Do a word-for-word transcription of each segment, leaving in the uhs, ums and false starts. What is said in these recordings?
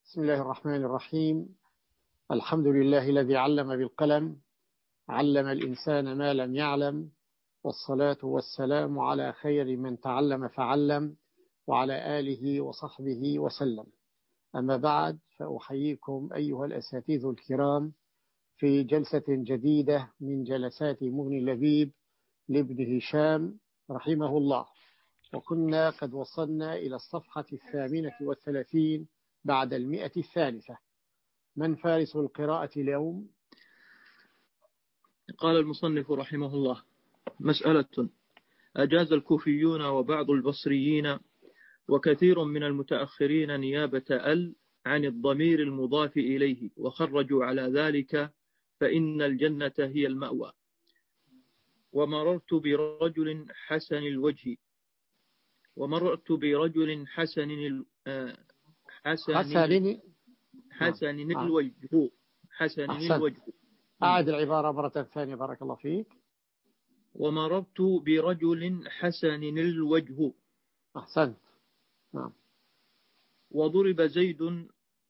بسم الله الرحمن الرحيم. الحمد لله الذي علم بالقلم، علم الإنسان ما لم يعلم، والصلاة والسلام على خير من تعلم فعلم، وعلى آله وصحبه وسلم. أما بعد، فأحييكم أيها الأساتذة الكرام في جلسة جديدة من جلسات مغني اللبيب لابن هشام رحمه الله. وكنا قد وصلنا إلى الصفحة الثامنة والثلاثين بعد المئة الثالثة. من فارس القراءة اليوم؟ قال المصنف رحمه الله: مسألة: أجاز الكوفيون وبعض البصريين وكثير من المتأخرين نيابة ال عن الضمير المضاف إليه، وخرجوا على ذلك فإن الجنة هي المأوى. ومررت برجل حسن الوجه ومررت برجل حسن حسن حسن حسن الوجه حسن الوجه أعد العبارة مرة ثانية بارك الله فيك. ومررت برجل حسن الوجه. أحسنت. نعم. وضرب زيد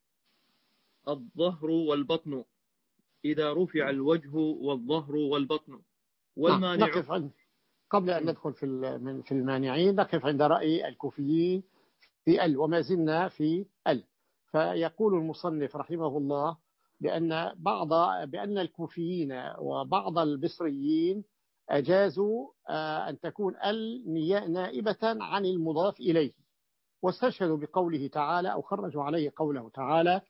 الظهر والبطن إذا رفع الوجه والظهر والبطن. والمانع. نقف عند قبل أن ندخل في في المانعين، نقف عند رأي الكوفيين في ال، وما زلنا في ال. فيقول المصنف رحمه الله بأن بعض بأن الكوفيين وبعض البصريين أجازوا أن تكون ال نائبة عن المضاف إليه، واستشهدوا بقوله تعالى أو خرجوا عليه قوله تعالى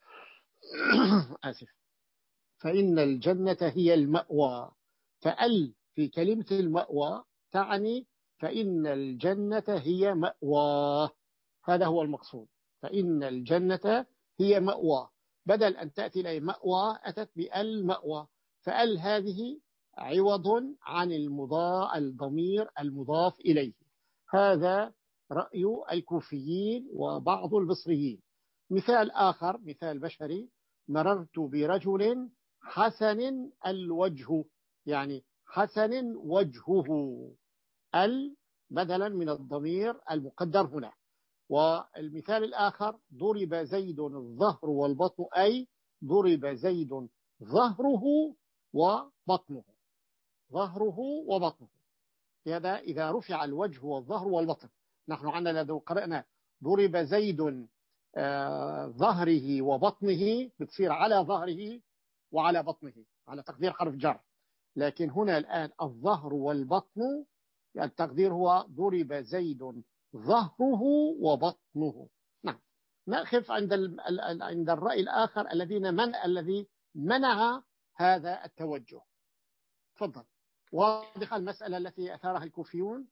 آسف فإن الجنة هي المأوى. فأل في كلمة المأوى تعني فإن الجنة هي مأوى، هذا هو المقصود. فإن الجنة هي مأوى، بدل أن تأتي إليه مأوى أتت بالمأوى. فأل هذه عوض عن المضاء الضمير المضاف إليه. هذا رأي الكوفيين وبعض البصريين. مثال آخر، مثال بشري: مررت برجل حسن الوجه، يعني حسن وجهه، ال بدلا من الضمير المقدر هنا. والمثال الآخر: ضرب زيد الظهر والبطن، أي ضرب زيد ظهره وبطنه، ظهره وبطنه. هذا إذا رفع الوجه والظهر والبطن. نحن عندنا لو قرأنا ضرب زيد آه ظهره وبطنه بتصير على ظهره وعلى بطنه على تقدير حرف جر. لكن هنا الآن الظهر والبطن التقدير هو ضرب زيد ظهره وبطنه. نعم. نقف عند عند الرأي الآخر الذين من الذي منع هذا التوجه. تفضل. واضحة المسألة التي أثارها الكوفيون.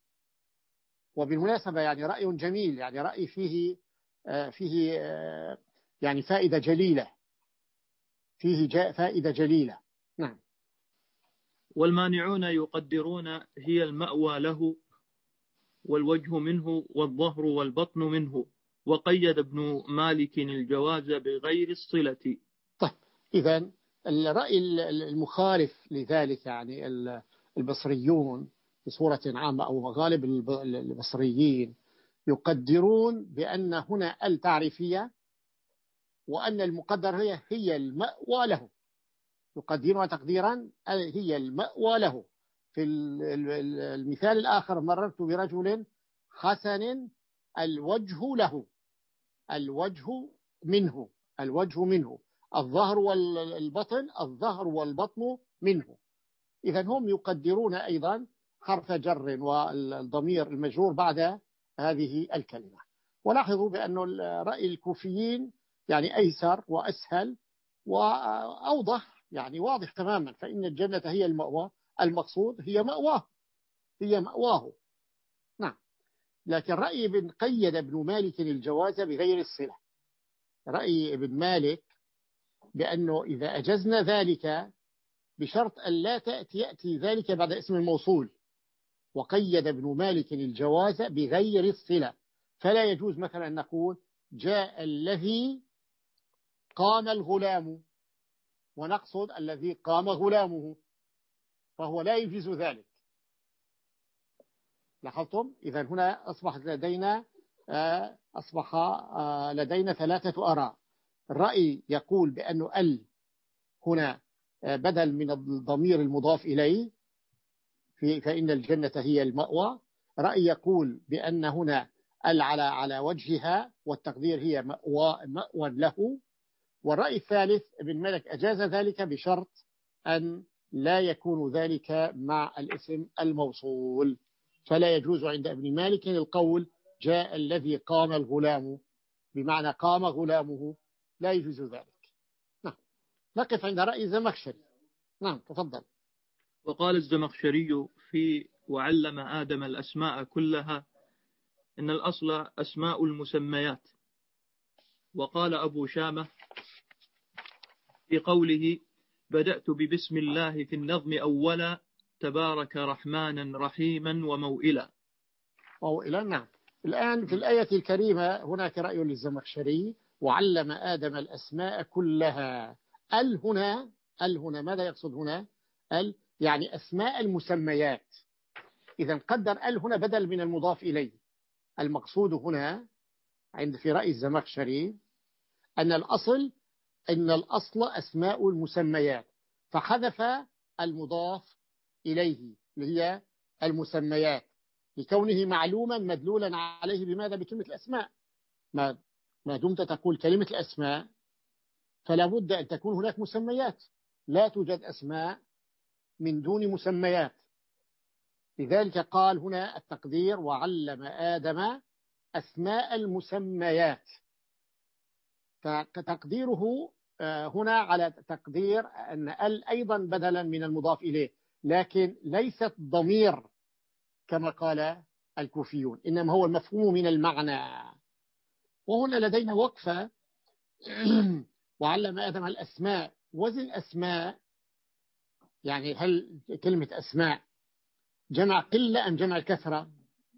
وبالمناسبة يعني رأي جميل، يعني رأي فيه فيه يعني فائدة جليلة، فيه فائدة جليلة. نعم. والمانعون يقدرون هي المأوى له والوجه منه والظهر والبطن منه، وقيد ابن مالك الجواز بغير الصلة. طيب، إذن الرأي المخالف لذلك يعني البصريون بصورة عامة أو غالب البصريين يقدرون بأن هنا التعريفية وأن المقدر هي هي المأوى له. يقدرون تقديرا هي المأوى له. في المثال الآخر: مررت برجل حسن الوجه له، الوجه منه، الوجه منه، الظهر والبطن، الظهر والبطن منه. إذن هم يقدرون أيضا حرف جر والضمير المجرور بعد هذه الكلمة. ولاحظوا بأن رأي الكوفيين يعني أيسر وأسهل وأوضح، يعني واضح تماما. فإن الجنة هي المأوى، المقصود هي مأواه، هي مأواه. نعم. لكن رأي ابن قيد ابن مالك الجواز بغير الصلة. رأي ابن مالك بأنه إذا أجزنا ذلك بشرط أن لا تأتي يأتي ذلك بعد اسم الموصول. وقيد ابن مالك الجواز بغير الصلة، فلا يجوز مثلا أن نقول جاء الذي قام الغلام ونقصد الذي قام غلامه، فهو لا يجوز ذلك. لاحظتم؟ إذن هنا أصبحت لدينا أصبح لدينا ثلاثة آراء: الرأي يقول بأن ال هنا بدل من الضمير المضاف إليه في فإن الجنة هي المأوى. رأي يقول بأن هنا ال على على وجهها والتقدير هي مأوى مأوى له. والرأي الثالث ابن مالك أجاز ذلك بشرط أن لا يكون ذلك مع الاسم الموصول، فلا يجوز عند ابن مالك القول جاء الذي قام الغلام بمعنى قام غلامه، لا يجوز ذلك. نعم. نقف عند رأي الزمخشري. نعم تفضل. وقال الزمخشري في وعلم آدم الأسماء كلها إن الأصل أسماء المسميات. وقال أبو شامة في قوله بدأت ببسم الله في النظم أولا تبارك رحمانا رحيما وموئلا. موئلا نعم. الآن في الآية الكريمة هناك رأي للزمخشري وعلم آدم الأسماء كلها. ال هنا ال هنا ماذا يقصد هنا؟ ال يعني أسماء المسميات. إذا قدر ال هنا بدل من المضاف إليه. المقصود هنا عند في رأي الزمخشري أن الأصل إن الأصل أسماء المسميات، فحذف المضاف إليه اللي هي المسميات لكونه معلوما مدلولا عليه بماذا؟ بكلمة الأسماء. ما ما دمت تقول كلمة الأسماء فلا بد أن تكون هناك مسميات، لا توجد أسماء من دون مسميات. لذلك قال هنا التقدير وعلم آدم أسماء المسميات، فتقديره هنا على تقدير أن ال أيضا بدلا من المضاف إليه، لكن ليست ضمير كما قال الكوفيون، إنما هو المفهوم من المعنى. وهنا لدينا وقفة. وعلم آدم الأسماء، وزن أسماء يعني هل كلمة أسماء جمع قلة أم جمع كثرة؟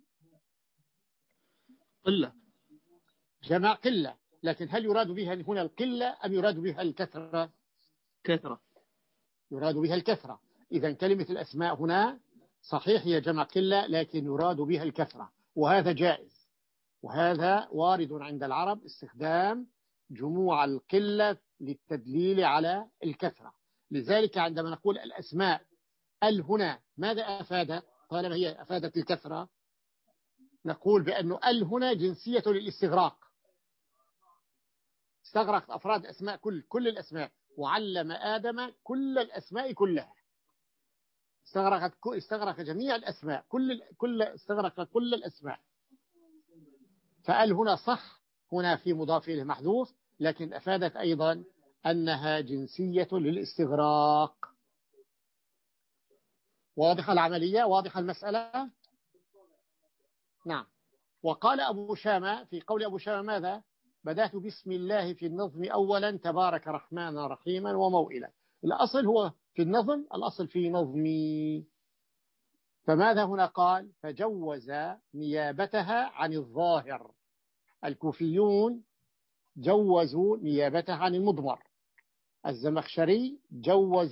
قلة. جمع قلة، لكن هل يراد بها هنا القلة أم يراد بها الكثرة؟ كثرة. يراد بها الكثرة. إذا كلمة الأسماء هنا صحيح هي جمع قلة لكن يراد بها الكثرة، وهذا جائز، وهذا وارد عند العرب استخدام جموع القلة للتدليل على الكثرة. لذلك عندما نقول الأسماء ال هنا ماذا أفادت؟ طالما هي أفادت الكثرة نقول بأنه ال هنا جنسية للاستغراق، استغرقت أفراد أسماء كل كل الأسماء. وعلم آدم كل الأسماء كلها، استغرقت استغرق جميع الأسماء، كل كل استغرق كل الأسماء. فال هنا صح هنا في مضاف إليه محذوف، لكن أفادت أيضا أنها جنسية للاستغراق. واضحة العملية؟ واضحة المسألة؟ نعم. وقال أبو شامة في قول أبو شامة ماذا؟ بدأت بسم الله في النظم أولا تبارك رحمن رحيما وموئلا. الأصل هو في النظم، الأصل في نظمي. فماذا هنا قال؟ فجوز نيابتها عن الظاهر. الكوفيون جوزوا نيابتها عن المضمر، الزمخشري جوز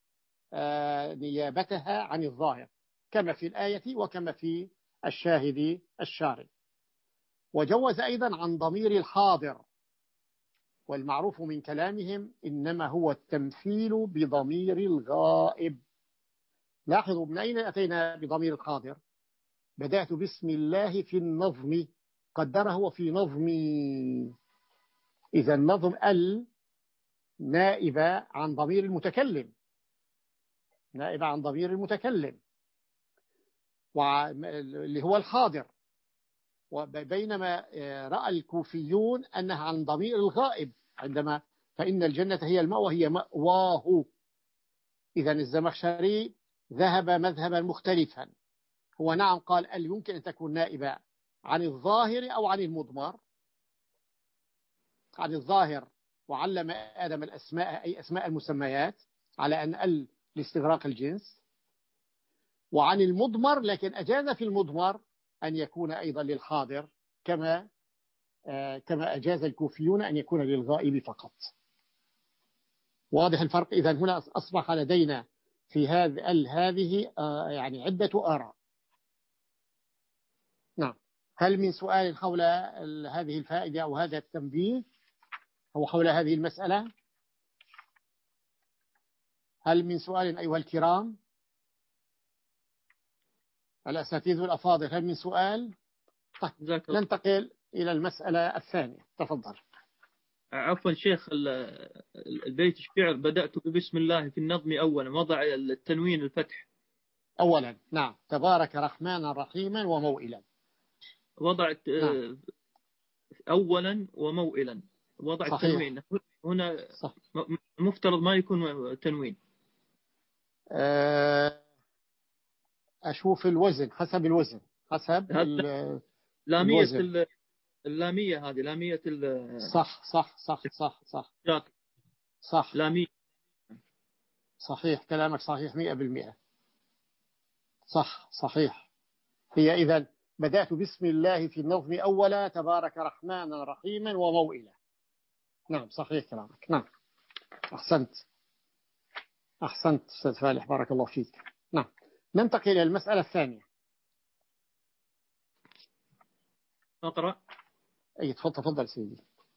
نيابتها عن الظاهر كما في الآية وكما في الشاهد الشارد. وجوز أيضا عن ضمير الحاضر، والمعروف من كلامهم إنما هو التمثيل بضمير الغائب. لاحظوا من أين أتينا بضمير الحاضر؟ بدأت بسم الله في النظم، قدره وفي نظمي. إذا النظم ال نائبة عن ضمير المتكلم، نائبة عن ضمير المتكلم واللي هو الحاضر. وبينما رأى الكوفيون أنها عن ضمير الغائب عندما فإن الجنة هي المأوى هي مأواه. إذا الزمخشري ذهب مذهبا مختلفا. هو نعم قال ال يمكن أن تكون نائبة عن الظاهر أو عن المضمر. عن الظاهر وعلم آدم الأسماء أي أسماء المسميات على أن ال لاستغراق الجنس، وعن المضمر لكن أجاز في المضمر أن يكون أيضا للحاضر كما آه كما أجاز الكوفيون أن يكون للغائب فقط. واضح الفرق؟ إذا هنا أصبح لدينا في هذه ال هذه آه يعني عدة آراء. نعم. هل من سؤال حول هذه الفائدة أو هذا التنبيه؟ أو حول هذه المسألة؟ هل من سؤال أيها الكرام الأساتذة الأفاضل؟ هل من سؤال؟ طيب ننتقل إلى المسألة الثانية. تفضل. عفوا شيخ، البيت الشعر بدأت بسم الله في النظم أولا، وضع التنوين الفتح أولا. نعم. تبارك رحمن رحيما وموئلا. وضعت نعم. أولا وموئلا وضع صحيح. التنوين هنا صح. مفترض ما يكون تنوين. أشوف الوزن حسب الوزن حسب لامية الوزن. اللامية هذه لامية صح صح صح صح صح صح لامية. صحيح كلامك صحيح مئة بالمئة. صح صحيح. هي إذن بدأت بسم الله في النظم أولا تبارك رحمنا رحيما وموئلا. نعم صحيح كلامك. نعم أحسنت أحسنت أستاذ فالح بارك الله فيك. نعم ننتقل إلى المسألة الثانية. أقرأ. أي تفضل تفضل سيدي.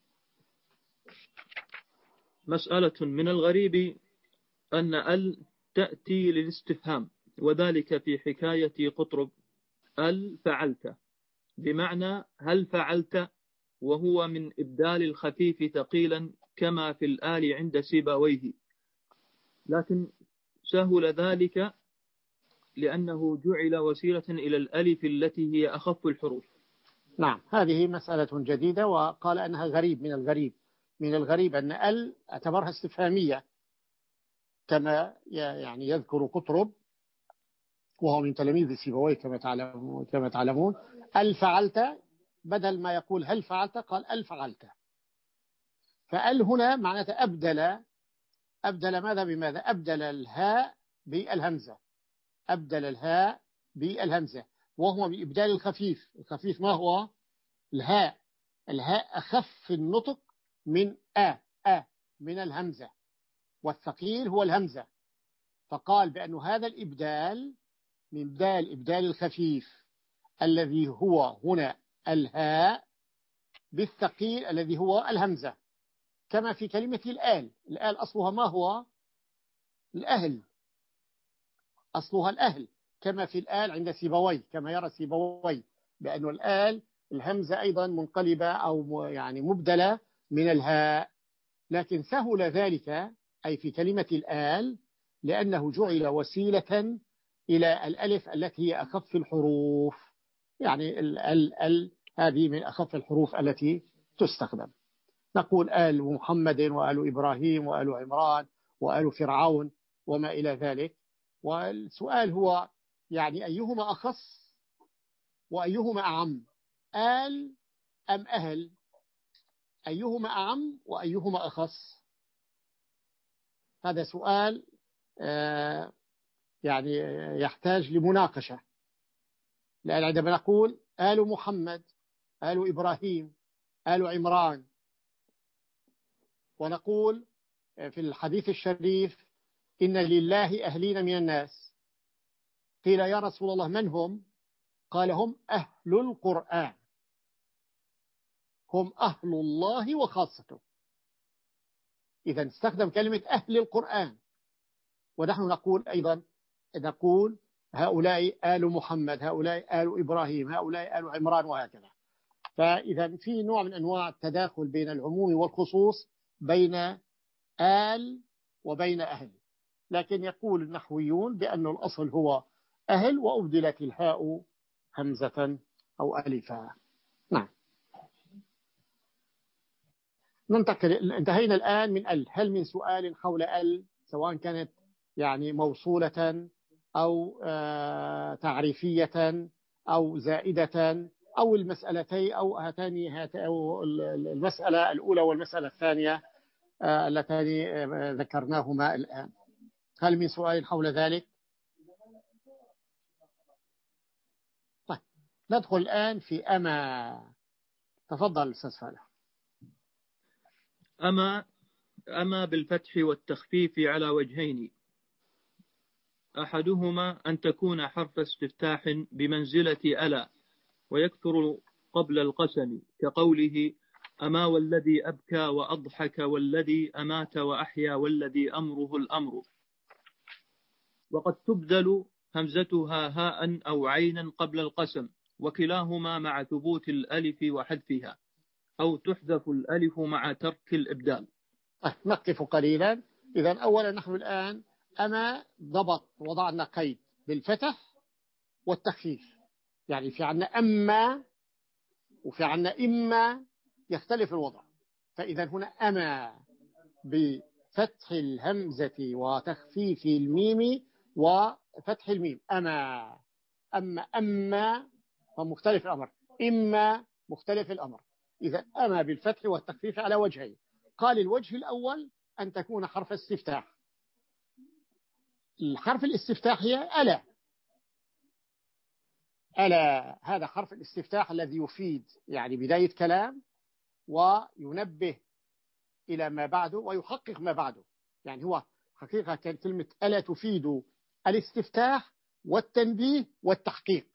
مسألة من الغريب أن ال تأتي للاستفهام، وذلك في حكاية قطرب ال فعلت، بمعنى هل فعلت، وهو من إبدال الخفيف ثقيلا كما في الآل عند سيبويه، لكن سهل ذلك لأنه جعل وسيلة إلى الألف التي هي أخف الحروف. نعم هذه مسألة جديدة، وقال أنها غريب من الغريب. من الغريب أن ال اعتبرها استفهامية كما يعني يذكر قطرب وهو من تلاميذ سيبويه كما تعلمون كما تعلمون ال فعلت، بدل ما يقول هل فعلت قال ال فعلت. فال هنا معناته أبدل أبدل ماذا بماذا؟ أبدل الهاء بالهمزة. أبدل الهاء بالهمزة وهو بإبدال الخفيف. الخفيف ما هو؟ الهاء. الهاء أخف في النطق من أ أ من الهمزة، والثقيل هو الهمزة. فقال بأن هذا الإبدال من إبدال إبدال الخفيف الذي هو هنا الهاء بالثقيل الذي هو الهمزة، كما في كلمة الآل. الآل أصلها ما هو؟ الأهل. أصلها الأهل كما في الآل عند سيبويه، كما يرى سيبويه بأن الآل الهمزة أيضا منقلبة أو يعني مبدلة من الهاء، لكن سهل ذلك أي في كلمة الآل لأنه جعل وسيلة إلى الألف التي هي أخف الحروف. يعني ال ال ال هذه من أخف الحروف التي تستخدم. نقول آل محمد وآل إبراهيم وآل عمران وآل فرعون وما إلى ذلك. والسؤال هو يعني أيهما أخص وأيهما أعم؟ آل أم أهل؟ أيهما أعم وأيهما أخص؟ هذا سؤال آه يعني يحتاج لمناقشة. لأن عندما نقول آل محمد آل إبراهيم آل عمران، ونقول في الحديث الشريف إن لله أهلين من الناس، قيل يا رسول الله من هم؟ قال هم أهل القرآن، هم أهل الله وخاصته. إذا استخدم كلمة أهل القرآن. ونحن نقول أيضا نقول هؤلاء آل محمد هؤلاء آل إبراهيم هؤلاء آل عمران وهكذا. فإذا في نوع من أنواع التداخل بين العموم والخصوص بين آل وبين أهل، لكن يقول النحويون بأن الأصل هو أهل وأبدلت الهاء همزة أو ألفا. نعم ننتقل. انتهينا الآن من ال. هل من سؤال حول ال سواء كانت يعني موصولة أو آه تعريفية أو زائدة أو المسألتين أو هاتان هات أو المسألة الأولى والمسألة الثانية آه اللتان آه ذكرناهما الآن؟ هل من سؤال حول ذلك؟ طيب ندخل الآن في أما. تفضل أستاذ فالح. أما أما بالفتح والتخفيف على وجهين، أحدهما أن تكون حرف استفتاح بمنزلة ألا، ويكثر قبل القسم كقوله أما والذي أبكى وأضحك والذي أمات وأحيا والذي أمره الأمر. وقد تبدل همزتها هاء أو عينا قبل القسم، وكلاهما مع ثبوت الألف وحذفها، أو تحذف الألف مع ترك الإبدال. نقف قليلا. إذا أولا نحن الآن أما ضبط، وضعنا قيد بالفتح والتخفيف، يعني في عنا أما وفي عنا إما، يختلف الوضع. فإذا هنا أما بفتح الهمزة وتخفيف الميم وفتح الميم، أما أما أما فمختلف الأمر، إما مختلف الأمر. إذا أما بالفتح والتخفيف على وجهين. قال الوجه الأول أن تكون حرف استفتاح. الحرف الاستفتاح هي ألا. ألا هذا حرف الاستفتاح الذي يفيد يعني بداية كلام وينبه إلى ما بعده ويحقق ما بعده. يعني هو حقيقة كان كلمة ألا تفيد الاستفتاح والتنبيه والتحقيق.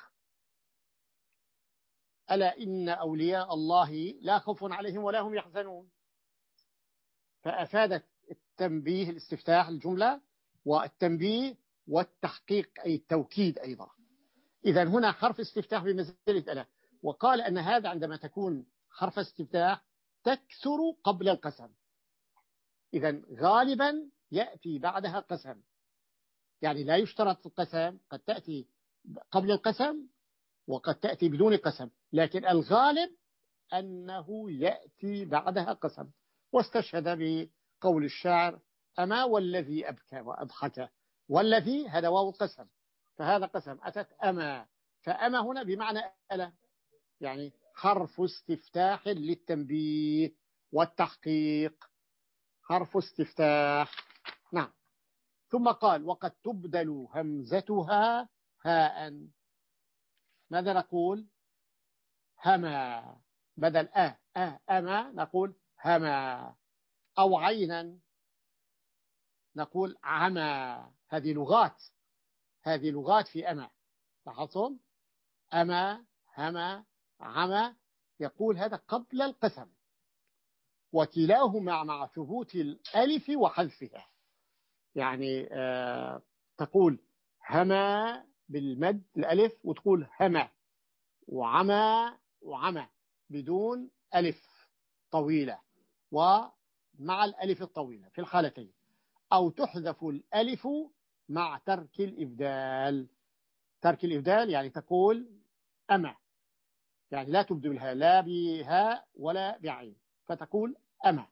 ألا إن أولياء الله لا خوف عليهم ولا هم يحزنون، فأفادت التنبيه الاستفتاح الجملة والتنبيه والتحقيق أي التوكيد أيضا. إذا هنا حرف استفتاح بمنزلة ألا. وقال أن هذا عندما تكون حرف استفتاح تكثر قبل القسم. إذا غالبا يأتي بعدها قسم، يعني لا يشترط القسم، قد تأتي قبل القسم وقد تأتي بدون قسم، لكن الغالب أنه يأتي بعدها قسم. واستشهد بقول الشاعر: أما والذي أبكى وأضحك، والذي هذا واو القسم، فهذا قسم أتت أما، فأما هنا بمعنى ألا، يعني حرف استفتاح للتنبيه والتحقيق، حرف استفتاح. نعم. ثم قال: وقد تبدل همزتها هاء. ماذا نقول؟ هما، بدل أ أ أما نقول هما، أو عينا نقول عما. هذه لغات، هذه لغات في أما. لاحظتم؟ أما هما عما، يقول هذا قبل القسم، وكلاهما مع ثبوت الألف وحذفها. يعني آه تقول هما بالمد الألف، وتقول هما، وعما وعما بدون ألف طويلة ومع الألف الطويلة في الحالتين، أو تحذف الألف مع ترك الإبدال. ترك الإبدال يعني تقول أما، يعني لا تبدلها لا بها ولا بعين، فتقول أما.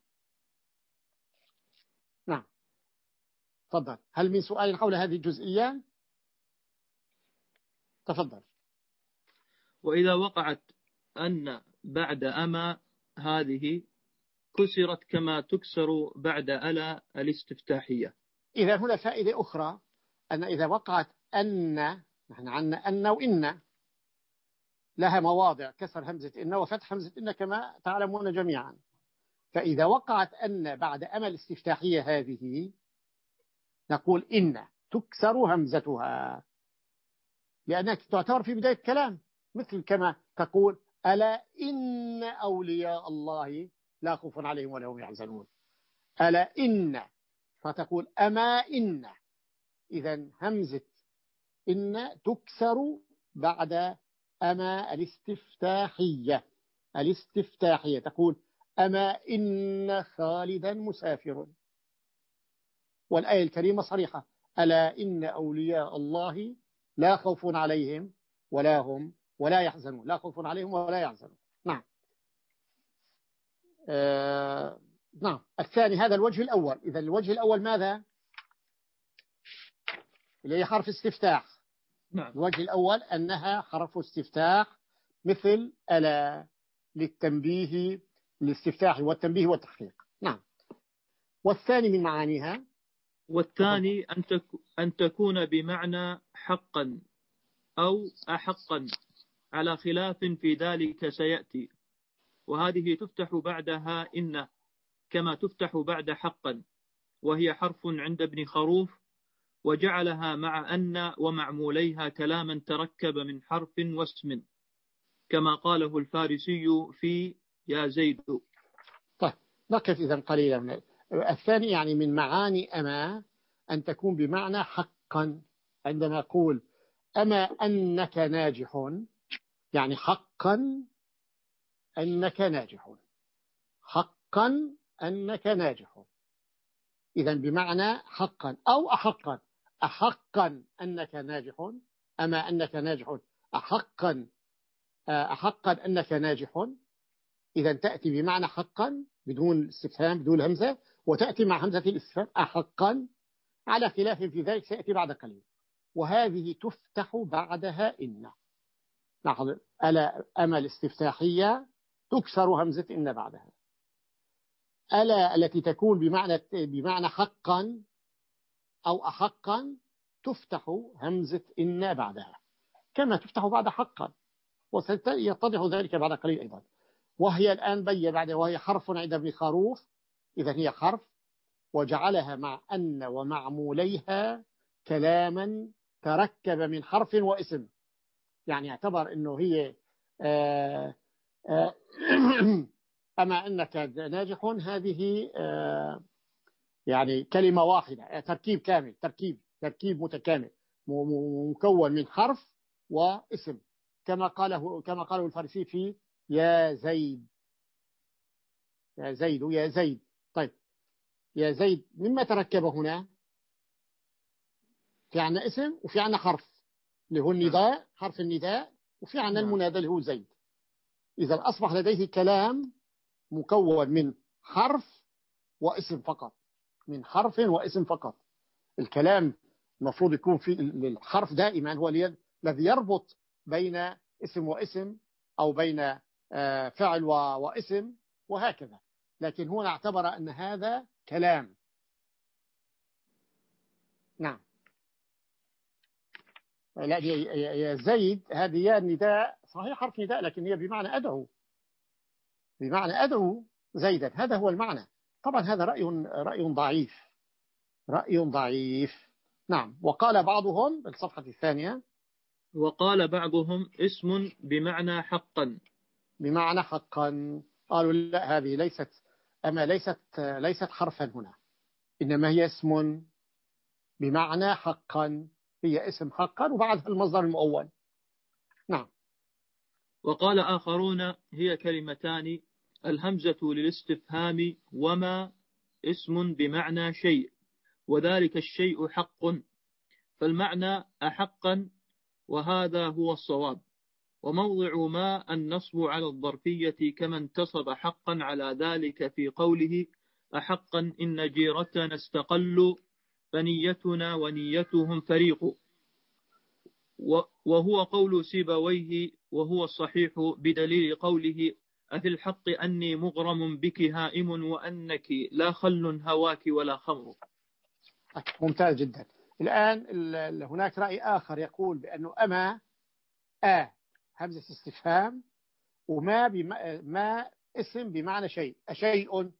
نعم. تفضل. هل من سؤال حول هذه الجزئية؟ تفضل. وإذا وقعت أن بعد أما هذه كسرت كما تكسر بعد ألا الاستفتاحية. إذا هنا فائدة أخرى، أن إذا وقعت أن، نحن عندنا أن وإن لها مواضع كسر همزة إن وفتح همزة إن كما تعلمون جميعا. فإذا وقعت أن بعد أما الاستفتاحية هذه نقول إن تكسر همزتها، لأنك تعتبر في بداية الكلام، مثل كما تقول ألا إن أولياء الله لا خوف عليهم ولا هم يحزنون. ألا إن، فتقول أما إن. إذا همزة إن تكسر بعد أما الاستفتاحية. الاستفتاحية تقول أما إن خالدا مسافر. والآية الكريمة صريحة: ألا إن أولياء الله لا خوف عليهم ولا هم ولا يحزنون. لا خوف عليهم ولا يحزنون. نعم. آه نعم. الثاني هذا الوجه الأول. إذا الوجه الأول ماذا؟ اللي هي حرف استفتاح. نعم. الوجه الأول أنها حرف استفتاح مثل ألا للتنبيه، للاستفتاح والتنبيه والتحقيق. نعم. والثاني من معانيها، والثاني أن أن تكون بمعنى حقا أو أحقا، على خلاف في ذلك سيأتي. وهذه تفتح بعدها إن كما تفتح بعد حقا، وهي حرف عند ابن خروف، وجعلها مع أن ومعموليها كلاما تركب من حرف واسم، كما قاله الفارسي في يا زيد. نقف إذا قليلا من الثاني. يعني من معاني أما أن تكون بمعنى حقا. عندما أقول أما أنك ناجح، يعني حقا أنك ناجح، حقا أنك ناجح. إذا بمعنى حقا أو أحقا. أحقا أنك ناجح، أما أنك ناجح أحقا أحقا أنك ناجح. إذا تأتي بمعنى حقا بدون استفهام بدون همزة، وتأتي مع همزة الاستفهام أحقا، على خلاف في ذلك سيأتي بعد قليل. وهذه تفتح بعدها إن. لاحظ ألا أما الاستفتاحية تكسر همزة إن بعدها. ألا التي تكون بمعنى بمعنى حقا أو أحقا تفتح همزة إن بعدها، كما تفتح بعد حقا، وسيتضح ذلك بعد قليل أيضا. وهي الآن بين بعد وهي حرف عند ابن خروف. إذا هي حرف، وجعلها مع أن ومعموليها كلاما تركب من حرف واسم. يعني اعتبر أنه هي آآ آآ أما أنك ناجح هذه يعني كلمة واحدة، تركيب كامل، تركيب تركيب متكامل مكون من حرف واسم، كما قاله كما قاله الفارسي في يا زيد. يا زيد يا زيد. طيب يا زيد مما تركب هنا؟ في عنا اسم وفي عنا حرف اللي هو النداء، حرف النداء، وفي عنا المنادى اللي هو زيد. إذا أصبح لديه كلام مكون من حرف واسم فقط، من حرف واسم فقط. الكلام المفروض يكون في الحرف دائما هو الذي يربط بين اسم واسم، أو بين فعل واسم وهكذا. لكن هو اعتبر أن هذا كلام. نعم. لا يا زيد هذه يا نداء صحيح، حرف نداء، لكن هي بمعنى أدعو، بمعنى أدعو زيدا. هذا هو المعنى. طبعا هذا رأي رأي ضعيف، رأي ضعيف. نعم. وقال بعضهم بالصفحة الثانية، وقال بعضهم اسم بمعنى حقا. بمعنى حقا. قالوا لا، هذه ليست أما ليست ليست حرفا هنا، إنما هي اسم بمعنى حقا. هي اسم حقا وبعدها المصدر المؤول. نعم. وقال آخرون هي كلمتان، الهمزة للاستفهام وما اسم بمعنى شيء، وذلك الشيء حق، فالمعنى أحقا، وهذا هو الصواب. وموضع ما النصب على الظرفية كما انتصب حقا على ذلك في قوله أحقا إن جيرتنا استقلوا فنيتنا ونيتهم فريق، وهو قول سيبويه وهو الصحيح بدليل قوله أفي الحق أني مغرم بك هائم وأنك لا خل هواك ولا خمر. ممتاز جدا. الآن هناك رأي آخر يقول بأنه أما آ همزة استفهام، وما بما ما اسم بمعنى شيء، أشيء.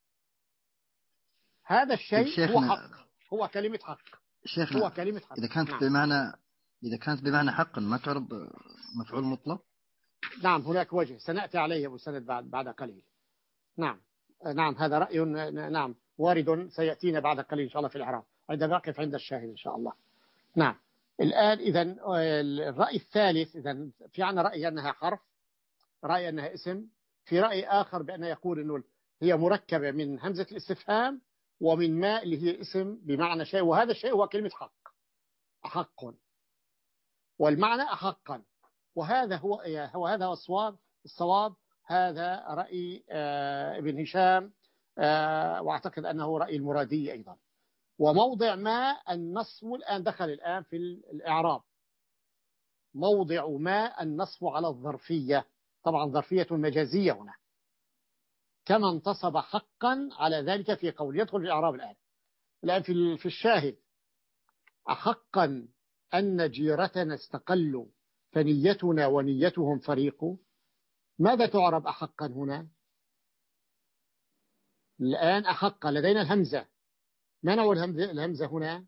هذا الشيء هو حق، هو كلمة حق. شيخنا هو كلمة حق. إذا كانت نعم. بمعنى إذا كانت بمعنى حق ما تعرب مفعول مطلق. نعم هناك وجه سنأتي عليه أبو سند بعد بعد قليل. نعم نعم هذا رأي نعم وارد سيأتينا بعد قليل إن شاء الله في الإعراب، عندما نقف عند الشاهد إن شاء الله. نعم. الآن إذا الرأي الثالث، إذا في عنا رأي أنها حرف، رأي أنها اسم، في رأي آخر بأنه يقول أنه هي مركبة من همزة الاستفهام ومن ما اللي هي اسم بمعنى شيء، وهذا الشيء هو كلمة حق، أحق، والمعنى أحقا. وهذا هو وهذا هو الصواب. الصواب هذا رأي ابن هشام، واعتقد أنه رأي المرادي أيضا. وموضع ما النصب الآن دخل الآن في الإعراب، موضع ما النصب على الظرفية، طبعا ظرفية مجازية هنا، كما انتصب حقا على ذلك في قول. يدخل في الإعراب الآن. الآن في الشاهد أحقا أن جيرتنا استقلوا فنيتنا ونيتهم فريق. ماذا تعرب أحقا هنا؟ الآن أحقا لدينا الهمزة، ما نوع الهمزة, الهمزة هنا؟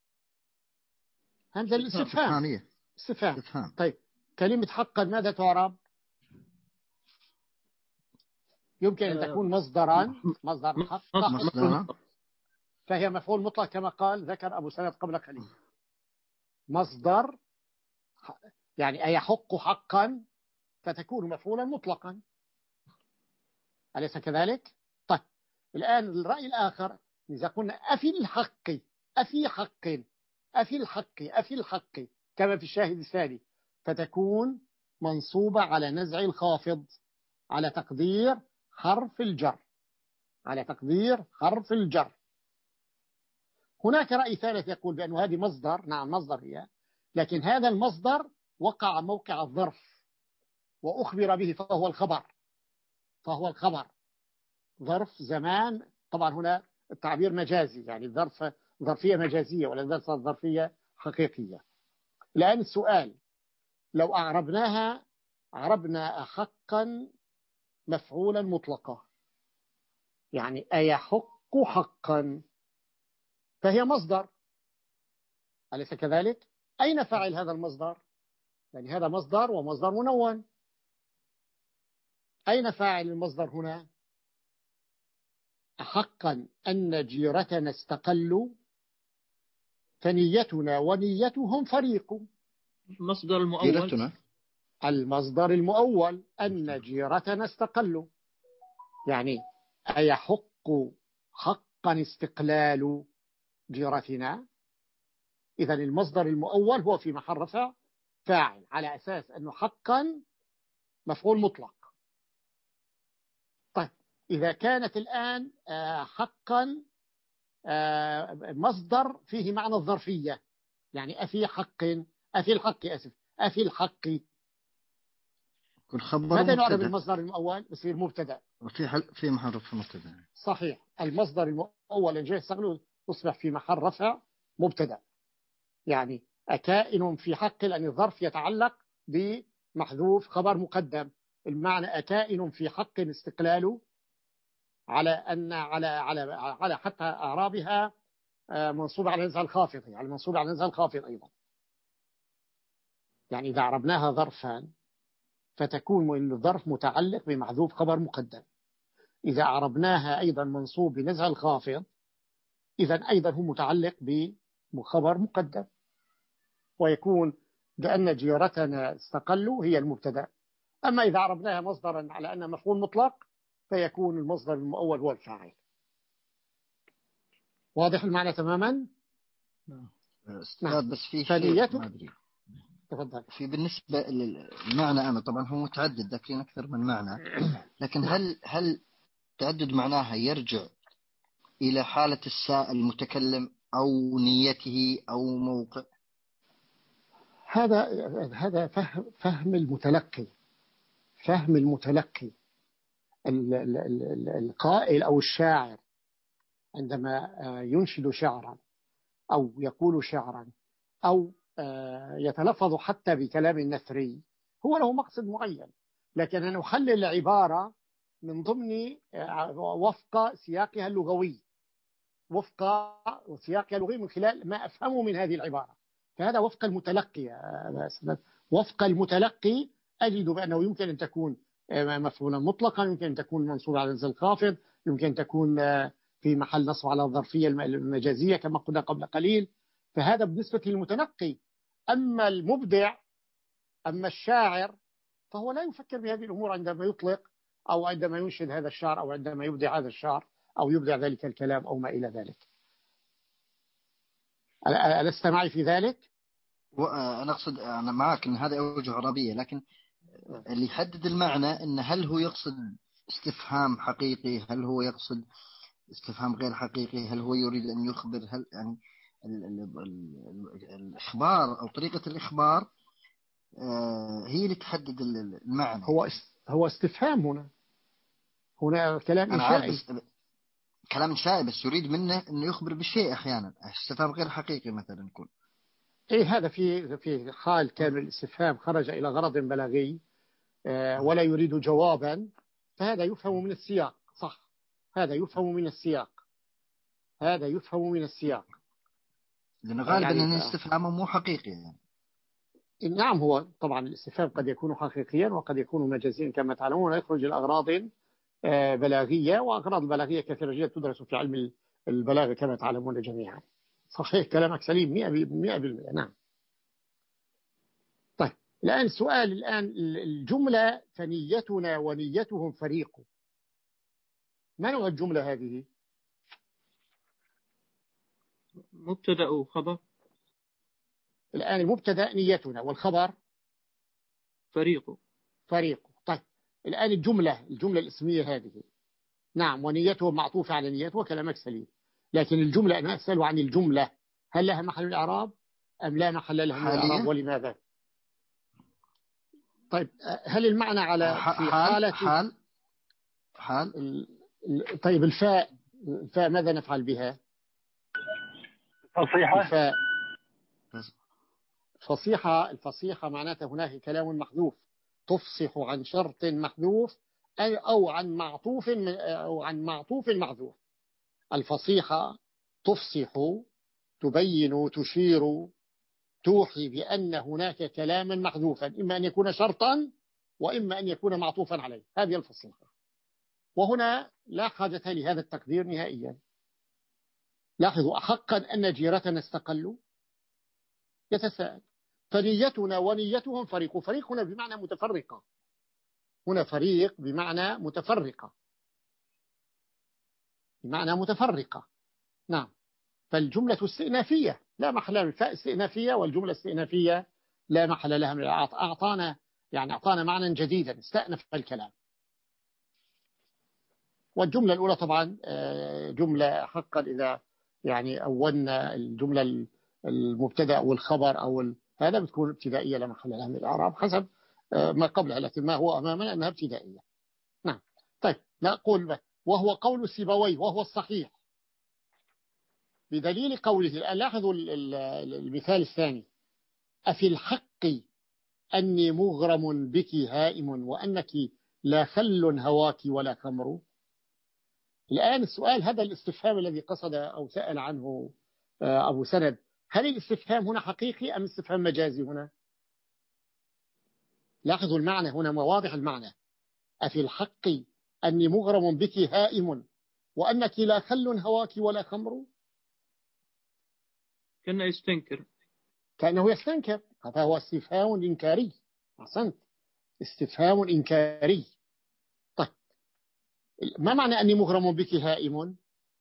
همزة الاستفهام. استفهام. طيب كلمة حقا ماذا تعرب؟ يمكن أن تكون مصدرا مصدر حق مصدر فهي مفعول مطلق كما قال ذكر أبو سند قبل قليل. مصدر يعني أيحق حقا فتكون مفعولا مطلقا، أليس كذلك؟ طيب الآن الرأي الآخر إذا قلنا أفي الحق أفي حق أفي الحق أفي الحق كما في الشاهد الثاني، فتكون منصوبة على نزع الخافض على تقدير حرف الجر، على تقدير حرف الجر. هناك رأي ثالث يقول بأن هذه مصدر، نعم مصدر هي، لكن هذا المصدر وقع موقع الظرف وأخبر به فهو الخبر، فهو الخبر ظرف زمان. طبعا هنا التعبير مجازي، يعني الظرف ظرفية مجازية ولا ظرفية حقيقية. الآن السؤال لو أعربناها عربنا حقا مفعولا مطلقا، يعني أيحق حقا فهي مصدر، أليس كذلك؟ أين فاعل هذا المصدر؟ يعني هذا مصدر ومصدر منون، أين فاعل المصدر هنا؟ حقا أن جيرتنا استقلوا فنيتنا ونيتهم فريق. مصدر المؤول جيرتنا المصدر المؤول أن جيرتنا استقلوا، يعني أيحق حقا استقلال جيرتنا. إذن المصدر المؤول هو في محل رفع فاعل على أساس أنه حقا مفعول مطلق. طيب إذا كانت الآن حقا مصدر فيه معنى الظرفية، يعني أفي حق أفي الحق أسف أفي الحق، متى نعرف المصدر المؤول؟ يصير مبتدا وفي حل في محل رفع مبتدا. صحيح، المصدر المؤول إن جاء يستغله تصبح في محل رفع مبتدا، يعني أكائن في حق، لأن الظرف يتعلق بمحذوف خبر مقدم. المعنى أكائن في حق استقلاله على أن على على على حتى أعرابها منصوب على نزع الخافض، يعني منصوب على نزع الخافض أيضا. يعني إذا عربناها ظرفا فتكون الظرف متعلق بمحذوف خبر مقدم. إذا عربناها أيضا منصوب بنزع الخافض إذا أيضا هو متعلق بخبر مقدم، ويكون بأن جيرتنا استقلوا هي المبتدا. أما إذا عربناها مصدرا على أنها مفعول مطلق فيكون المصدر المؤول هو الفاعل. واضح المعنى تماما؟ نعم. بس في شيء ما أدري. تفضل. في بالنسبة للمعنى أنا طبعا هو متعدد لكن أكثر من معنى، لكن هل هل تعدد معناها يرجع إلى حالة السائل المتكلم أو نيته أو موقع؟ هذا هذا فهم فهم المتلقي، فهم المتلقي. القائل أو الشاعر عندما ينشد شعرا أو يقول شعرا أو يتلفظ حتى بكلام نثري هو له مقصد معين، لكن أن نحلل العبارة من ضمن وفق سياقها اللغوي، وفق سياقها اللغوي من خلال ما أفهمه من هذه العبارة. فهذا وفق المتلقي، وفق المتلقي أجد بأنه يمكن أن تكون مفعولا مطلقا، يمكن أن تكون منصوبة على نزع الخافض، يمكن أن تكون في محل نصب على الظرفية المجازية كما قلنا قبل قليل. فهذا بالنسبة للمتنقي. أما المبدع أما الشاعر فهو لا يفكر بهذه الأمور عندما يطلق أو عندما ينشد هذا الشعر أو عندما يبدع هذا الشعر أو يبدع ذلك الكلام أو ما إلى ذلك. ألست معي في ذلك؟ وأنا أقصد أنا معك أن هذا أوجه عربية، لكن اللي يحدد المعنى أن هل هو يقصد استفهام حقيقي، هل هو يقصد استفهام غير حقيقي، هل هو يريد أن يخبر، هل يعني ال ال ال الإخبار أو طريقة الإخبار هي اللي تحدد المعنى. هو هو استفهام هنا هنا كلام إنشائي، كلام إنشائي بس يريد منه أنه يخبر بشيء أحيانا استفهام غير حقيقي مثلا يكون. إيه هذا في في حال كان الاستفهام خرج إلى غرض بلاغي ولا يريد جوابا فهذا يفهم من السياق. صح، هذا يفهم من السياق، هذا يفهم من السياق لأن غالبا يعني أن الاستفهام مو حقيقي يعني. نعم، هو طبعا الاستفهام قد يكون حقيقيا وقد يكون مجازيا كما تعلمون، يخرج الأغراض بلاغية، وأغراض البلاغية كثيرة جدا تدرس في علم البلاغة كما تعلمون جميعا. صحيح كلامك سليم مئة بالمئة. نعم. طيب الآن سؤال، الآن الجملة فنيتنا ونيتهم فريق، ما نوع الجملة هذه؟ مبتدأ وخبر. الآن المبتدأ نيتنا والخبر فريق. فريق. طيب الآن الجملة الجملة الاسمية هذه، نعم، ونيتهم معطوفة على نيته وكلامك سليم، لكن الجملة أنا أسأل عن الجملة، هل لها محل الإعراب أم لا محل لها من الإعراب ولماذا؟ طيب هل المعنى على في حالة حال حال طيب الفاء الفاء ماذا نفعل بها؟ فصيحة. الفاء فصيحة. الفصيحة معناتها هناك كلام محذوف تفصح عن شرط محذوف أو عن معطوف أو عن معطوف محذوف. الفصيحة تفصح، تبين، تشير، توحي بأن هناك كلاما محذوفا، إما أن يكون شرطا وإما أن يكون معطوفا عليه، هذه الفصيحة. وهنا لا حاجة لهذا التقدير نهائيا. لاحظوا أحقا أن جيرتنا استقلوا؟ يتساءل. فنيتنا ونيتهم فريق. فريق هنا بمعنى متفرقة، هنا فريق بمعنى متفرقة، بمعنى متفرقة. نعم. فالجملة استئنافية لا محل لها، الفاء استئنافية والجملة استئنافية لا محل لها من أعطانا، يعني أعطانا معنى جديدا، استأنف الكلام. والجملة الأولى طبعا جملة حقا إذا يعني أولنا الجملة المبتدأ والخبر أو هذا بتكون ابتدائية لا محل لها من الإعراب حسب ما قبلها، لكن ما هو أمامنا أنها ابتدائية. نعم. طيب نقول وهو قول سيبويه وهو الصحيح بدليل قوله. الآن لاحظوا المثال الثاني: أفي الحق أني مغرم بك هائم وأنك لا خل هواك ولا خمر. الآن السؤال، هذا الاستفهام الذي قصد أو سأل عنه أبو سند، هل الاستفهام هنا حقيقي أم استفهام مجازي هنا؟ لاحظوا المعنى هنا، واضح المعنى. أفي الحق أني مغرم بك هائم وأنك لا خل هواك ولا خمر. كأنه يستنكر، كأنه يستنكر. هذا هو استفهام إنكاري. أحسنت، استفهام إنكاري. طيب ما معنى أني مغرم بك هائم؟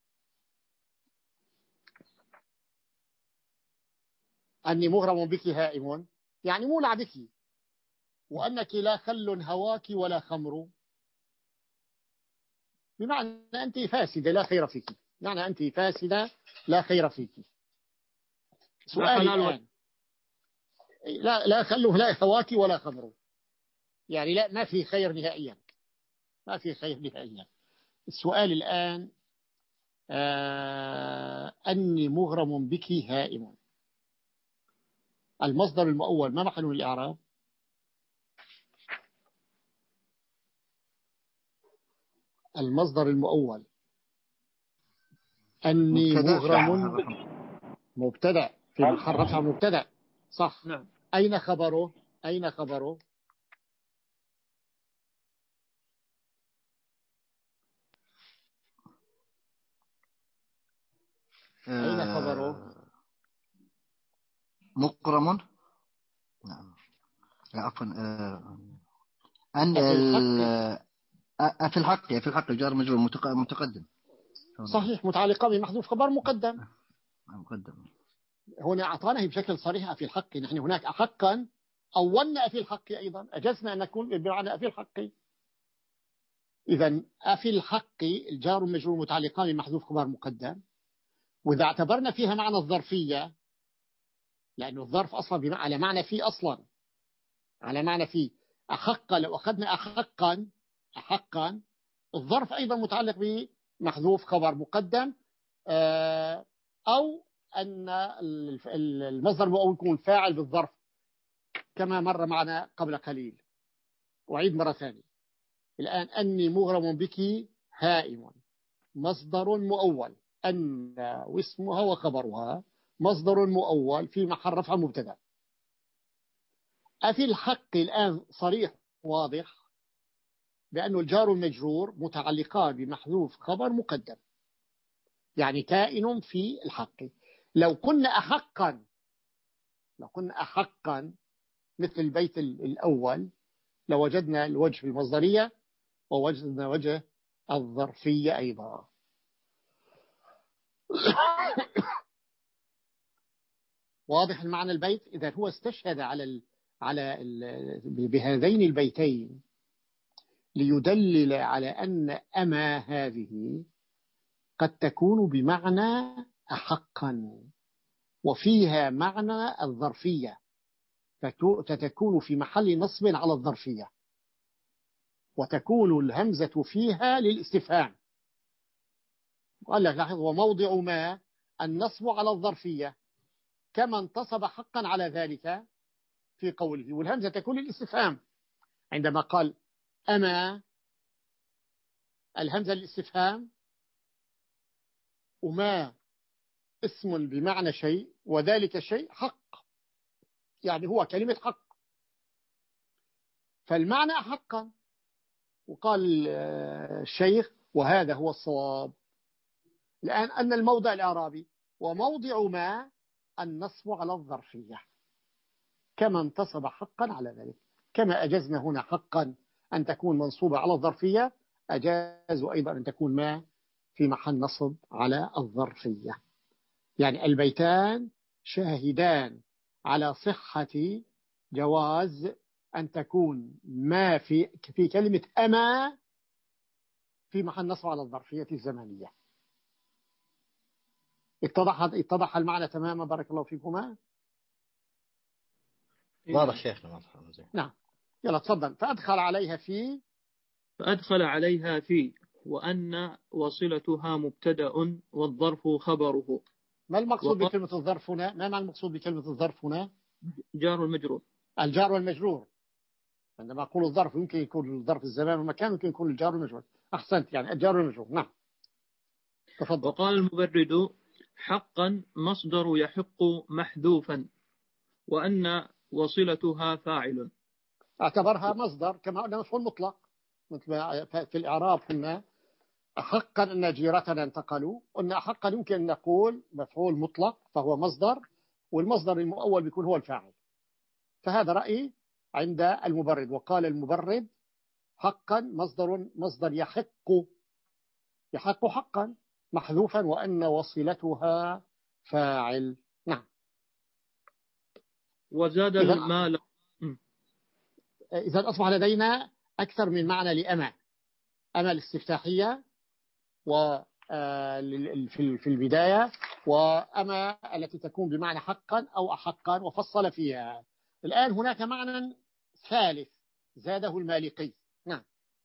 أني مغرم بك هائم يعني مولع بك، وأنك لا خل هواك ولا خمر بمعنى أنت فاسدة لا خير فيك، يعني أنت فاسدة لا خير فيك. سؤال الآن، لا لا خله لا هواك ولا خمر، يعني لا ما في خير نهائيا، ما في خير نهائيا. السؤال الآن آه أني مغرم بك هائم، المصدر المؤول ما محل الإعراب؟ المصدر المؤول أني مغرم مبتدأ في محل رفع مبتدأ صح. نعم. أين خبره؟ أين خبره؟ أين خبره؟ مكرم. نعم. لا عفوا. أن في الحق في الحق جار مجرور متقدم. صحيح، متعلقة بمحذوف خبر مقدم. مقدم. هنا أعطانا بشكل صريح في الحق، نحن هناك أحقا أولنا في الحق أيضا، أجزنا أن نكون بمعنى في الحق. إذن أفي الحق الجار مجرور متعلقان بمحذوف خبر مقدم، وإذا اعتبرنا فيها معنى الظرفية، لأنه الظرف أصلا على معنى في، أصلا على معنى في. أحقا لو أخذنا أحقا أحقا الظرف أيضا متعلق بمحذوف خبر مقدم، أو أن المصدر المؤول يكون فاعل بالظرف كما مر معنا قبل قليل. أعيد مرة ثانية. الآن أني مغرم بك هائم مصدر مؤول، أن واسمها وخبرها مصدر مؤول في محل رفع مبتدا. أفي الحق الآن صريح واضح، بأن الجار المجرور متعلقان بمحذوف خبر مقدم، يعني كائن في الحق. لو كنا أحقا لو كنا أحقا مثل البيت الأول لوجدنا الوجه في المصدرية ووجدنا وجه الظرفية أيضا. واضح المعنى البيت؟ إذا هو استشهد على ال على ال بهذين البيتين ليدلل على أن أما هذه قد تكون بمعنى أحقا وفيها معنى الظرفية، فتكون في محل نصب على الظرفية، وتكون الهمزة فيها للاستفهام. قال لك لاحظ وموضع ما النصب على الظرفية كما انتصب حقا على ذلك في قوله، والهمزة تكون للاستفهام. عندما قال أما الهمزة للاستفهام، وما اسم بمعنى شيء، وذلك شيء حق، يعني هو كلمة حق، فالمعنى حقا. وقال الشيخ وهذا هو الصواب الآن أن الموضع الإعرابي وموضع ما النصب على الظرفية كما انتصب حقا على ذلك. كما أجزنا هنا حقا أن تكون منصوبة على الظرفية، أجازوا أيضا أن تكون ما في محل نصب على الظرفية. يعني البيتان شاهدان على صحة جواز أن تكون ما في في كلمة أما في محل نصب على الظرفية الزمانية. اتضح اتضح المعنى تماما. بارك الله فيكما. واضح شيخنا واضح. نعم يلا تفضل. فأدخل عليها في فأدخل عليها في وأن وصلتها مبتدأ والظرف خبره. ما المقصود وق... بكلمة الظرف هنا؟ ما معنى المقصود بكلمة الظرف هنا؟ جار المجرور. الجار والمجرور. عندما أقول الظرف يمكن يكون الظرف الزمان والمكان، يمكن يكون الجار والمجرور. أحسنت، يعني الجار والمجرور. نعم تفضل. وقال المبرد حقا مصدر يحق محذوفا وأن وصلتها فاعل. اعتبرها مصدر كما قلنا مفعول مطلق، مثل في الإعراب قلنا حقا أن جيرتنا انتقلوا، قلنا حقا يمكن أن نقول مفعول مطلق فهو مصدر، والمصدر المؤول بيكون هو الفاعل. فهذا رأي عند المبرد. وقال المبرد حقا مصدر مصدر يحق يحق حقا محذوفا وأن وصلتها فاعل. نعم. وزاد المال. إذا أصبح لدينا أكثر من معنى لأما. أما الاستفتاحية و في البداية، وأما التي تكون بمعنى حقا أو أحقا وفصل فيها. الآن هناك معنى ثالث زاده المالقي. نعم.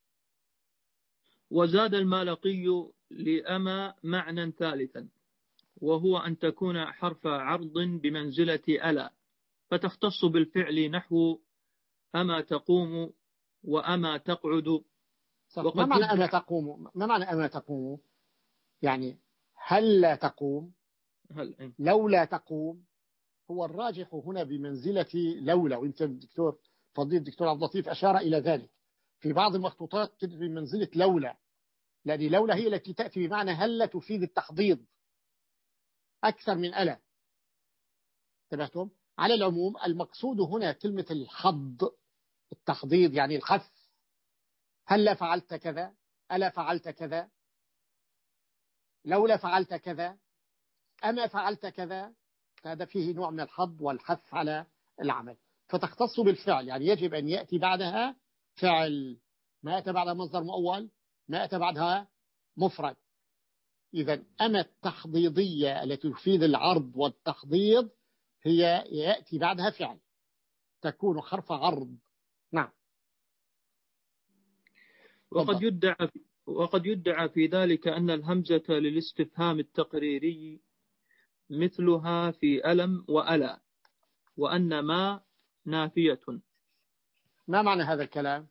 وزاد المالقي لأما معنى ثالثا وهو أن تكون حرف عرض بمنزلة ألا فتختص بالفعل نحو أما تقوم وأما تقعد. ما معنى أما تقوم؟ ما معنى أما تقوم؟ يعني هل لا تقوم؟ هل لو لا تقوم؟ هو الراجح هنا بمنزلة لولا، ويمكن الدكتور فضيل الدكتور عبد اللطيف أشار إلى ذلك في بعض المخطوطات بمنزلة لولا، لأن لولا هي التي تأتي بمعنى هل تفيد التحضيض أكثر من ألا. انتبهتم؟ على العموم المقصود هنا كلمة الحض، التحضيض يعني الخف. هل فعلت كذا؟ ألا فعلت كذا؟ لولا فعلت كذا؟ أما فعلت كذا؟ هذا فيه نوع من الحض والحث على العمل، فتختص بالفعل، يعني يجب أن يأتي بعدها فعل، ما أتى بعدها مصدر مؤول، ما أتى بعدها مفرد. إذا أما التحضيضية التي تفيد العرض والتحضيض هي يأتي بعدها فعل تكون حرف عرض. نعم. وقد يدعى وقد يدعى في ذلك أن الهمزة للاستفهام التقريري مثلها في ألم وألا، وأن ما نافية. ما معنى هذا الكلام؟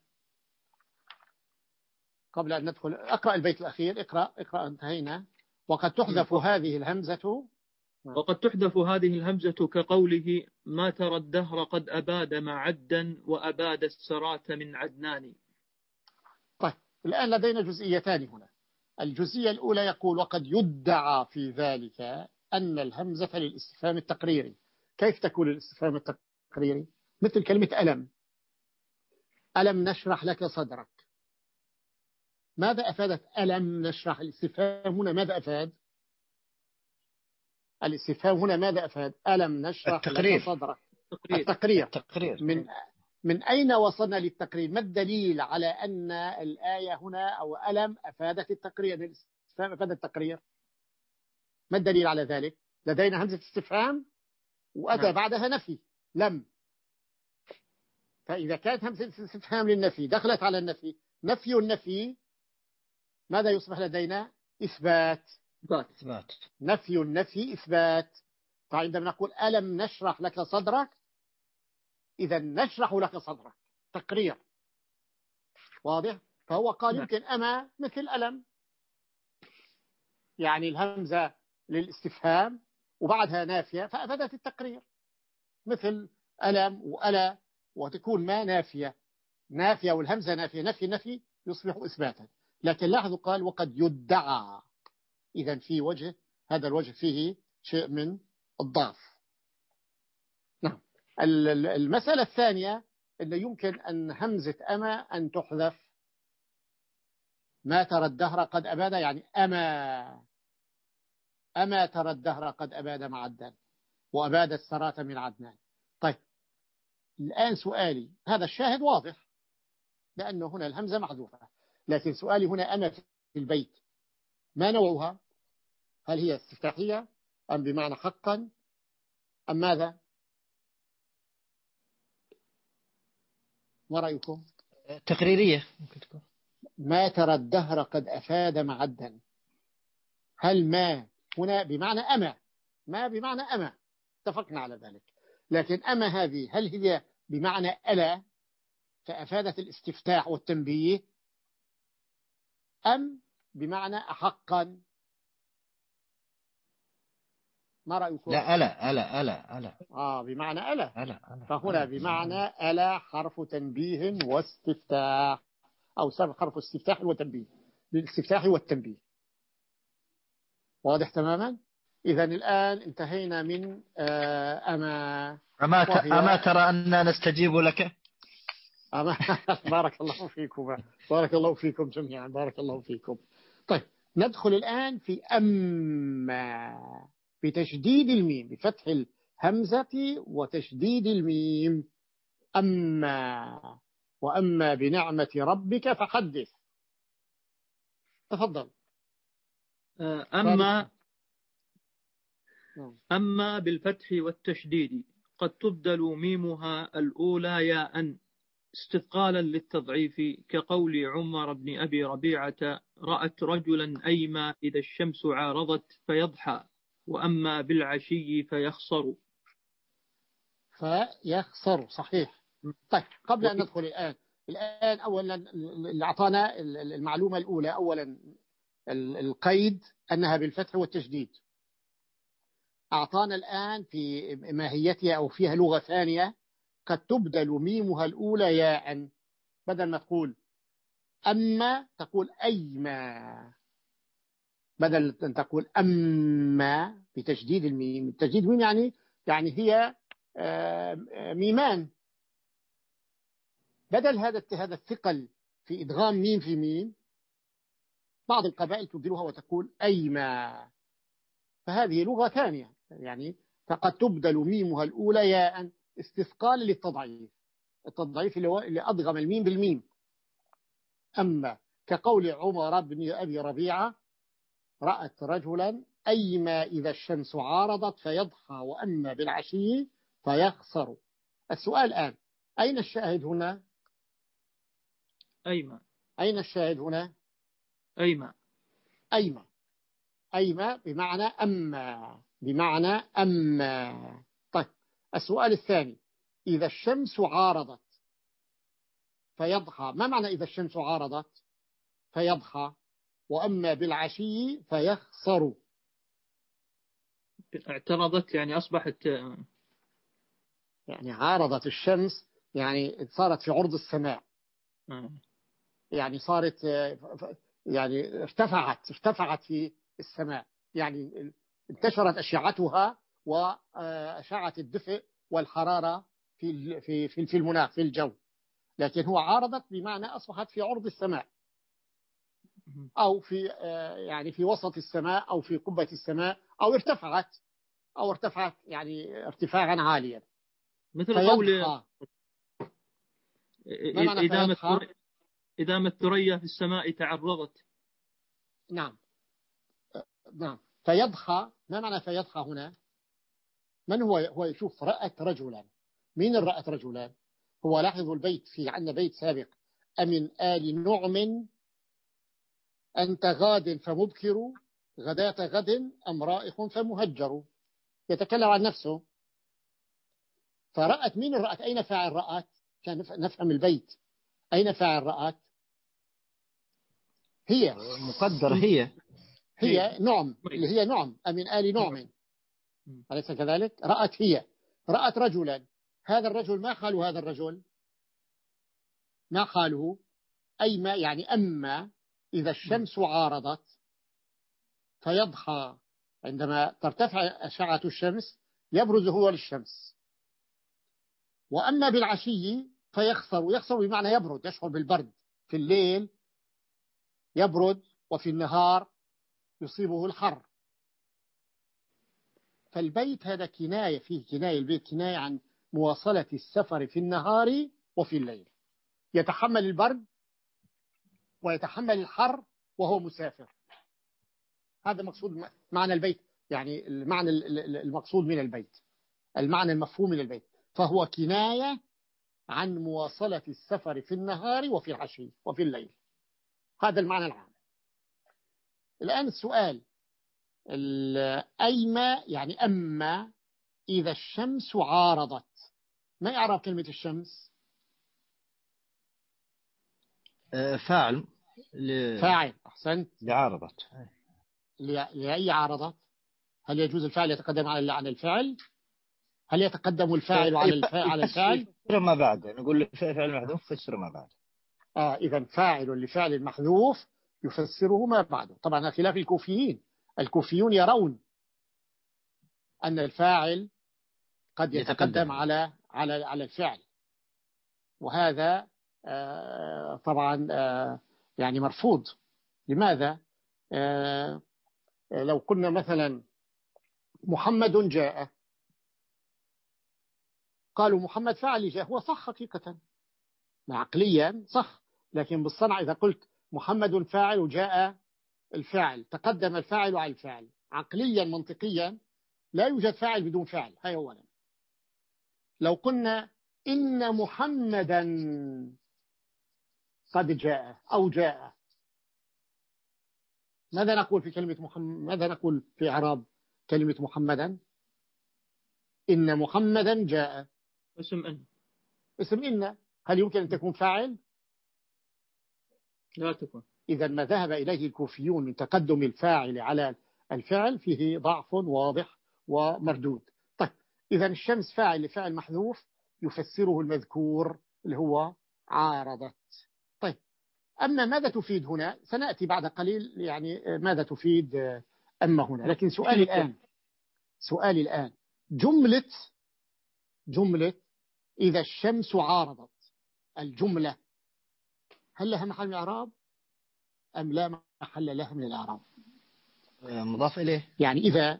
قبل أن ندخل اقرأ البيت الأخير. اقرأ اقرأ انتهينا. وقد تحذف هذه الهمزة وقد تحذف هذه الهمزة كقوله ما ترى الدهر قد أباد معدا وأباد السرات من عدنان. طيب الآن لدينا جزئيتان هنا. الجزئية الأولى يقول وقد يدعى في ذلك أن الهمزة للاستفهام التقريري. كيف تكون الاستفهام التقريري؟ مثل كلمة ألم. ألم نشرح لك صدرك. ماذا أفادت ألم نشرح؟ الاستفهام هنا ماذا أفاد؟ الاستفهام هنا ماذا أفاد؟ ألم نشرح التقرير. لك صدرك. التقرير. التقرير. التقرير. من من أين وصلنا للتقرير؟ ما الدليل على أن الآية هنا أو ألم أفادت التقرير؟ الاستفهام أفاد التقرير. ما الدليل على ذلك؟ لدينا همزة استفهام وأتى نعم. بعدها نفي لم. فإذا كانت همزة استفهام للنفي دخلت على النفي، نفي النفي ماذا يصبح لدينا؟ إثبات. إثبات. نفي النفي إثبات. فعندما نقول ألم نشرح لك صدرك، إذا نشرح لك صدرك تقرير. واضح؟ فهو قال يمكن أما مثل ألم، يعني الهمزة للاستفهام وبعدها نافية فأفادت التقرير، مثل ألم وألا، وتكون ما نافية نافية والهمزة نافية، نفي نفي يصبح إثباتا. لكن لاحظوا قال وقد يدعى، إذا في وجه، هذا الوجه فيه شيء من الضعف. نعم. المسألة الثانية أنه يمكن أن همزة أما أن تحذف. ما ترى الدهر قد أباد، يعني أما أما ترى الدهر قد أباد معدا وأباد السرات من عدنان. طيب الآن سؤالي، هذا الشاهد واضح لأنه هنا الهمزة محذوفة، لكن سؤالي هنا أما في البيت ما نوعها؟ هل هي استفتاحية أم بمعنى حقا أم ماذا؟ ما رأيكم؟ تقريرية ممكن تكون. ما ترى الدهر قد أفاد معدا، هل ما هنا بمعنى أما؟ ما بمعنى أما، اتفقنا على ذلك. لكن أما هذه هل هي بمعنى ألا فأفادت الاستفتاح والتنبيه، أم بمعنى أحقا؟ ما رأيكم؟ لا ألا ألا ألا ألا آه بمعنى ألا. ألا ألا فهنا ألا. بمعنى ألا حرف تنبيه واستفتاح، أو سبب حرف استفتاح وتنبيه، للاستفتاح والتنبيه. واضح تماما؟ إذا الآن انتهينا من أما أما, وهي... أما ترى أننا نستجيب لك. أما بارك الله فيكم، بارك الله فيكم جميعا، بارك الله فيكم. طيب ندخل الآن في أما بتشديد الميم، بفتح الهمزة وتشديد الميم. أما وأما بنعمة ربك فحدث. تفضل. أما أما بالفتح والتشديد قد تبدل ميمها الأولى ياء استثقالا للتضعيف، كقول عمر بن أبي ربيعة رأت رجلا أيما إذا الشمس عارضت فيضحى، وأما بالعشي فيخسر. فيخسر صحيح. طيب قبل أن ندخل الآن الآن أولا اللي أعطانا المعلومة الأولى، أولا القيد أنها بالفتح والتشديد. أعطانا الآن في ماهيتها أو فيها لغة ثانية قد تبدل ميمها الأولى ياء، بدل ما تقول أما تقول أيما، بدل أن تقول أما بتشديد الميم. تشديد الميم يعني يعني هي ميمان، بدل هذا هذا الثقل في إدغام ميم في ميم بعض القبائل تبدلها وتقول أيما. فهذه لغة ثانية، يعني فقد تبدل ميمها الأولى ياء استثقال للتضعيف، التضعيف اللي, اللي أضغم الميم بالميم. أما كقول عمر بن أبي ربيعة رأت رجلا أيما إذا الشمس عارضت فيضحى، وأما بالعشي فيخسر. السؤال الآن أين الشاهد هنا؟ أيما. أين الشاهد هنا؟ أيما. أيما. أيما بمعنى أما، بمعنى أما. طيب السؤال الثاني، إذا الشمس عارضت فيضحى، ما معنى إذا الشمس عارضت فيضحى؟ وأما بالعشي فيخسر. اعترضت يعني أصبحت يعني عارضت الشمس يعني صارت في عرض السماء. آه. يعني صارت يعني ارتفعت ارتفعت في السماء، يعني انتشرت أشعتها وأشعة الدفء والحرارة في في في المناخ في الجو، لكن هو عارضت بمعنى أصبحت في عرض السماء أو في يعني في وسط السماء أو في قبة السماء، أو ارتفعت أو ارتفعت يعني ارتفاعا عاليا. مثل قول ما معنى فيضحى؟ إذا ما الثريا في السماء تعرضت. نعم نعم. فيضحى، ما معنى فيضحى هنا؟ من هو هو يشوف رأت رجلا. مين رأت رجلا؟ هو لاحظوا البيت، في عندنا بيت سابق: أمن آل نعم أنت غاد فمبكر غداة غد أم رائح فمهجر. يتكلم عن نفسه. فرأت، مين رأت؟ أين فاعل رأت؟ كان نفهم البيت. أين فاعل رأت؟ هي مقدر هي هي نعم، اللي هي نعم، أمن آل نعم، أليس كذلك؟ رأت هي رأت رجلا. هذا الرجل ما خاله هذا الرجل؟ ما خاله؟ أي ما يعني أما إذا الشمس عارضت فيضحى، عندما ترتفع أشعة الشمس يبرز هو للشمس. وأما بالعشي فيخسر. يخسر بمعنى يبرد، يشعر بالبرد في الليل يبرد، وفي النهار يصيبه الحر. فالبيت هذا كناية، فيه كناية، البيت كناية عن مواصلة السفر في النهار وفي الليل. يتحمل البرد ويتحمل الحر وهو مسافر. هذا مقصود معنى البيت، يعني المعنى المقصود من البيت، المعنى المفهوم من البيت. فهو كناية عن مواصلة السفر في النهار وفي العشي وفي الليل. هذا المعنى العام. الآن السؤال: أيما يعني أما إذا الشمس عارضت، ما إعراب كلمة الشمس؟ فاعل ل... فاعل. أحسنت. لعارضت. لأي عارضت؟ هل يجوز الفاعل يتقدم على الفعل؟ هل يتقدم الفاعل على الفاعل على الفاعل؟ فسر ما بعد، نقول فعل محذوف فسر ما بعد. آه إذا فاعل لفعل محذوف يفسره ما بعده. طبعا خلاف الكوفيين. الكوفيون يرون أن الفاعل قد يتقدم يتقدم. على على على الفعل، وهذا آه طبعا آه يعني مرفوض. لماذا؟ آه لو قلنا مثلا محمد جاء، قالوا محمد فعل جاء، هو صح حقيقة عقليا صح، لكن بالصنع إذا قلت محمد فاعل وجاء الفاعل، تقدم الفاعل على الفاعل، عقليا منطقيا لا يوجد فاعل بدون فاعل. هاي أولا. لو قلنا إن محمدا قد جاء أو جاء، ماذا نقول في كلمة محمد؟ ماذا نقول في إعراب كلمة محمدا؟ إن محمدا جاء. اسم إن. اسم إن. هل يمكن أن تكون فاعل؟ لا تكون. إذا ما ذهب إليه الكوفيون من تقدم الفاعل على الفعل فيه ضعف واضح ومردود. طيب إذا الشمس فاعل لفعل محذوف يفسره المذكور اللي هو عارضت. طيب أما ماذا تفيد هنا؟ سنأتي بعد قليل يعني ماذا تفيد أما هنا. لكن سؤالي الآن سؤالي الآن جملة جملة إذا الشمس عارضت، الجملة هل لها محل من الإعراب أم لا محل لها من الإعراب؟ مضاف إليه. يعني إذا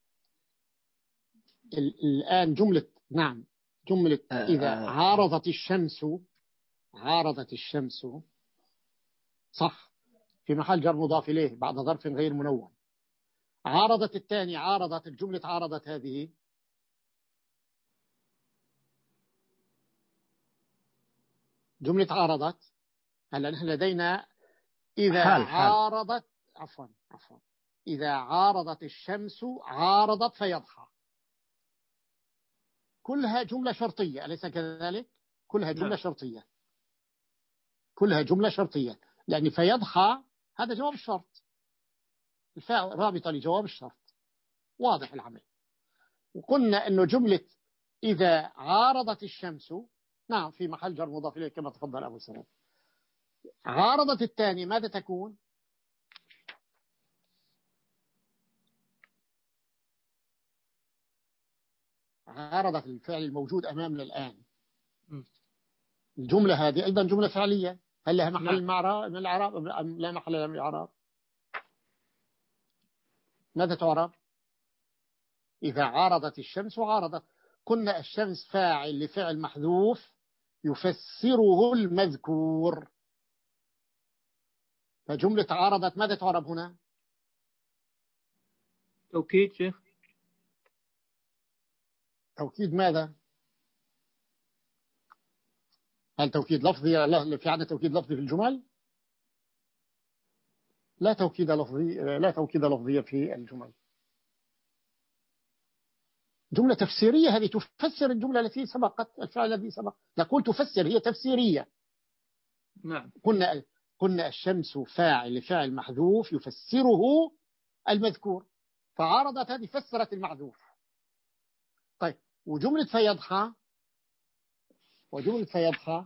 الآن جملة نعم جملة إذا عارضت الشمس، عارضت الشمس صح، في محل جر مضاف إليه بعد ظرف غير منون. عارضت الثاني، عارضت الجملة، عارضت هذه جملة عارضت. هلا نحن لدينا إذا حال عارضت حال. عفوا عفوا إذا عارضت الشمس عارضت فيضحى، كلها جملة شرطية أليس كذلك؟ كلها جملة شرطية، كلها جملة شرطية، لأن فيضحى هذا جواب الشرط، الفاء رابطة لجواب الشرط، واضح العمل. وقلنا أنه جملة إذا عارضت الشمس نعم في محل جر مضاف إليه كما تفضل أبو سلام. عارضت الثاني ماذا تكون؟ عارضت الفعل الموجود أمامنا الآن. الجملة هذه أيضا جملة فعلية، هل لها محل من الإعراب أم لا محل لها من الإعراب؟ ماذا تعرب؟ إذا عارضت الشمس وعارضت، قلنا الشمس فاعل لفعل محذوف يفسره المذكور، فجملة عارضت ماذا تعرب هنا؟ توكيد شيخ. توكيد ماذا؟ هل توكيد لفظي؟ في عندنا توكيد لفظي في الجمل؟ لا توكيد لفظي، لا توكيد لفظي في الجمل. جملة تفسيرية هذه تفسر الجملة التي سبقت، الفعل الذي سبق، نقول تفسر، هي تفسيرية. نعم. قلنا قلنا الشمس فاعل لفعل محذوف يفسره المذكور، فعارضت هذه فسرت المحذوف. طيب وجملة فيضحى، وجملة فيضحى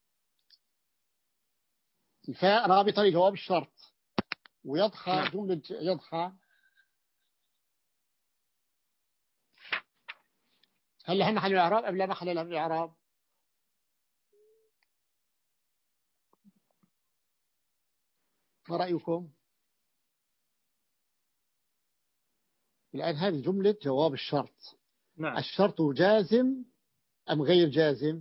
الفاء رابطة لجواب الشرط، ويضحى جملة يضحى هل لها محل الإعراب أم لا محل لها من الإعراب؟ ما رأيكم؟ الآن هذه جملة جواب الشرط. نعم. الشرط جازم أم غير جازم؟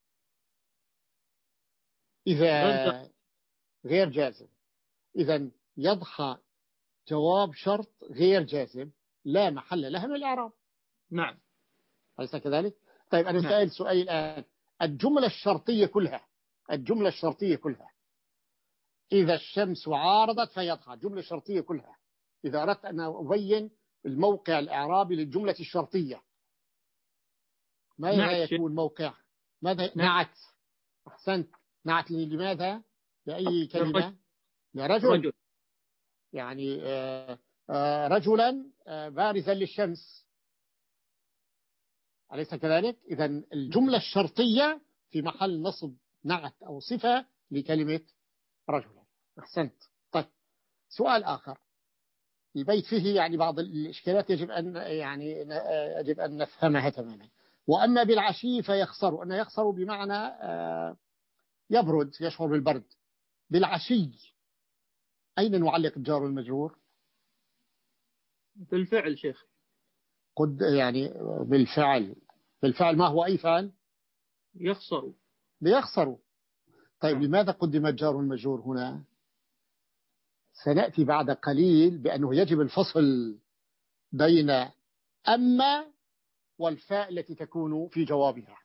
إذا غير جازم، إذا يضحى جواب شرط غير جازم لا محل لها من الإعراب. نعم. أليس كذلك؟ طيب أنا سأل سؤال الآن، الجملة الشرطية كلها، الجملة الشرطية كلها إذا الشمس عارضت فيضحى، الجملة الشرطية كلها، إذا أردت أن أبين الموقع الإعرابي للجملة الشرطية ماذا يكون موقع؟ ماذا؟ نعت. أحسنت، نعت لماذا؟ لأي كلمة؟ لرجل. رجل. يعني آآ آآ رجلا بارزا للشمس، أليس كذلك؟ إذا الجملة الشرطية في محل نصب نعت أو صفة لكلمة رجلا. أحسنت. طيب سؤال آخر، البيت فيه يعني بعض الإشكالات يجب أن يعني يجب أن نفهمها تماما. وأما بالعشي فيخسر، أن يخسر بمعنى يبرد، يشعر بالبرد. بالعشي أين نعلق الجار والمجرور؟ بالفعل شيخ. قد يعني بالفعل. بالفعل ما هو أي فعل؟ يخسر. بيخسر. طيب لماذا قدم الجار والمجرور هنا؟ سنأتي بعد قليل بأنه يجب الفصل بين أما والفاء التي تكون في جوابها،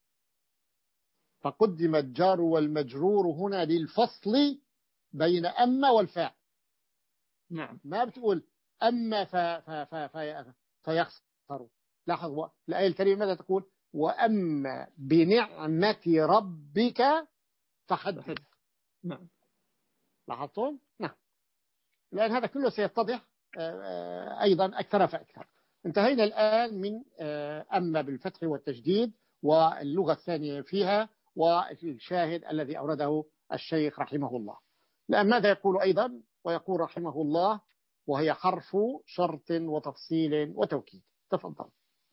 فقدم الجار والمجرور هنا للفصل بين أما والفاء. نعم. ما بتقول أما ف ف ف ف فيخسر. لاحظ الآية الكريمة ماذا تقول؟ وأما بنعمة ربك فحدث. نعم. لاحظتم؟ نعم. لأن هذا كله سيتضح أيضا أكثر فأكثر. انتهينا الآن من أما بالفتح والتشديد واللغة الثانية فيها والشاهد الذي أورده الشيخ رحمه الله. لأن ماذا يقول أيضا؟ ويقول رحمه الله وهي حرف شرط وتفصيل وتوكيد. تفضل.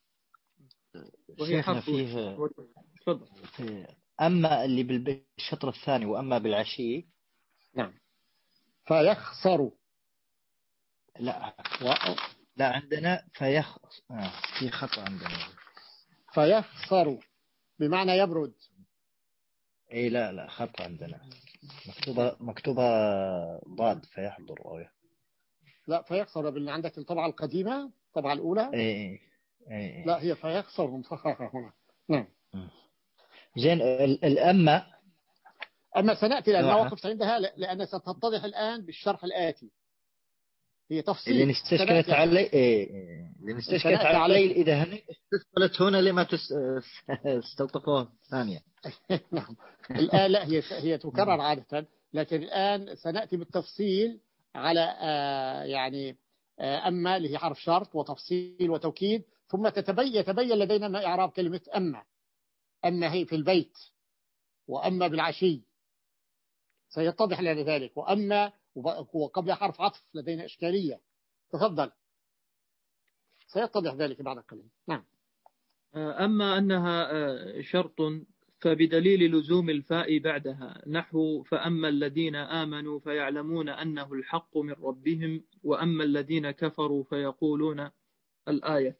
وهي حرف فيه تفضل. أما اللي بالشطر الثاني وأما بالعشي. نعم. فيخسر. لا و... لا عندنا فيخ آه. في خطأ عندنا. فيخسر بمعنى يبرد. اي لا لا خطأ عندنا، مكتوبة مكتوبة ضاد فيحضر أو يه. لا فيخسر باللي عندك الطبعة القديمة، الطبعة الأولى. اي اي اي. لا هي فيخسر مصححة هنا. نعم. زين الأما أما سنأتي لأن وقفت عندها لأن ستتضح الآن بالشرح الآتي. هي تفصيل اللي استشكلت علي إيه اللي استشكلت علي إذا هني استشكلت هنا لما تستلطفوها ثانية. نعم. الآن لا هي هي تكرر عادة، لكن الآن سنأتي بالتفصيل على آه يعني آه أما اللي هي حرف شرط وتفصيل وتوكيد، ثم تتبين يتبين لدينا ما إعراب كلمة أما. أما هي في البيت، وأما بالعشي، سيتضح لنا ذلك. وأما وقبل حرف عطف لدينا إشكالية. تفضل، سيتضح ذلك بعد قليل. نعم. أما أنها شرط فبدليل لزوم الفاء بعدها، نحو فأما الذين آمنوا فيعلمون أنه الحق من ربهم وأما الذين كفروا فيقولون الآية.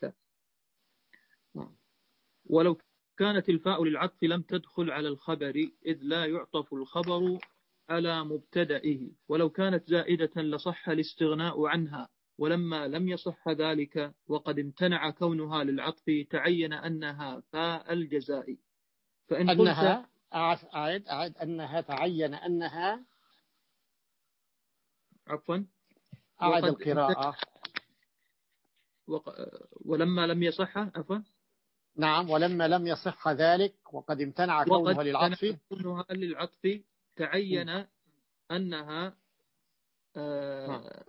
ولو كانت الفاء للعطف لم تدخل على الخبر، إذ لا يعطف الخبر على مبتدئه، ولو كانت زائدة لصح الاستغناء عنها، ولما لم يصح ذلك وقد امتنع كونها للعطف تعين أنها فاء الجزاء. فإن أنها أعد أعد أنها تعين أنها عفوا أعد القراءة وق... ولما لم يصح عفوا نعم ولما لم يصح ذلك وقد امتنع كونها للعطف كونها للعطف تعين م. أنها آه...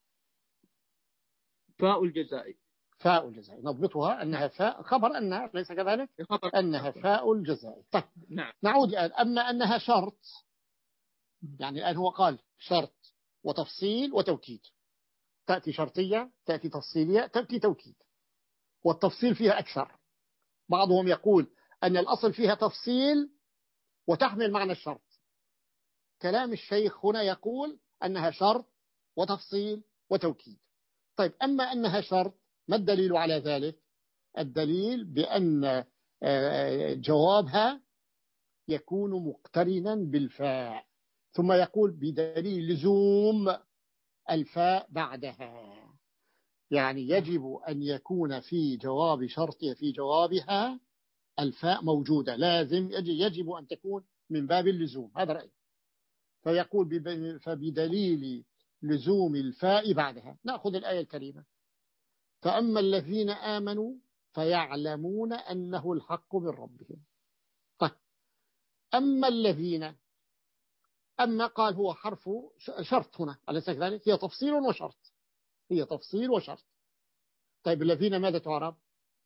فاء الجزاء. فاء الجزاء نضبطها أنها فاء خبر أنها، ليس كذلك؟ أنها فاء الجزاء. طيب نعم. نعود الآن. أما أنها شرط، يعني الآن هو قال شرط وتفصيل وتوكيد، تأتي شرطية، تأتي تفصيلية، تأتي توكيد، والتفصيل فيها أكثر. بعضهم يقول أن الأصل فيها تفصيل وتحمل معنى الشرط. كلام الشيخ هنا يقول أنها شرط وتفصيل وتوكيد. طيب أما أنها شرط، ما الدليل على ذلك؟ الدليل بأن جوابها يكون مقترنا بالفاء، ثم يقول بدليل لزوم الفاء بعدها، يعني يجب أن يكون في جواب شرطها في جوابها الفاء موجودة، لازم يجب أن تكون من باب اللزوم. هذا رأي. فيقول فبدليل لزوم الفاء بعدها. نأخذ الآية الكريمة: فأما الذين آمنوا فيعلمون أنه الحق من ربهم. طيب أما الذين، أما قال هو حرف شرط هنا، أليس كذلك؟ هي تفصيل وشرط، هي تفصيل وشرط. طيب الذين ماذا تعرب؟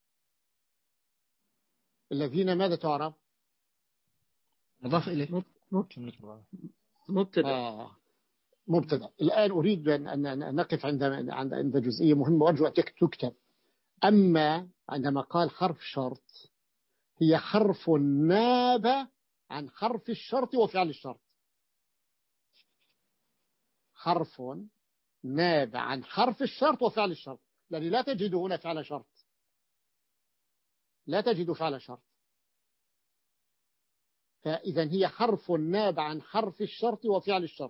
الذين ماذا تعرب؟ مضاف إليه مبتدأ. آه. مبتدأ. الآن أريد أن نقف عند عند جزئية مهمة وأرجو أن تكتب. أما عندما قال حرف شرط، هي حرف ناب عن حرف الشرط وفعل الشرط. حرف ناب عن حرف الشرط وفعل الشرط، لأن لا تجد هنا فعل شرط، لا تجد فعل شرط. فإذا هي حرف ناب عن حرف الشرط وفعل الشرط،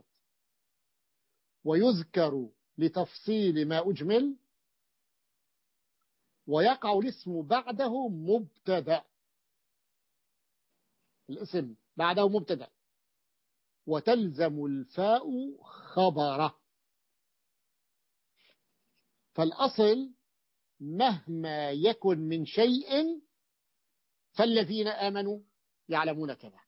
ويذكر لتفصيل ما أجمل، ويقع الاسم بعده مبتدأ، الاسم بعده مبتدأ، وتلزم الفاء خبره. فالأصل مهما يكن من شيء فالذين آمنوا يعلمون كذا.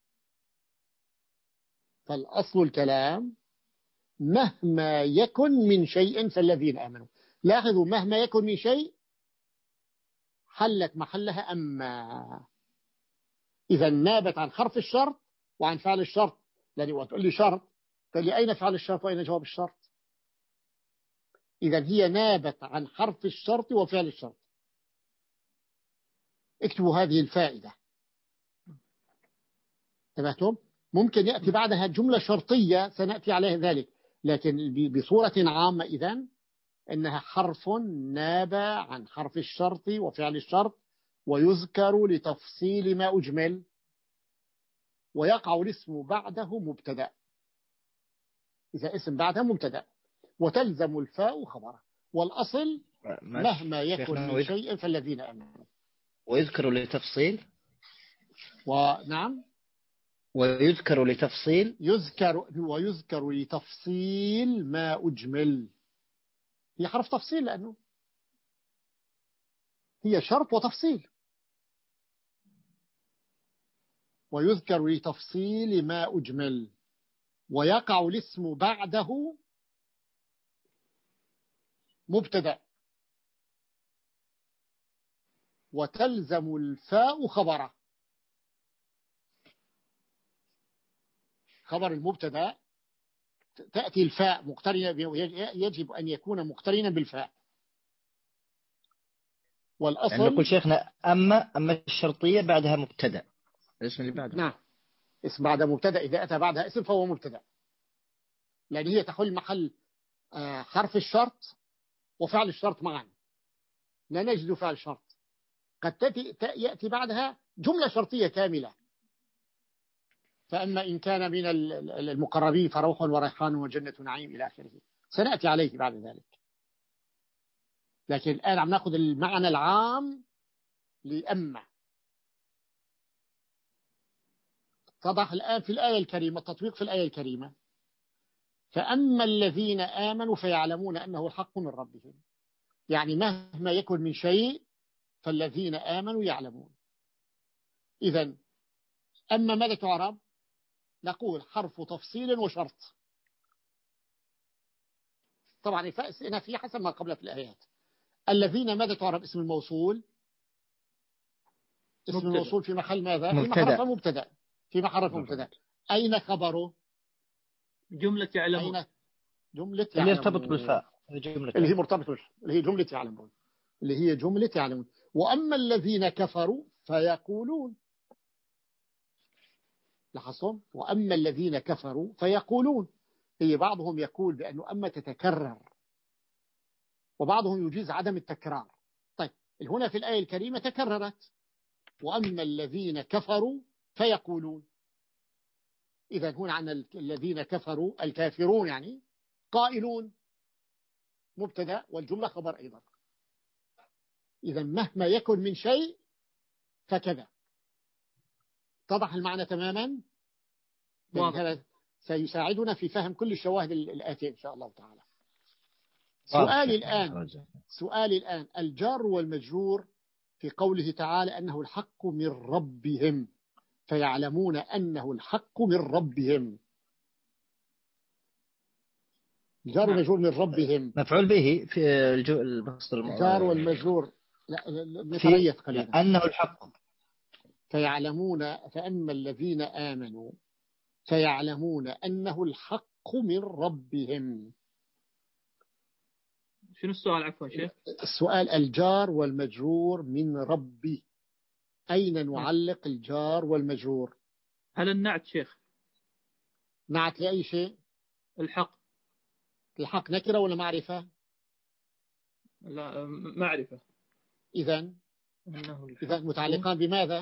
فالأصل الكلام مهما يكن من شيء فالذين آمنوا. لاحظوا مهما يكن من شيء حلت محلها أما، إذا نابت عن حرف الشرط وعن فعل الشرط. لأني وتقول لي شرط، قال لي أين فعل الشرط وأين جواب الشرط؟ إذا هي نابت عن حرف الشرط وفعل الشرط. اكتبوا هذه الفائدة. تمام؟ ممكن يأتي بعدها جملة شرطية سنأتي عليها ذلك، لكن بصورة عامة إذن إنها حرف ناب عن حرف الشرط وفعل الشرط، ويذكر لتفصيل ما أجمل، ويقع الاسم بعده مبتدأ. إذا اسم بعده مبتدأ، وتلزم الفاء خبره. والأصل مهما يكن من شيء فالذين آمنوا. ويذكر لتفصيل، ونعم ويذكر لتفصيل يذكر ويذكر لتفصيل ما أجمل. هي حرف تفصيل لأنه هي شرط وتفصيل. ويذكر لتفصيل ما أجمل، ويقع الاسم بعده مبتدأ، وتلزم الفاء خبره. خبر المبتدأ تأتي الفاء مقترنة، يجب أن يكون مقترنا بالفاء. والأصل يعني نقول شيخنا أما أما الشرطية بعدها مبتدأ، الاسم اللي بعده. نعم، اسم بعد مبتدأ إذا أتى بعدها اسم فهو مبتدأ، لأن هي تحل محل حرف الشرط وفعل الشرط معا. لا نجد فعل شرط، قد يأتي بعدها جملة شرطية كاملة. فأما إن كان من المقربين فروح وريحان وجنة نعيم إلى آخره، سنأتي عليه بعد ذلك. لكن الآن عم نأخذ المعنى العام لأما. اتضح الآن في الآية الكريمة، التطبيق في الآية الكريمة: فأما الذين آمنوا فيعلمون أنه الحق من ربهم. يعني مهما يكن من شيء فالذين آمنوا يعلمون. إذن أما ماذا تعرب؟ نقول حرف تفصيل وشرط. طبعا هنا في حسب ما قبل في الآيات. الذين ماذا تعرب؟ اسم الموصول. اسم مبتدأ. الموصول في محل ماذا؟ في محل مبتدأ. في محل مبتدأ. أين خبره؟ جملة يعلمون. أين جملة يعلمون اللي يرتبط بالفاء، اللي هي مرتبط اللي هي جملة يعلمون، اللي هي جملة يعلمون. وأما الذين كفروا فيقولون. لاحظتم؟ وأما الذين كفروا فيقولون. هي بعضهم يقول بأنه أما تتكرر، وبعضهم يجيز عدم التكرار. طيب هنا في الآية الكريمة تكررت: وأما الذين كفروا فيقولون. إذا هنا عن الذين كفروا الكافرون يعني قائلون مبتدأ والجملة خبر أيضا. إذا مهما يكن من شيء فكذا. اتضح المعنى تماما. هذا سيساعدنا في فهم كل الشواهد الآتية إن شاء الله تعالى. سؤالي الآن سؤالي الآن الجار والمجرور في قوله تعالى أنه الحق من ربهم، فيعلمون أنه الحق من ربهم. الجار والمجرور من ربهم مفعول به في المصدر. الجار والمجرور لا نتريث قليلا. أنه الحق. فيعلمون، فأما الذين آمنوا فيعلمون أنه الحق من ربهم. شنو السؤال عفوا شيخ؟ السؤال الجار والمجرور من ربي، أين نعلق الجار والمجرور؟ هل النعت شيخ؟ نعت لأي شيء؟ الحق. الحق نكرة ولا معرفة؟ لا معرفة. إذن إذن متعلقان بماذا؟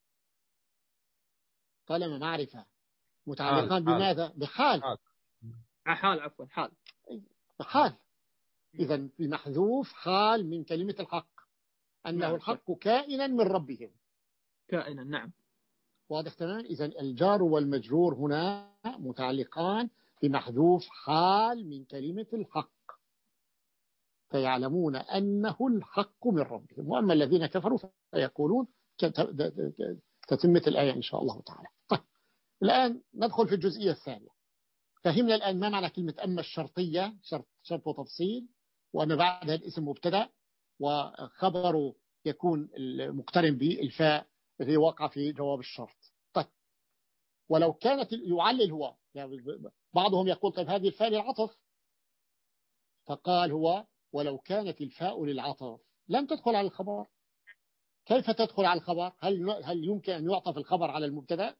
طالما معرفة متعلقان بماذا؟ بحال. حال عفوا حال. بحال. إذن بمحذوف حال من كلمة الحق، أنه نعم. الحق كائنا من ربهم. كائنا نعم. واضح تمام. إذن الجار والمجرور هنا متعلقان بمحذوف حال من كلمة الحق، فيعلمون أنه الحق من ربهم. وأما الذين كفروا فيقولون تتمة الآية إن شاء الله تعالى. طيب الآن ندخل في الجزئية الثانية. فهمنا الآن ما معنى كلمة أما الشرطية، شرط, شرط وتفصيل، وأن بعدها الاسم مبتدأ وخبره يكون مقترن بالفاء الذي وقع في جواب الشرط. طيب ولو كانت يعلل هو يعني بعضهم يقول طيب هذه الفاء للعطف، فقال هو ولو كانت الفاء للعطف لم تدخل على الخبر. كيف تدخل على الخبر؟ هل هل يمكن أن يعطف الخبر على المبتدأ؟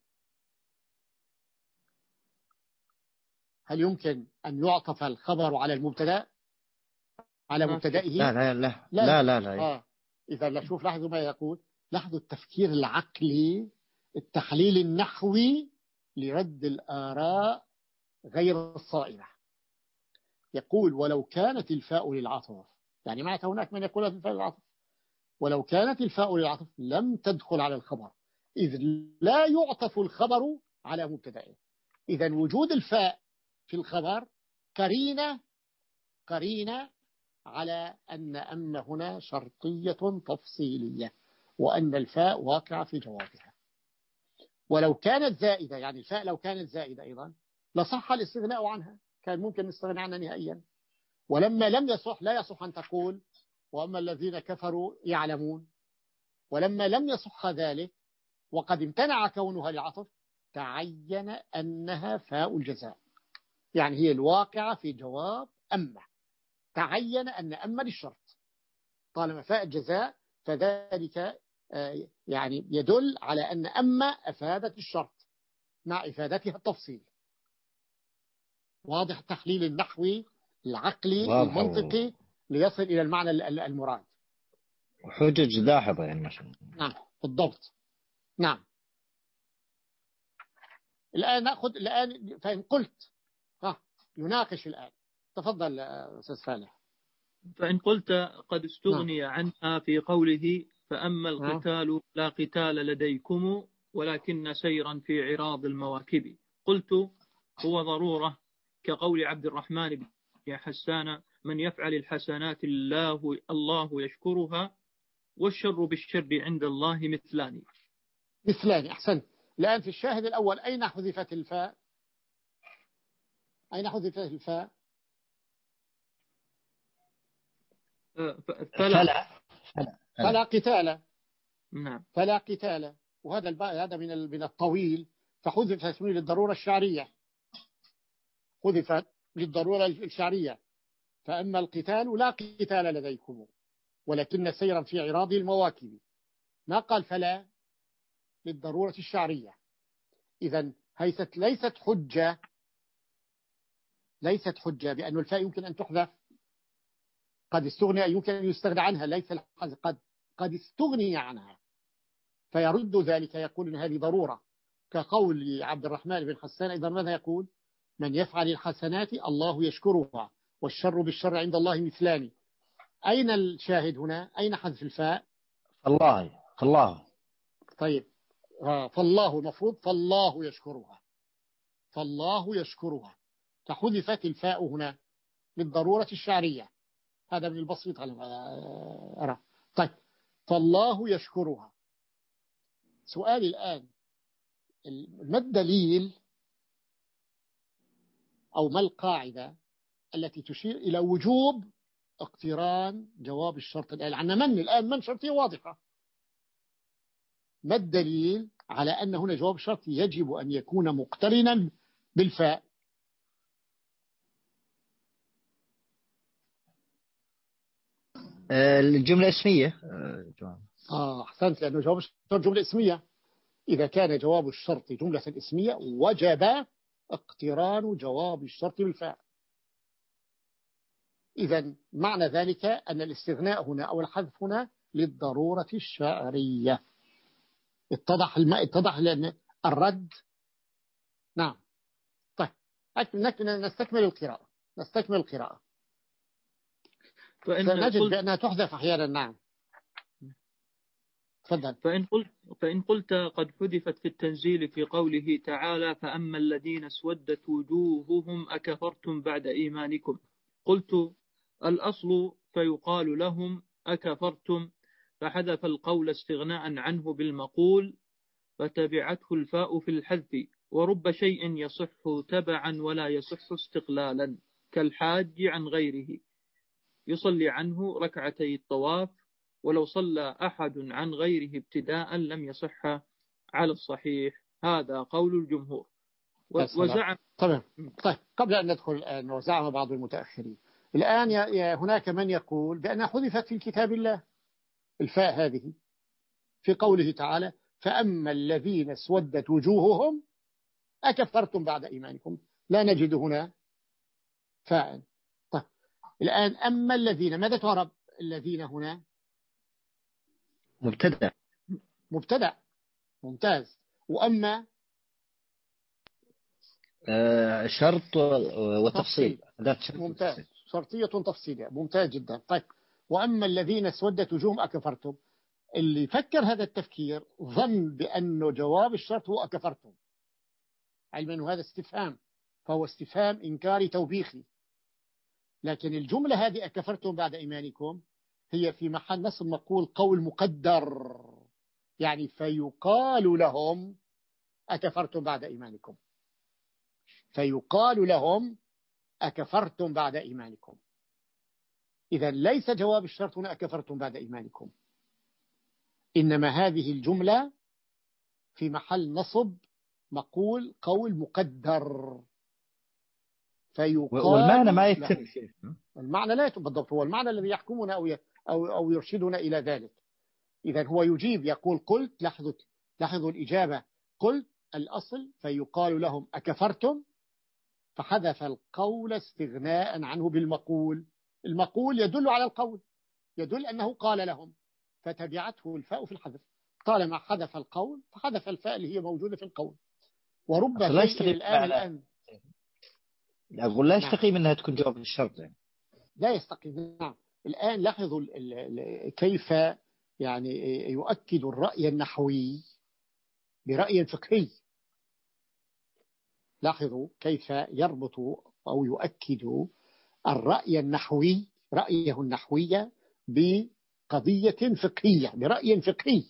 هل يمكن أن يعطف الخبر على المبتدأ على مبتدئه؟ لا لا لا لا لا, لا. آه. إذا لا شوف لاحظوا ما يقول، لاحظوا التفكير العقلي التحليل النحوي لرد الآراء غير الصائبة. يقول ولو كانت الفاء للعطف، يعني معنى هناك من يقول الفاء للعطف، ولو كانت الفاء للعطف لم تدخل على الخبر إذ لا يعطف الخبر على مبتدئه. إذا وجود الفاء في الخبر قرينة قرينة على أن أما هنا شرطية تفصيلية وأن الفاء واقعة في جوابها. ولو كانت زائدة، يعني الفاء لو كانت زائدة أيضا لصح الاستغناء عنها، كان ممكن نستغنى عنها نهائيا. ولما لم يصح لا يصح أن تقول وأما الذين كفروا يعلمون. ولما لم يصح ذلك وقد امتنع كونها لعطف تعين أنها فاء الجزاء. يعني هي الواقعة في جواب أما، تعين أن أما للشرط، طالما فاء الجزاء فذلك يعني يدل على أن أما أفادت الشرط مع إفادتها التفصيل. واضح التحليل النحوي العقلي المنطقي ليصل إلى المعنى المراد. وحجج داحضة يعني ما شاء الله. نعم بالضبط. نعم. الآن نأخذ الآن فإن قلت ها يناقش الآن. تفضل أستاذ فالح. فإن قلت قد استغني نعم. عنها في قوله فأما القتال لا قتال لديكم ولكن سيرا في عراض المواكب، قلت هو ضرورة كقول عبد الرحمن بن حسان من يفعل الحسنات الله الله يشكرها والشر بالشر عند الله مثلان. مثلان أحسنت. الآن في الشاهد الأول أين حذفت الفاء؟ أين حذفت الفاء؟ فلا فلا فلا, فلا قتال. نعم. فلا قتال، وهذا الباء هذا من من الطويل، فحذف اسمه للضرورة الشعرية، حذفت للضرورة الشعرية. فأما القتال لا قتال لديكم ولكن سيرا في عراض المواكب، ما قال فلا للضرورة الشعرية. إذن ليست ليست حجة ليست حجة بأن الفاء يمكن أن تحذف. قد استغني يمكن أن يستغنى عنها، ليس الحذف، قد قد استغني عنها، فيرد ذلك يقول إن هذه ضرورة، كقول عبد الرحمن بن حسان أيضا ماذا يقول؟ من يفعل الحسنات الله يشكرها والشر بالشر عند الله مثلان. أين الشاهد هنا؟ أين حذف الفاء؟ الله الله طيب فالله المفروض فالله يشكرها، فالله يشكرها، فحذفت الفاء هنا للضرورة الشعرية. هذا من البسيط على أرى. طيب فالله يشكرها. سؤالي الآن ما الدليل أو ما القاعدة التي تشير إلى وجوب اقتران جواب الشرط الآن؟ عندنا من الآن من شرطية واضحة. ما الدليل على أن هنا جواب الشرط يجب أن يكون مقترنا بالفاء؟ الجملة اسمية. آه أحسنت، لأنه جواب الشرط جملة اسمية. إذا كان جواب الشرط جملة اسمية وجب اقتران جواب الشرط بالفاء. إذن معنى ذلك أن الاستغناء هنا أو الحذف هنا للضرورة الشعرية. اتضح الماء اتضح لأن الرد. نعم. طيب نستكمل القراءة نستكمل القراءة سنجد قلت... بأنها تحذف أحيانا. نعم تفضل. فإن قلت, فإن قلت قد حذفت في التنزيل في قوله تعالى فأما الذين اسودت وجوههم أكفرتم بعد إيمانكم، قلت الأصل فيقال لهم أكفرتم، فحذف القول استغناء عنه بالمقول فتبعته الفاء في الحذف. ورب شيء يصح تبعا ولا يصح استقلالا كالحاج عن غيره يصلي عنه ركعتي الطواف، ولو صلى أحد عن غيره ابتداء لم يصح على الصحيح. هذا قول الجمهور. وزعم طبعا. طيب قبل أن ندخل الآن، وزعم بعض المتأخرين الآن هناك من يقول بأنها حذفت في كتاب الله الفاء هذه في قوله تعالى فأما الذين اسودت وجوههم أكفرتم بعد إيمانكم، لا نجد هنا فاء. طيب الآن أما الذين، ماذا تعرب الذين هنا؟ مبتدأ. مبتدأ ممتاز. وأما آه شرط وتفصيل. ممتاز، شرطية تفصيلية، ممتاز جدا. طيب وأما الذين اسودت وجوههم أكفرتم، اللي فكر هذا التفكير ظن بأنه جواب الشرط هو أكفرتم، علما أنه هذا استفهام، فهو استفهام إنكاري توبيخي. لكن الجملة هذه أكفرتم بعد إيمانكم هي في محل نصب مقول قول مقدر، يعني فيقال لهم أكفرتم بعد إيمانكم، فيقال لهم أكفرتم بعد إيمانكم. إذا ليس جواب الشرط هنا أكفرتم بعد إيمانكم، إنما هذه الجملة في محل نصب مقول قول مقدر، فيقال والمعنى ما له. يتم. المعنى لا يتم بالضبط، هو المعنى الذي يحكمنا أو أو أو يرشدنا إلى ذلك. إذا هو يجيب يقول قلت، لاحظوا لاحظوا الإجابة، قلت الأصل فيقال لهم أكفرتم، فحذف القول استغناء عنه بالمقول. المقول يدل على القول، يدل أنه قال لهم، فتبعته الفاء في الحذف. طالما حذف القول فحذف الفاء اللي هي موجودة في القول. ورب شيء الآن الآن أقول لا يستقيم أنها تكون جواب الشرط يعني. لا يستقيم. نعم. الآن لاحظوا كيف يعني يؤكد الرأي النحوي برأي فقهي. لاحظوا كيف يربط أو يؤكد الرأي النحوي، رأيه النحوي بقضية فقهية، برأي فقهي.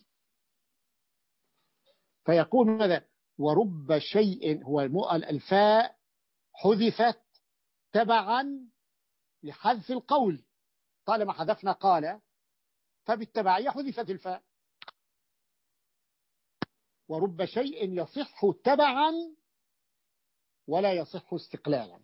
فيقول ماذا؟ ورب شيء، هو الفاء حذفت تبعا لحذف القول. طالما حذفنا قال فبالتبعية حذفت الفاء. ورب شيء يصح تبعا ولا يصح استقلالا.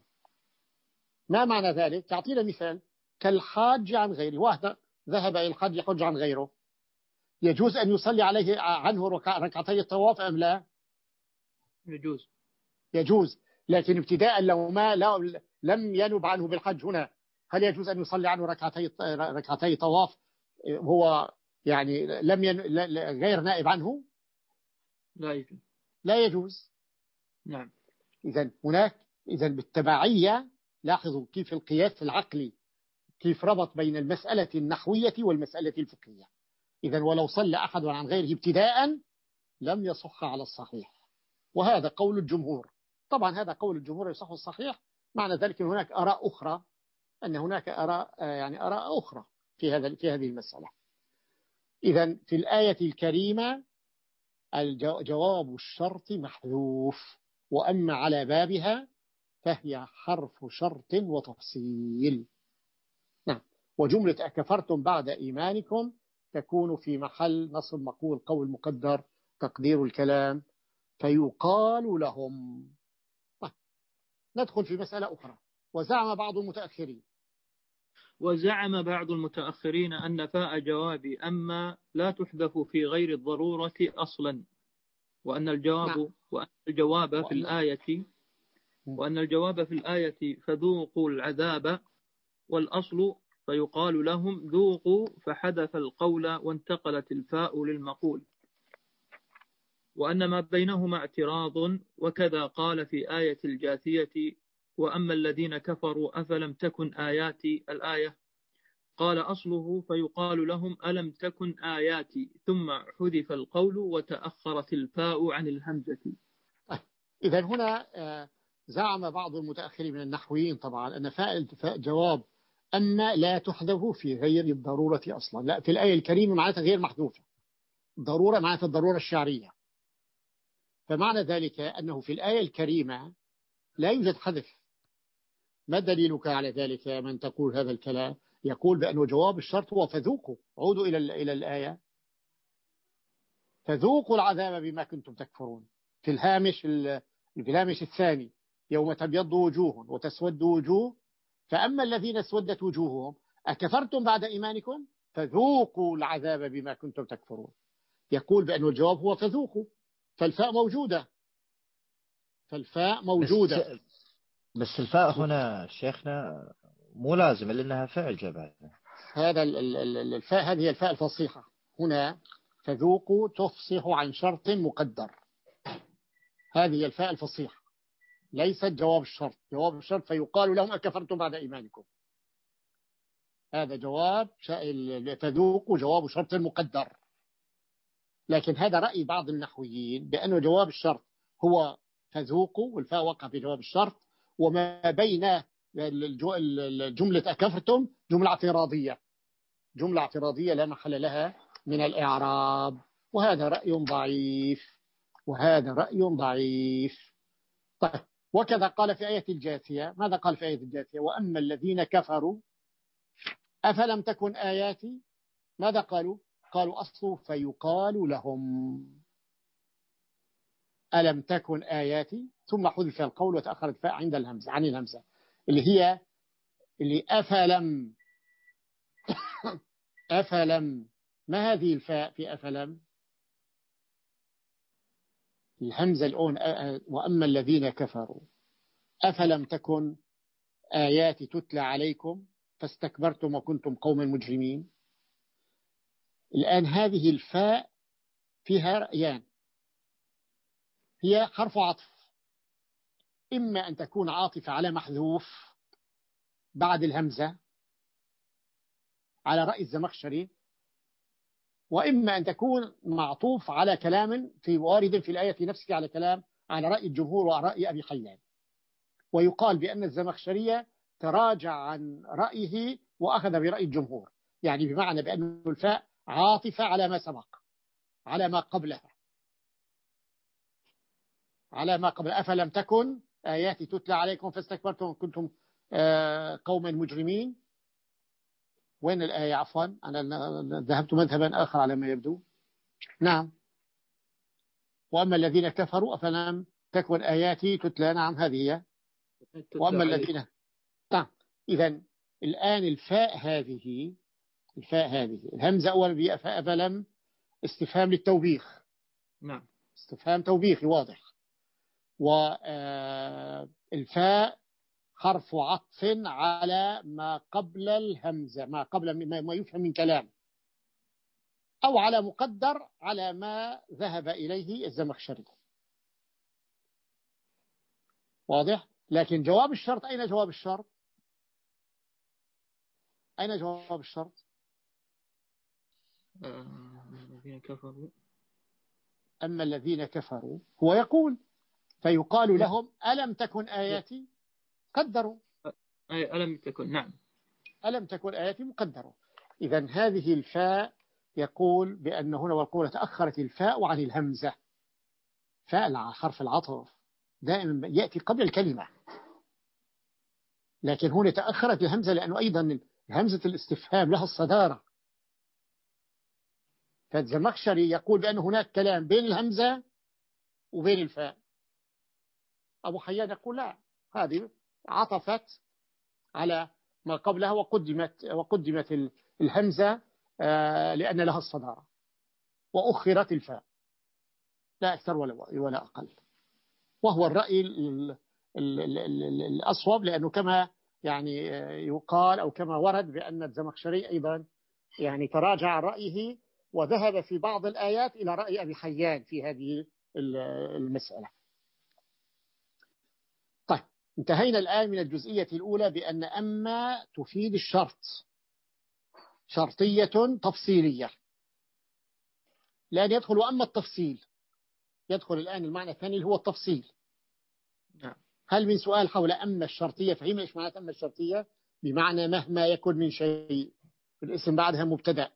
ما معنى ذلك؟ تعطينا مثال. كالحاج عن غيره، واحد ذهب إلى الحاج يحج عن غيره، يجوز أن يصلي عليه عنه ركعتي الطواف أم لا؟ يجوز. يجوز، لكن ابتداء لو ما لا لم ينب عنه بالحج هنا، هل يجوز أن يصلي عنه ركعتي ركعتي طواف هو يعني لم ين... غير نائب عنه؟ لا يجوز. لا يجوز. نعم. إذن هناك إذن بالتبعية. لاحظوا كيف القياس العقلي كيف ربط بين المسألة النحوية والمسألة الفقهية. إذن ولو صلى أحد عن غيره ابتداء لم يصح على الصحيح، وهذا قول الجمهور. طبعا هذا قول الجمهور يصح الصحيح، معنى ذلك أن هناك آراء أخرى، أن هناك آراء يعني آراء أخرى في هذا في هذه المسألة. إذن في الآية الكريمة الجواب الشرط محذوف، وأما على بابها فهي حرف شرط وتفصيل. نعم. وجملة أكفرتم بعد إيمانكم تكون في محل نصب مقول قول مقدر، تقدير الكلام فيقال لهم. طيب. ندخل في مسألة أخرى. وزعم بعض المتأخرين وزعم بعض المتأخرين أن فاء جواب أما لا تحذف في غير الضرورة أصلا، وأن الجواب نعم. وأن الجواب وأن في الآية وأن الجواب في الآية فذوقوا العذاب، والأصل فيقال لهم ذوقوا، فحذف القول وانتقلت الفاء للمقول، وأن ما بينهما اعتراض. وكذا قال في آية الجاثية وأما الذين كفروا أفلم تكن آياتي الآية، قال أصله فيقال لهم ألم تكن آياتي، ثم حذف القول وتأخرت الفاء عن الهمزة. إذن هنا زعم بعض المتأخرين من النحويين طبعا أن فاء جواب أما لا تحذف في غير الضرورة أصلا. لا، في الآية الكريمة معناتها غير محذوفة. ضرورة معناتها الضرورة الشعرية. فمعنى ذلك أنه في الآية الكريمة لا يوجد حذف. ما دليلك على ذلك من تقول هذا الكلام؟ يقول بأنه جواب الشرط هو فذوقوا. عودوا إلى إلى الآية فذوقوا العذاب بما كنتم تكفرون. في الهامش في الهامش الثاني يوم تبيض وجوه وتسود وجوه، فأما الذين اسودت وجوههم أكفرتم بعد إيمانكم فذوقوا العذاب بما كنتم تكفرون. يقول بأن الجواب هو فذوقوا، فالفاء موجودة فالفاء موجودة بس, بس الفاء هنا شيخنا مو لازم لأنها فعل جبال. هذا الفاء هذه الفاء الفصيحة هنا. فذوقوا تفصح عن شرط مقدر، هذه الفاء الفصيحة ليست جواب الشرط. جواب الشرط فيقال لهم أكفرتم بعد إيمانكم، هذا جواب فذوقوا جواب شرط مقدر. لكن هذا رأي بعض النحويين بأنه جواب الشرط هو فذوقوا، والفاء وقع في جواب الشرط، وما بين الجملة أكفرتم جملة اعتراضية، جملة اعتراضية لا محل لها من الإعراب. وهذا رأي ضعيف وهذا رأي ضعيف. طيب. وكذا قال في آية الجاثية. ماذا قال في آية الجاثية؟ وأما الذين كفروا أفلم تكن آياتي، ماذا قالوا؟ قالوا أصله فيقال لهم ألم تكن آياتي، ثم حذف القول وتأخرت فاء عند الهمزة عن الهمزة. اللي هي اللي أفلم أفلم. ما هذه الفاء في أفلم؟ الهمزة الأون. وأما الذين كفروا أفلم تكن آياتي تتلى عليكم فاستكبرتم وكنتم قوما مجرمين. الآن هذه الفاء فيها رأيان. هي حرف عطف، إما أن تكون عاطفة على محذوف بعد الهمزة على رأي الزمخشري، وإما أن تكون معطوف على كلام في وارد في الآية نفسها على كلام على رأي الجمهور ورأي أبي حيان. ويقال بأن الزمخشرية تراجع عن رأيه وأخذ برأي الجمهور، يعني بمعنى بأن الفاء عاطفة على ما سبق، على ما قبلها، على ما قبل. أفلم تكن آياتي تتلى عليكم فاستكبرتم وكنتم قوما مجرمين. وين الآية؟ عفوا أنا ذهبت مذهبا آخر على ما يبدو. نعم، وأما الذين كفروا أفلم تكن آياتي تتلى. نعم هذه. وأما الذين نعم. إذن الآن الفاء هذه الفاء هذه الهمزة أول بأفاء أفلم استفهام للتوبيخ. نعم، استفهام توبيخي واضح. والفاء حرف عطف على ما قبل الهمزة، ما قبل ما يفهم من كلام، أو على مقدر على ما ذهب إليه الزمخشري. واضح؟ لكن جواب الشرط، أين جواب الشرط؟ أين جواب الشرط؟ الذين كفروا. أما الذين كفروا هو يقول فيقال لهم ألم تكن آياتي؟ قدروا. أي ألم تكن. نعم، ألم تكن آياتي مقدروا. إذن هذه الفاء يقول بأن هنا والقول تأخرت الفاء عن الهمزة. فاء حرف العطف دائما يأتي قبل الكلمة، لكن هنا تأخرت الهمزة لأنه أيضا همزة الاستفهام لها الصدارة. فالزمخشري يقول بأن هناك كلام بين الهمزة وبين الفاء. أبو حيان يقول لا، هذه عطفت على ما قبلها وقدمت وقدمت الهمزة لأن لها الصدارة، وأخرت الفاء، لا أكثر ولا ولا أقل. وهو الرأي الأصوب، لأنه كما يعني يقال أو كما ورد بأن الزمخشري أيضا يعني تراجع عن رأيه وذهب في بعض الآيات إلى رأي أبي حيان في هذه المسألة. طيب، انتهينا الآن من الجزئية الأولى بأن أما تفيد الشرط، شرطية تفصيلية. لأن يدخل أما التفصيل، يدخل الآن المعنى الثاني اللي هو التفصيل. هل من سؤال حول أما الشرطية؟ فهمنا إيش معنى أما الشرطية؟ بمعنى مهما يكن من شيء، الاسم بعدها مبتدأ،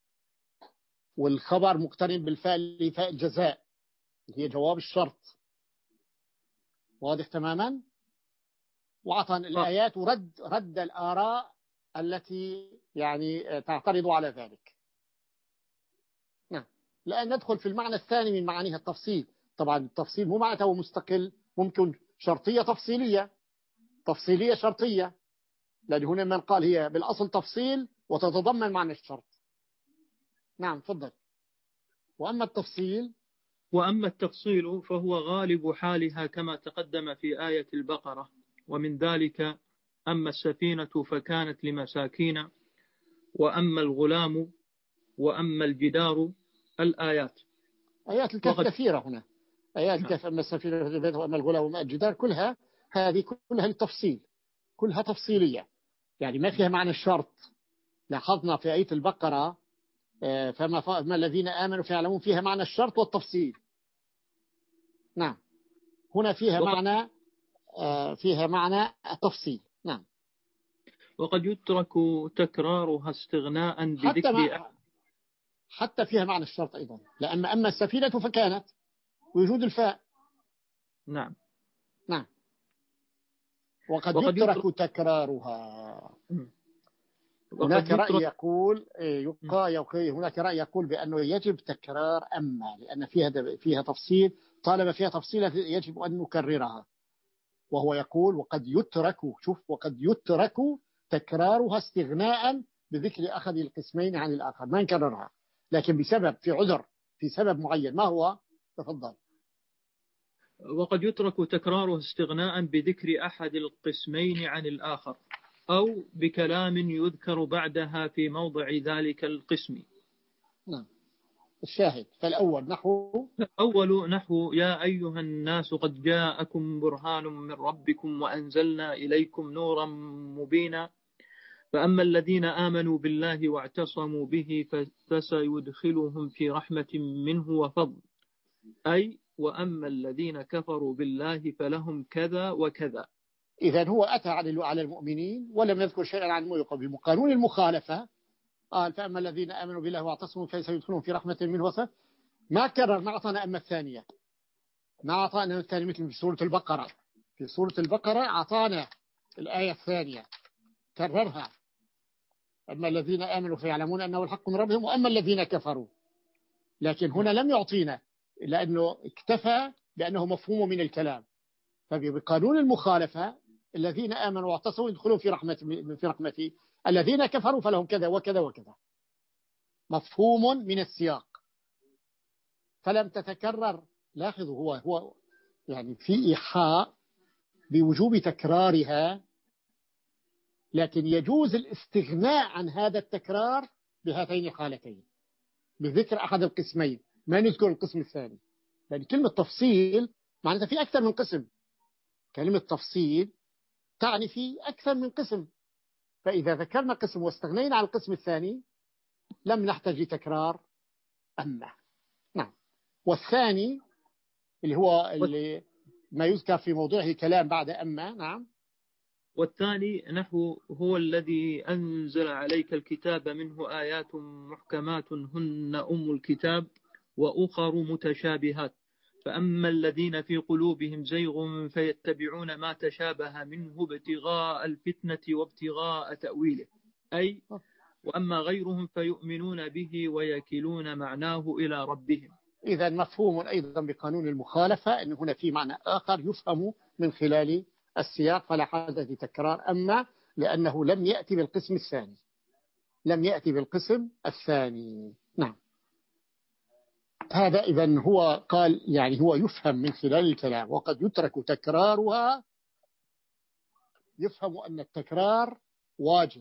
والخبر مقترن بالفاء لفاء الجزاء هي جواب الشرط. واضح تماما. وعطى الآيات ورد رد الآراء التي يعني تعترض على ذلك. نعم. لأن ندخل في المعنى الثاني من معانيها التفصيل. طبعا التفصيل مو معناته مستقل، ممكن شرطية تفصيلية، تفصيلية شرطية، لأن هنا من قال هي بالأصل تفصيل وتتضمن معنى الشرط. نعم تفضل. وأما التفصيل وأما التفصيل فهو غالب حالها كما تقدم في آية البقرة، ومن ذلك أما السفينة فكانت لمساكين، وأما الغلام، وأما الجدار. الآيات آيات الكهف كثيرة هنا. آيات الكهف، أما السفينة وأما الغلام وأما الجدار، كلها هذه كلها للتفصيل، كلها تفصيلية، يعني ما فيها معنى الشرط. لاحظنا في آية البقرة فما الذين آمنوا فيعلمون فيها معنى الشرط والتفصيل. نعم. هنا فيها معنى فيها معنى التفصيل. نعم. وقد يترك تكرارها استغناء بذكر حتى, حتى فيها معنى الشرط أيضا، لأن أما السفينة فكانت وجود الفاء. نعم. نعم. وقد, وقد يترك, يترك تكرارها. هناك رأي يقول يقال هناك رأي يقول بأنه يجب تكرار أما، لأن فيها فيها تفصيل، طالما فيها تفصيل يجب أن نكررها. وهو يقول وقد يترك، شوف، وقد يترك تكرارها استغناء بذكر أحد القسمين عن الآخر، ما نكررها، لكن بسبب، في عذر، في سبب معين. ما هو؟ تفضل. وقد يترك تكراره استغناء بذكر أحد القسمين عن الآخر أو بكلام يذكر بعدها في موضع ذلك القسم. نعم. الشاهد فالأول نحو أول نحو يا أيها الناس قد جاءكم برهان من ربكم وأنزلنا إليكم نورا مبينا فأما الذين آمنوا بالله واعتصموا به فسيدخلهم في رحمة منه وفضل، أي وأما الذين كفروا بالله فلهم كذا وكذا. إذن هو أتى على المؤمنين ولم يذكر شيئا عن المقابل. قانون المخالفة قال فأما الذين آمنوا بالله واعتصموا فسيدخلهم في رحمة منه وفضل. ما كرر، ما أعطانا أما الثانية، ما أعطانا الثانية مثل في سورة البقرة. في سورة البقرة أعطانا الآية الثانية كررها، أما الذين آمنوا فيعلمون أنه الحق من ربهم وأما الذين كفروا. لكن هنا لم يعطينا، لأنه اكتفى بأنه مفهوم من الكلام. فبقانون المخالفة الذين آمنوا واعتصموا يدخلون في رحمة في رحمتي، الذين كفروا فلهم كذا وكذا وكذا، مفهوم من السياق. فلم تتكرر. لاحظوا، هو هو يعني في إيحاء بوجوب تكرارها، لكن يجوز الاستغناء عن هذا التكرار بهاتين الحالتين، بذكر أحد القسمين، ما نذكر القسم الثاني. لأن كلمة تفصيل معناتها في أكثر من قسم. كلمة تفصيل تعني في أكثر من قسم، فإذا ذكرنا قسم واستغنينا عن القسم الثاني لم نحتاج لتكرار أما. نعم. والثاني اللي هو اللي ما يذكر في موضوعه كلام بعد أما. نعم. والثاني نحو هو الذي أنزل عليك الكتاب منه آيات محكمات هن أم الكتاب وأخر متشابهات فأما الذين في قلوبهم زيغ فيتبعون ما تشابه منه ابتغاء الفتنة وابتغاء تأويله، أي وأما غيرهم فيؤمنون به ويكلون معناه إلى ربهم. إذا مفهوم أيضا بقانون المخالفة أن هنا في معنى آخر يفهم من خلال السياق، فلا حاجة لتكرار أما، لأنه لم يأتي بالقسم الثاني، لم يأتي بالقسم الثاني. نعم. هذا إذن هو قال يعني هو يفهم من خلال الكلام وقد يترك تكرارها، يفهم أن التكرار واجب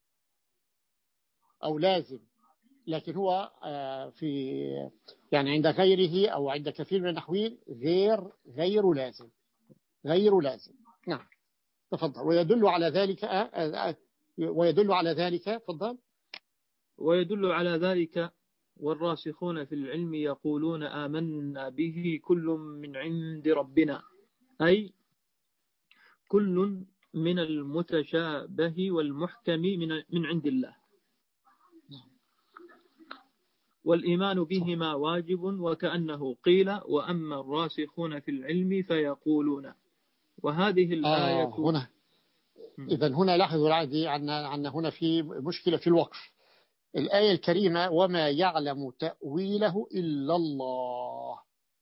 أو لازم، لكن هو في يعني عند غيره أو عند كثير من النحويين غير غير لازم، غير لازم. نعم. تفضل. ويدل على ذلك ويدل على ذلك تفضل. ويدل على ذلك والراسخون في العلم يقولون آمنا به كل من عند ربنا، أي كل من المتشابه والمحكم من من عند الله، والإيمان بهما واجب، وكأنه قيل وأما الراسخون في العلم فيقولون. وهذه الآية آه هنا إذن هنا لاحظوا العادي عن عن هنا في مشكلة في الوقف. الآية الكريمة وما يعلم تأويله إلا الله،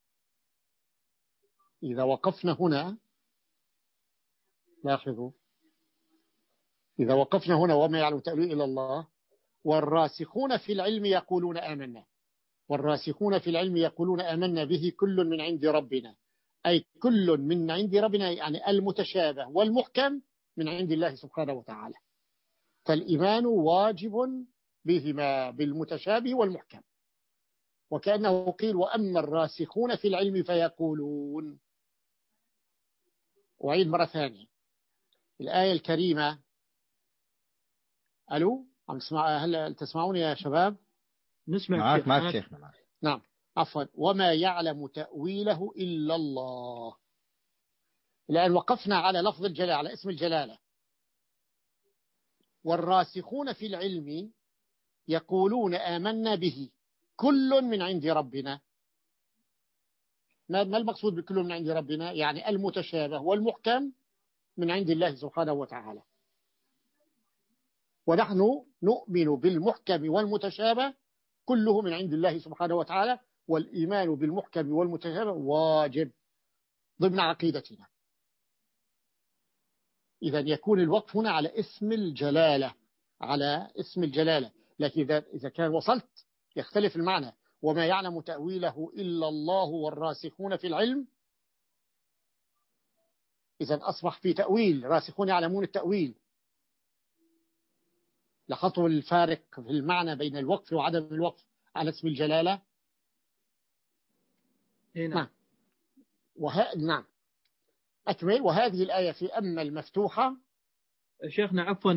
إذا وقفنا هنا لاحظوا، إذا وقفنا هنا وما يعلم تأويله إلا الله، والراسخون في العلم يقولون آمنا، والراسخون في العلم يقولون آمنا به كل من عند ربنا، أي كل من عند ربنا يعني المتشابه والمحكم من عند الله سبحانه وتعالى. فالإيمان واجب بهما، بالمتشابه والمحكم. وكأنه قيل وأما الراسخون في العلم فيقولون. وعيد مرة ثانية الآية الكريمة. ألو عم تسمع؟ هل تسمعوني يا شباب؟ نسمع. معك معك شيخنا معك. نعم عفوا. وما يعلم تأويله إلا الله. الآن وقفنا على لفظ الجلالة، على اسم الجلالة. والراسخون في العلم يقولون آمنا به كل من عند ربنا. ما المقصود بكل من عند ربنا؟ يعني المتشابه والمحكم من عند الله سبحانه وتعالى. ونحن نؤمن بالمحكم والمتشابه كله من عند الله سبحانه وتعالى، والإيمان بالمحكم والمتشابه واجب ضمن عقيدتنا. إذا يكون الوقف هنا على اسم الجلالة، على اسم الجلالة. لكن إذا إذا كان وصلت يختلف المعنى. وما يعلم تأويله إلا الله والراسخون في العلم، إذا أصبح في تأويل، راسخون يعلمون التأويل. لاحظتوا الفارق في المعنى بين الوقف وعدم الوقف على اسم الجلالة؟ هنا. نعم. وه... نعم أكمل. وهذه الآية في أما المفتوحة. شيخنا عفوا،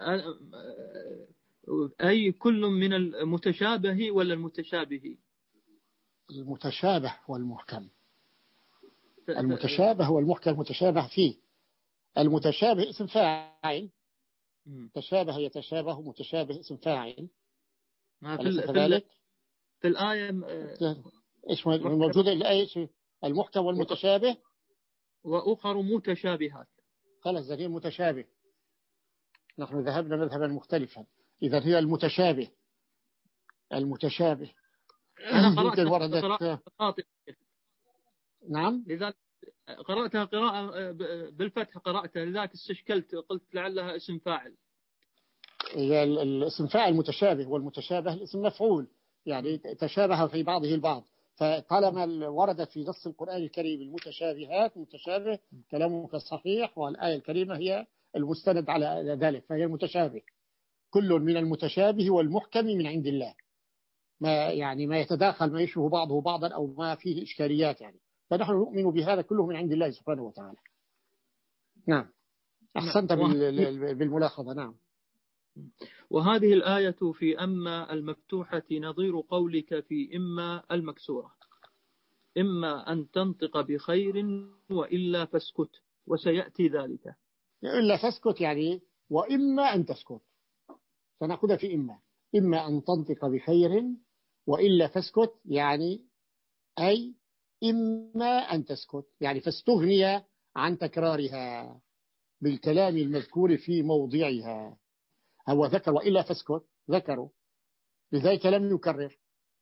أي كل من المتشابه ولا المتشابه؟ المتشابه والمحكم. المتشابه والمحكم. متشابه فيه المتشابه اسم فاعل، تشابه يتشابه، متشابه اسم فاعل. في, في, في الآية إيش موجود الآية؟ المحكم والمتشابه وأخر متشابهات. خلاص ذلك متشابه. نحن ذهبنا مذهبا مختلفا. إذا هي المتشابه. المتشابه أنا قرأت قراءة. نعم. لذلك قرأتها قراءة بالفتح، قرأتها لذلك استشكلت، قلت لعلها اسم فاعل. هي الاسم فاعل متشابه، والمتشابه الاسم مفعول، يعني تشابه في بعضه البعض. فطالما وردت في نص القرآن الكريم المتشابهات متشابه، كلامك صحيح، والآية الكريمة هي المستند على ذلك، فهي المتشابه. كل من المتشابه والمحكم من عند الله، ما يعني ما يتداخل، ما يشبه بعضه بعضا أو ما فيه إشكاليات يعني. فنحن نؤمن بهذا كله من عند الله سبحانه وتعالى. نعم أحسنت بالملاحظة. نعم. وهذه الآية في أما المفتوحة نظير قولك في إما المكسورة: إما أن تنطق بخير وإلا فاسكت وسيأتي ذلك. إلا فاسكت يعني وإما أن تسكت، فنأخذها في إما. إما أن تنطق بخير وإلا فاسكت، يعني أي إما أن تسكت، يعني فاستغني عن تكرارها بالكلام المذكور في موضعها. هو ذكر وإلا فاسكت، ذكروا، لذلك لم يكرر،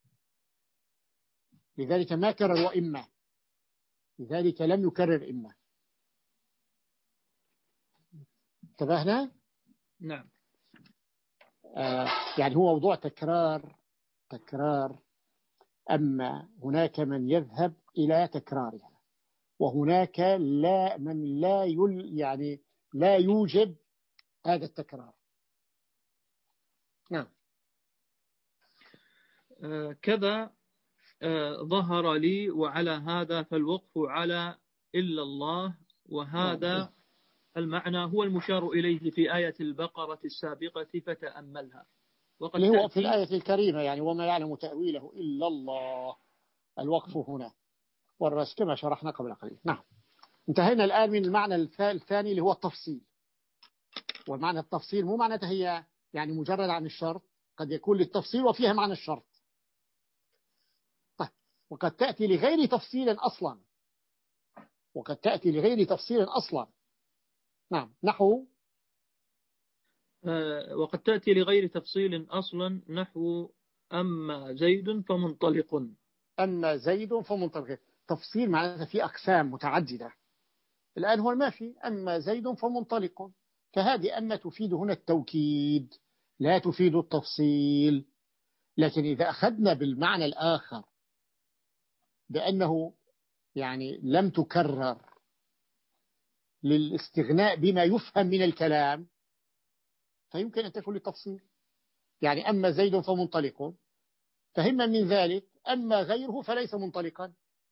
لذلك ما كرر وإما، لذلك لم يكرر إما. انتبهنا؟ نعم. آه يعني هو موضوع تكرار تكرار أما هناك من يذهب إلى تكرارها، وهناك لا من لا يل يعني لا يوجب هذا التكرار. نعم. آه كذا آه ظهر لي، وعلى هذا فالوقف على إلا الله، وهذا نعم. المعنى هو المشار إليه في آية البقرة السابقة فتأملها. وقد اللي هو في الآية الكريمة يعني وما يعلم تأويله إلا الله، الوقف هنا والرأس كما شرحنا قبل قليل. نعم. انتهينا الآن من المعنى الثاني اللي هو التفصيل. والمعنى التفصيل مو معناته هي يعني مجرد عن الشرط، قد يكون للتفصيل وفيها معنى الشرط. طيب. وقد تأتي لغير تفصيل أصلا، وقد تأتي لغير تفصيل أصلا. نعم. نحو آه وقد تأتي لغير تفصيل أصلا، نحو أما زيد فمنطلق. أما زيد فمنطلق، تفصيل معناته في أقسام متعددة. الآن هو ما في أما زيد فمنطلق، فهذه أما تفيد هنا التوكيد لا تفيد التفصيل. لكن إذا أخذنا بالمعنى الآخر بأنه يعني لم تكرر للاستغناء بما يفهم من الكلام، فيمكن أن تكون للتفصيل. يعني أما زيد فمنطلق، فهمنا من ذلك أما غيره فليس منطلقا،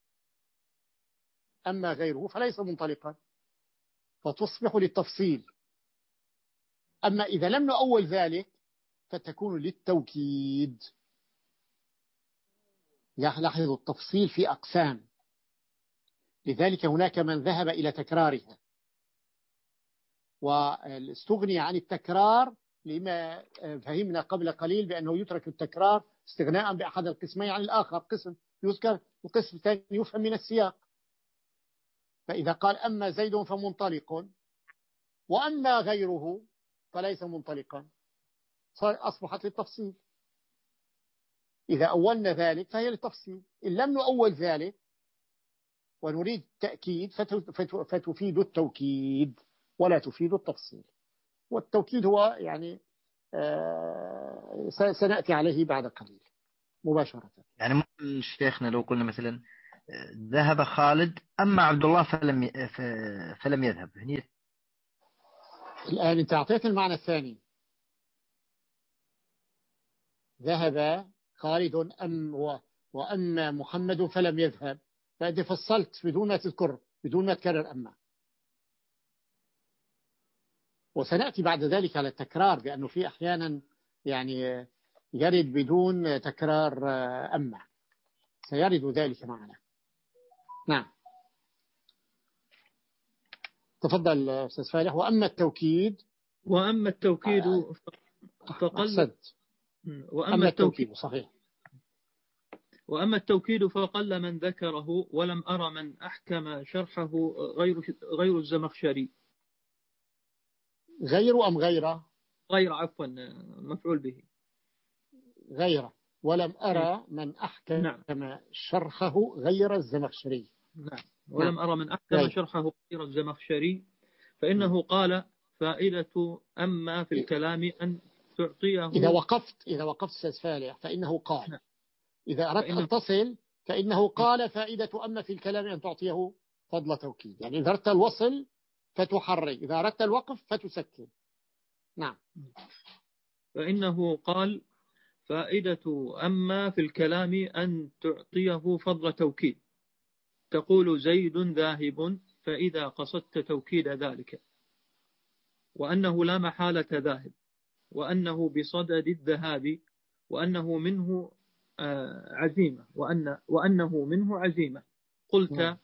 أما غيره فليس منطلقا، فتصبح للتفصيل. أما إذا لم نؤول ذلك فتكون للتوكيد. لاحظوا التفصيل في أقسام، لذلك هناك من ذهب إلى تكرارها واستغني عن التكرار لما فهمنا قبل قليل بأنه يترك التكرار استغناء بأحد القسمين عن الآخر. قسم يذكر وقسم ثاني يفهم من السياق. فإذا قال أما زيد فمنطلق وأما غيره فليس منطلقا، أصبحت للتفصيل. إذا أولنا ذلك فهي للتفصيل. إن لم نؤول ذلك ونريد تأكيد فتفيد التوكيد. ولا تفيد التفصيل. والتوكيد هو يعني سنأتي عليه بعد قليل مباشرة. يعني ممكن شيخنا لو قلنا مثلا ذهب خالد أما عبد الله فلم فلم يذهب هني. الآن أنت أعطيت المعنى الثاني، ذهب خالد أم وأما محمد فلم يذهب، فأنت فصلت بدون ما تذكر بدون ما تكرر أما. وسنأتي بعد ذلك على التكرار، بأنه في أحيانا يعني يرد بدون تكرار أما، سيرد ذلك معنا. نعم تفضل أستاذ فالح. وأما التوكيد وأما التوكيد فقل وأما التوكيد صحيح. وأما التوكيد فقل من ذكره ولم أرى من أحكم شرحه غير غير الزمخشري. غير أم غيره؟ غير عفوا مفعول به. غيره ولم أرى من أحكم نعم. شرحه غير الزمخشري. نعم ولم نعم. أرى من أحكم غير. شرحه غير الزمخشري، فإنه قال فائدة أما في الكلام أن تعطيه. إذا وقفت إذا وقفت أستاذ فالح فإنه قال نعم. إذا أردت أن تصل فإنه قال فائدة أما في الكلام أن تعطيه فضل توكيد. يعني إذا أردت الوصل فتحرك، إذا أردت الوقف فتسكن. نعم. فإنه قال فائدة أما في الكلام أن تعطيه فضل توكيد، تقول زيد ذاهب فإذا قصدت توكيد ذلك، وأنه لا محالة ذاهب، وأنه بصدد الذهاب، وأنه منه عزيمة، وأن وأنه منه عزيمة. قلت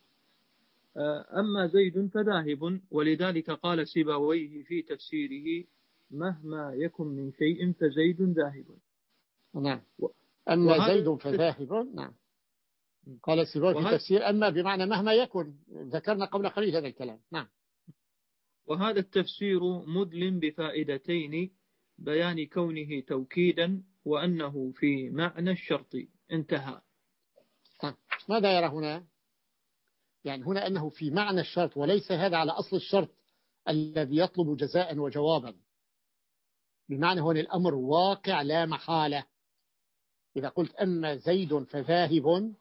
أما زيد فذاهب، ولذلك قال سيبويه في تفسيره مهما يكن من شيء فزيد ذاهب. نعم. أما زيد فذاهب. نعم. قال سيبويه في تفسير أما بمعنى مهما يكن، ذكرنا قبل قليل هذا الكلام. نعم. وهذا التفسير مدل بفائدتين، بيان كونه توكيدا وأنه في معنى الشرط. انتهى. ماذا يرى هنا؟ يعني هنا أنه في معنى الشرط، وليس هذا على أصل الشرط الذي يطلب جزاء وجوابا، بمعنى هنا الأمر واقع لا محالة. إذا قلت أما زيد فذاهب،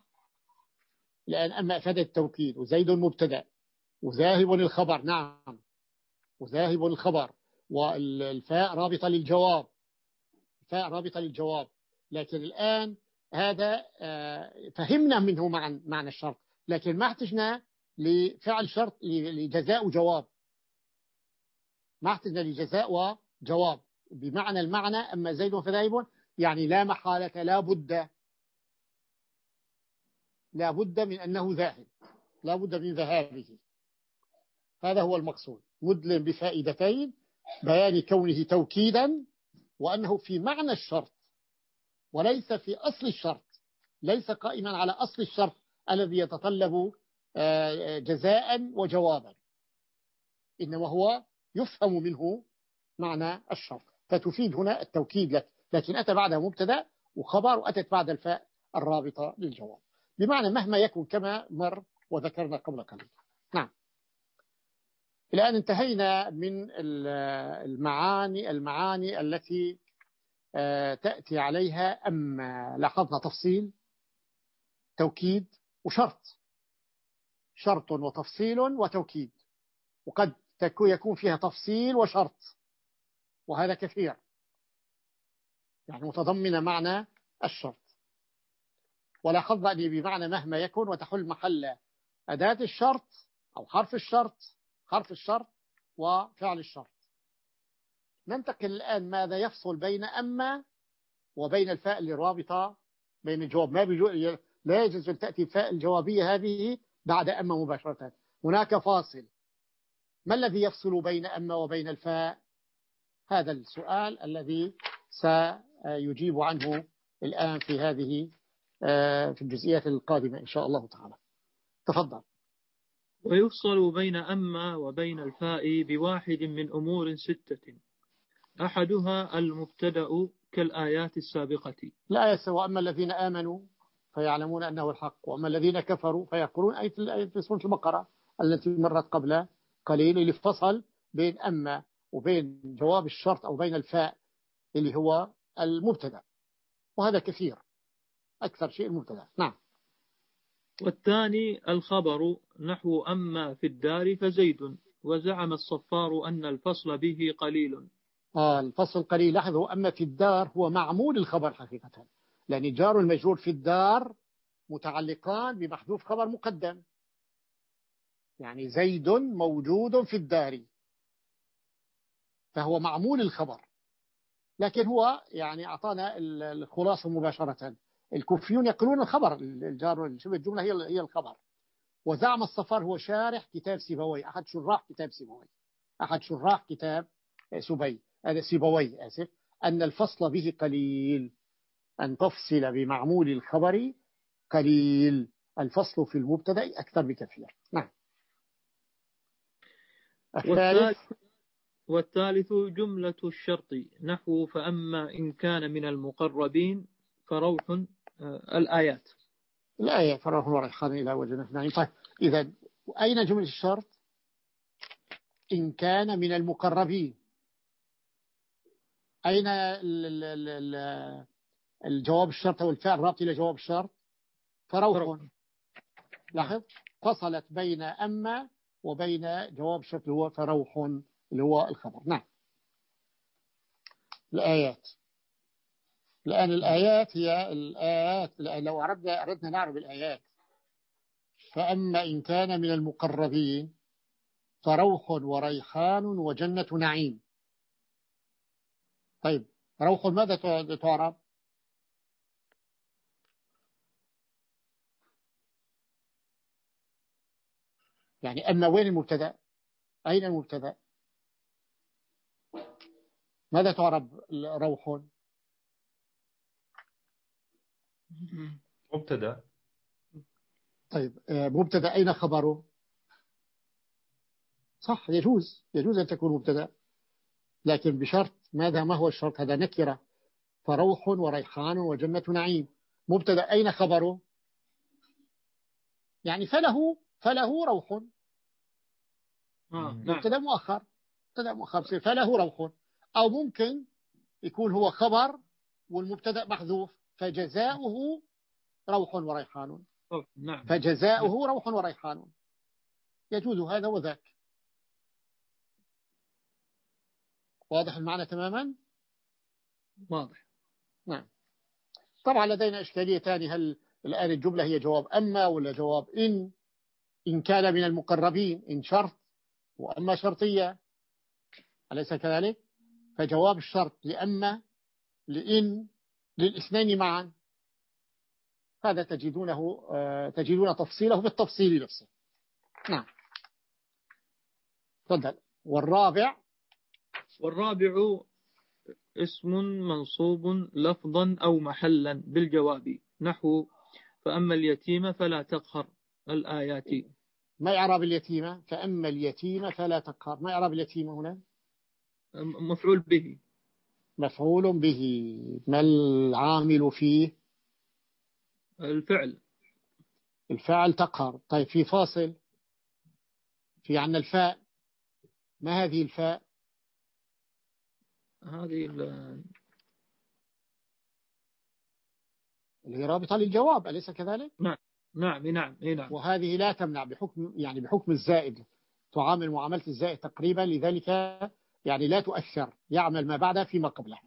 لأن أما أفاد التوكيد، وزيد مبتدأ، وذاهب الخبر. نعم وذاهب الخبر، والفاء رابطة للجواب، الفاء رابطة للجواب. لكن الآن هذا فهمنا منه معنى الشرط، لكن ما احتجنا لفعل شرط لجزاء وجواب، ما احتجنا لجزاء وجواب بمعنى المعنى. أما زيد فذاهب يعني لا محالة، لا بد لا بد من أنه ذاهب، لا بد من ذهابه. هذا هو المقصود، مدل بفائدتين، بيان كونه توكيدا وأنه في معنى الشرط وليس في أصل الشرط، ليس قائما على أصل الشرط الذي يتطلب جزاء وجوابا، إنما هو يفهم منه معنى الشرط، فتفيد هنا التوكيد لك. لكن أتى بعدها مبتدأ وخبر، وأتت بعد الفاء الرابطة للجواب، بمعنى مهما يكن كما مر وذكرنا قبل قليل. نعم. الآن انتهينا من المعاني المعاني التي تأتي عليها أما. لاحظنا تفصيل، توكيد، وشرط، شرط وتفصيل وتوكيد، وقد يكون فيها تفصيل وشرط، وهذا كثير، يعني متضمن معنى الشرط. ولاحظنا أن بمعنى مهما يكن وتحل محل أداة الشرط أو حرف الشرط، حرف الشرط وفعل الشرط. ننتقل الآن ماذا يفصل بين أما وبين الفاء الرابطة بين الجواب. ما بيجو... لا يجوز أن تأتي الفاء الجوابية هذه بعد أما مباشرة، هناك فاصل. ما الذي يفصل بين أما وبين الفاء؟ هذا السؤال الذي سيجيب عنه الآن في هذه في الجزئيات القادمة إن شاء الله تعالى. تفضل. ويفصل بين أما وبين الفاء بواحد من أمور ستة، أحدها المبتدأ كالآيات السابقة. لا يسوى أما الذين آمنوا فيعلمون أنه الحق، وأما الذين كفروا فيقولون أي في سورة البقرة التي مرت قبل قليل، اللي فصل بين أما وبين جواب الشرط أو بين الفاء اللي هو المبتدأ، وهذا كثير، أكثر شيء المبتدأ. نعم. والثاني الخبر نحو أما في الدار فزيد، وزعم الصفار أن الفصل به قليل. آه الفصل قليل. لاحظوا أما في الدار هو معمول الخبر حقيقة، لأن جار المجرور في الدار متعلقان بمحذوف خبر مقدم، يعني زيد موجود في الدار، فهو معمول الخبر. لكن هو يعني أعطانا الخلاصة مباشرة. الكوفيون يقولون الخبر، الجار شبه الجملة هي هي الخبر. وزعم الصفار هو شارح كتاب سيبوي، أحد شراح كتاب سيبوي، أحد شراح كتاب سبي هذا سيبوي آسف، أن الفصل به قليل، أن تفصل بمعمول الخبر قليل، الفصل في المبتدأ أكثر بكثير. نعم. الثالث والثالث جملة الشرط نحو فأما إن كان من المقربين فروح آه الآيات. الآية فروح وريحان إلى وجه نعيم. طيب إذا أين جملة الشرط؟ إن كان من المقربين. أين الجواب الشرط أو الفعل رابط إلى جواب الشرط؟ فروح. لاحظ فصلت بين أما وبين جواب الشرط اللي هو فروح اللي هو الخبر. نعم. الآيات الآن الآيات هي الآيات لو أردنا أردنا نعرف الآيات. فأما إن كان من المقربين فروح وريحان وجنة نعيم. طيب روح ماذا تعرب؟ يعني أما وين المبتدأ؟ أين المبتدأ؟ ماذا تعرب روح؟ مبتدأ. طيب مبتدأ أين خبره؟ صح، يجوز يجوز أن تكون مبتدأ، لكن بشرط. ماذا ما هو الشرط؟ هذا نكرة. فروح وريحان وجنة نعيم. مبتدأ أين خبره؟ يعني فله فله روح. آه. مبتدأ مؤخر، مبتدأ مؤخر فله روح. أو ممكن يكون هو خبر والمبتدأ محذوف فجزاؤه روح وريحان. نعم. فجزاؤه روح وريحان، يجوز هذا وذاك. واضح المعنى تماما؟ واضح. نعم. طبعا لدينا إشكالية ثانية، هل الآن الجملة هي جواب أما ولا جواب إن؟ إن كان من المقربين إن شرط، وأما شرطية، أليس كذلك؟ فجواب الشرط لأما لإن للاثنين معا، هذا تجدونه تجدون تفصيله بالتفصيل نفسه. نعم. تفضل. والرابع والرابع اسم منصوب لفظا أو محلا بالجواب نحو فأما اليتيم فلا تقهر الآيات. ما إعراب اليتيمة؟ فأما اليتيم فلا تقهر، ما إعراب اليتيمة هنا؟ مفعول به. مفعول به. ما العامل فيه؟ الفعل. الفاعل تقهر. طيب في فاصل، في عنا الفاء، ما هذه الفاء؟ هذه اللي هي رابطة للجواب، أليس كذلك؟ نعم نعم نعم نعم. وهذه لا تمنع بحكم يعني بحكم الزائد، تعامل معاملة الزائد تقريبا، لذلك يعني لا تؤثر، يعمل ما بعدها فيما قبلها.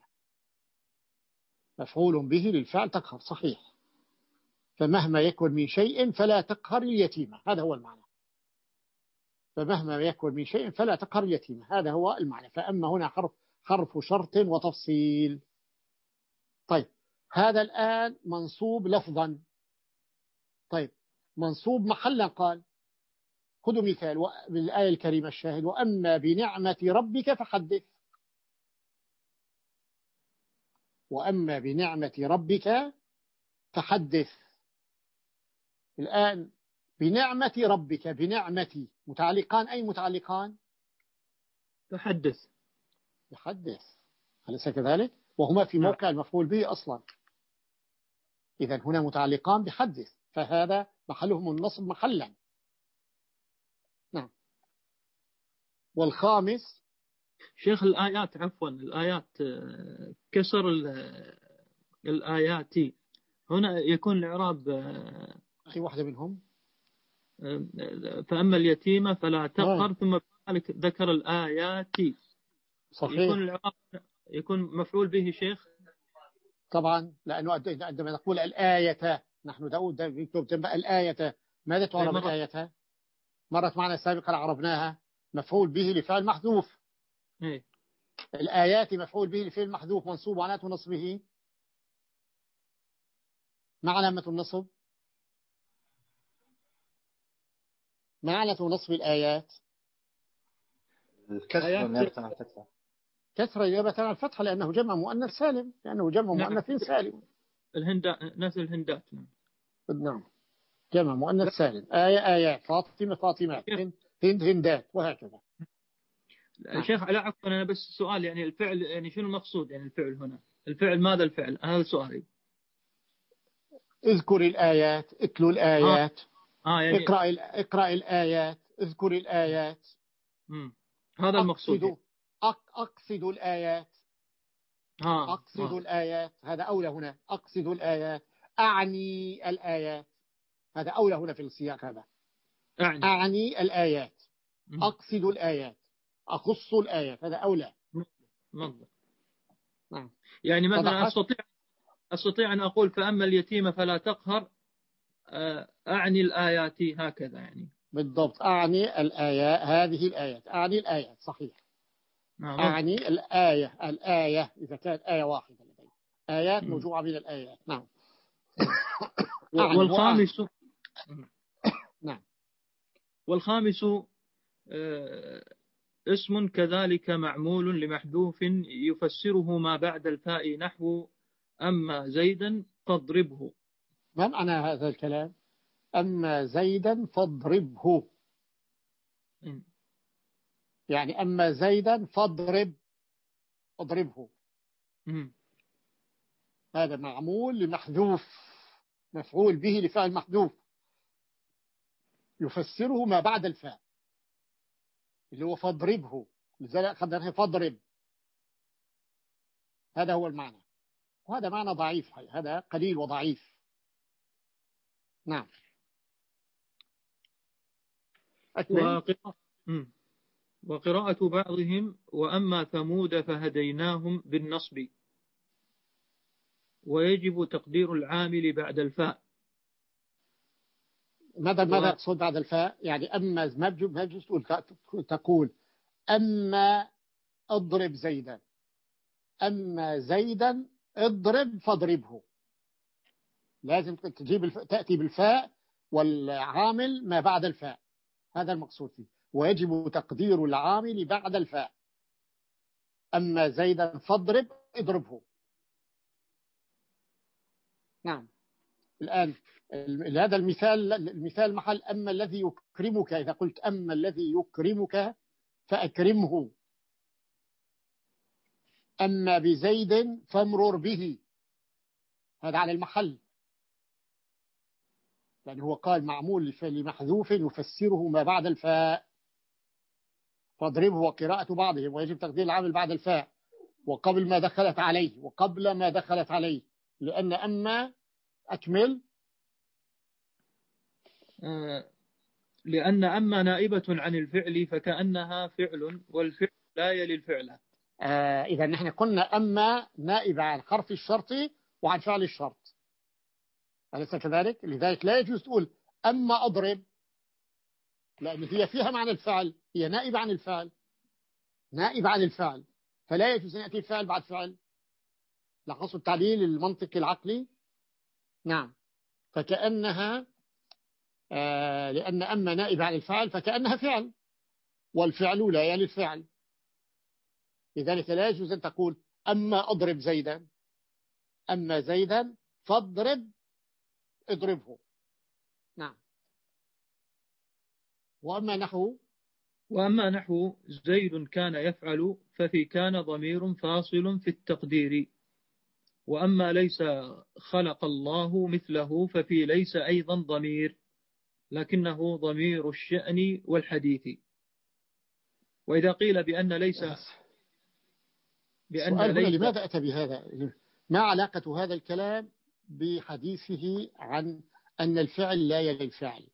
مفعول به للفعل تقهر، صحيح. فمهما يكن من شيء فلا تقهر اليتيمة، هذا هو المعنى. فمهما يكن من شيء فلا تقهر اليتيمة، هذا هو المعنى. فأما هنا حرف حرف شرط وتفصيل. طيب هذا الآن منصوب لفظا. طيب منصوب محلا قال. خذوا مثال من الآية الكريمة الشاهد: وأما بنعمة ربك فحدث. وأما بنعمة ربك فحدث. الآن بنعمة ربك، بنعمة متعلقان، أي متعلقان؟ تحدث. يحدث، أليس كذلك؟ وهما في موقع المفعول به أصلا. إذن هنا متعلقان بحدث، فهذا محلهم النصب محلا. نعم. والخامس شيخ الآيات، عفوا الآيات، كسر الآيات هنا يكون الإعراب أي واحدة منهم؟ فأما اليتيمة فلا تقهر، ثم ذلك ذكر الآيات. صحيح. يكون الإعراب يكون مفعول به شيخ طبعا، لأنه عندما نقول الآية نحن داود نكتب الآية، ماذا تعرب الآية؟ مرت معنا سابقا عربناها مفعول به لفعل محذوف. إيه؟ الآيات مفعول به لفعل محذوف منصوب وعلامة نصبه ما علامة النصب؟ ما علامة نصب الآيات؟ الكسر نيابة عن الفتحة. كسر نيابة عن الفتحة لأنه جمع مؤنث سالم، لأنه جمع مؤنث سالم. الهندات، ناس الهندات. نعم، جمع مؤنث سالم. آية آيات، فاطمة فاطمات، هند هندات، وهكذا. شيخ لا عفوا، أنا بس سؤال، يعني الفعل يعني شنو المقصود؟ يعني الفعل هنا الفعل ماذا الفعل؟ هذا سؤالي. اذكر الآيات، اتلو الآيات، آه. آه يعني اقرأ اقرأ الآيات، اذكر الآيات. مم. هذا المقصود. أقصد أقصد الآيات. آه. أقصد آه. الآيات، هذا أولى هنا. أقصد الآيات، أعني الآيات، هذا أولى هنا في السياق هذا. أعني, أعني الآيات. مم. أقصد الآيات، أخص الآيات، هذا أولى. منظر. نعم. يعني مثلا أستطيع أستطيع أن أقول فأما اليتيم فلا تقهر، أعني الآيات، هكذا يعني. بالضبط، أعني الآيات، هذه الآيات، أعني الآيات، صحيح. نعم. أعني الآية، الآية إذا كانت آية واحدة لدي، آيات مم. مجموعة من الآيات. نعم. والخامس نعم. والخامس اسم كذلك معمول لمحذوف يفسره ما بعد الفاء، نحو أما زيدا فاضربه. ما معنى هذا الكلام؟ أما زيدا فاضربه، م. يعني أما زيدا فاضرب، اضربه. م. هذا معمول لمحذوف، مفعول به لفعل محذوف، يفسره ما بعد الفاء اللي هو فاضربه، لذلك أخذنا فاضرب. هذا هو المعنى، وهذا معنى ضعيف، هذا قليل وضعيف. نعم. وقراءة, وقراءة بعضهم وأما ثمود فهديناهم بالنصب، ويجب تقدير العامل بعد الفاء. ماذا ماذا تقصد بعد الفاء؟ يعني أما ما بجوز تقول أما اضرب زيدا، أما زيدا اضرب فاضربه، لازم تجيب الف... تأتي بالفاء والعامل ما بعد الفاء، هذا المقصود فيه. ويجب تقدير العامل بعد الفاء. أما زيدا فاضرب اضربه. نعم. الآن هذا المثال، المثال محل أما الذي يكرمك. إذا قلت أما الذي يكرمك فأكرمه. أما بزيد فامرر به، هذا على المحل، يعني هو قال معمول لمحذوف يفسره ما بعد الفاء، فاضربه وقراءة بعضهم، ويجب تقدير العامل بعد الفاء وقبل ما دخلت عليه، وقبل ما دخلت عليه، لأن أما أكمل. آه لأن أما نائبة عن الفعل فكأنها فعل، والفعل لا يلي الفعل. آه إذا نحن قلنا أما نائبة عن حرف الشرط وعن فعل الشرط، أليس كذلك؟ لذلك لا يجوز تقول أما أضرب، لأن هي فيها معنى الفعل، هي نائبة عن الفعل، نائبة عن الفعل، فلا يجوز أن يأتي الفعل بعد فعل. لاحظوا التعليل المنطقي العقلي. نعم. فكأنها آه لأن أما نائبة عن الفعل فكأنها فعل، والفعل لا يلي الفعل، لذلك لا يجوز أن تقول أما أضرب زيدا، أما زيدا فاضرب اضربه. نعم. وأما نحو وأما نحو زيد كان يفعل، ففي كان ضمير فاصل في التقدير. وأما ليس خلق الله مثله، ففي ليس أيضا ضمير، لكنه ضمير الشأن والحديث. وإذا قيل بأن ليس بأن السؤال هنا ليس لماذا أتى بهذا؟ ما علاقة هذا الكلام بحديثه عن أن الفعل لا يلي الفعل؟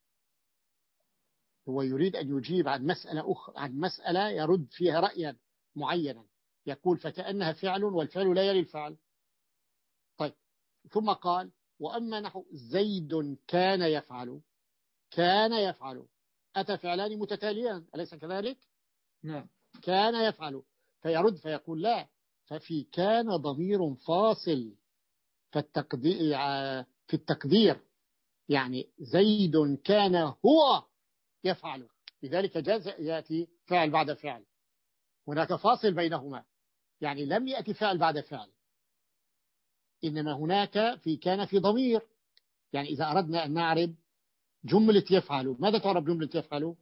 هو يريد أن يجيب عن مسألة أخرى، عن مسألة يرد فيها رأيا معينا، يقول فكأنها فعل والفعل لا يلي الفعل. طيب، ثم قال وأما نحو زيد كان يفعل، كان يفعل، أتى فعلان متتاليان أليس كذلك؟ نعم. كان يفعل، فيرد فيقول لا، ففي كان ضمير فاصل فالتقدير في التقدير، يعني زيد كان هو يفعل، لذلك جاز يأتي فعل بعد فعل، هناك فاصل بينهما، يعني لم يأتي فعل بعد فعل، إنما هناك في كان في ضمير. يعني إذا أردنا أن نعرف جملة يفعل، ماذا تعرف جملة يفعل؟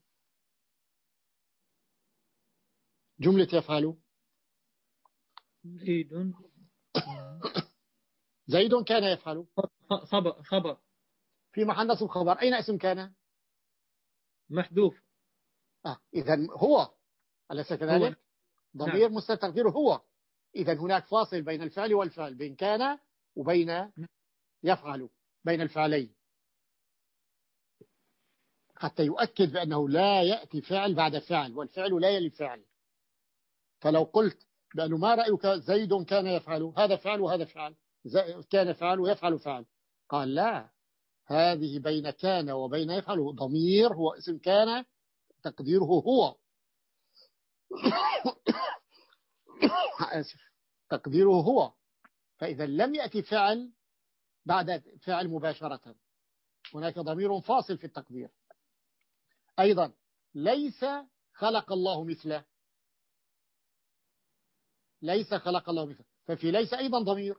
جملة يفعل زيد زيد كان يفعل خبر خبر في محل نصب خبر، أين اسم كان؟ محذوف. آه. إذن هو، أليس كذلك؟ ضمير نعم. مستتر تقديره هو. إذن هناك فاصل بين الفعل والفعل، بين كان وبين يفعل، بين الفعلين، حتى يؤكد بأنه لا يأتي فعل بعد فعل، والفعل لا يلي الفعل. فلو قلت بأنه ما رأيك زيد كان يفعل، هذا فعل وهذا فعل، كان يفعل ويفعل فعل، قال لا، هذه بين كان وبين يفعل ضمير هو اسم كان تقديره هو آسف تقديره هو. فإذا لم يأتي فعل بعد فعل مباشرة، هناك ضمير فاصل في التقدير. أيضا ليس خلق الله مثله، ليس خلق الله مثله، ففي ليس أيضا ضمير،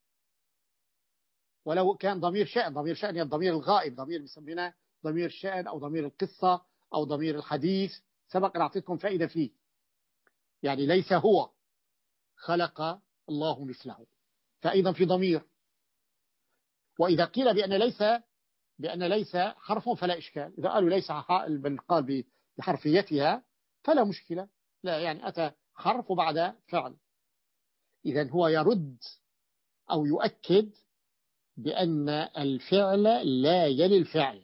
ولو كان ضمير شأن، ضمير شأن يعني الضمير الغائب، ضمير بسميناه ضمير الشأن أو ضمير القصة أو ضمير الحديث، سبق أن أعطيتكم فائدة فيه. يعني ليس هو خلق الله مثله، فأيضا في ضمير. وإذا قيل بأن ليس بأن ليس حرف فلا إشكال، إذا قالوا ليس قال بحرفيتها فلا مشكلة، لا يعني أتى حرف بعد فعل. إذن هو يرد أو يؤكد بأن الفعل لا يلي الفعل.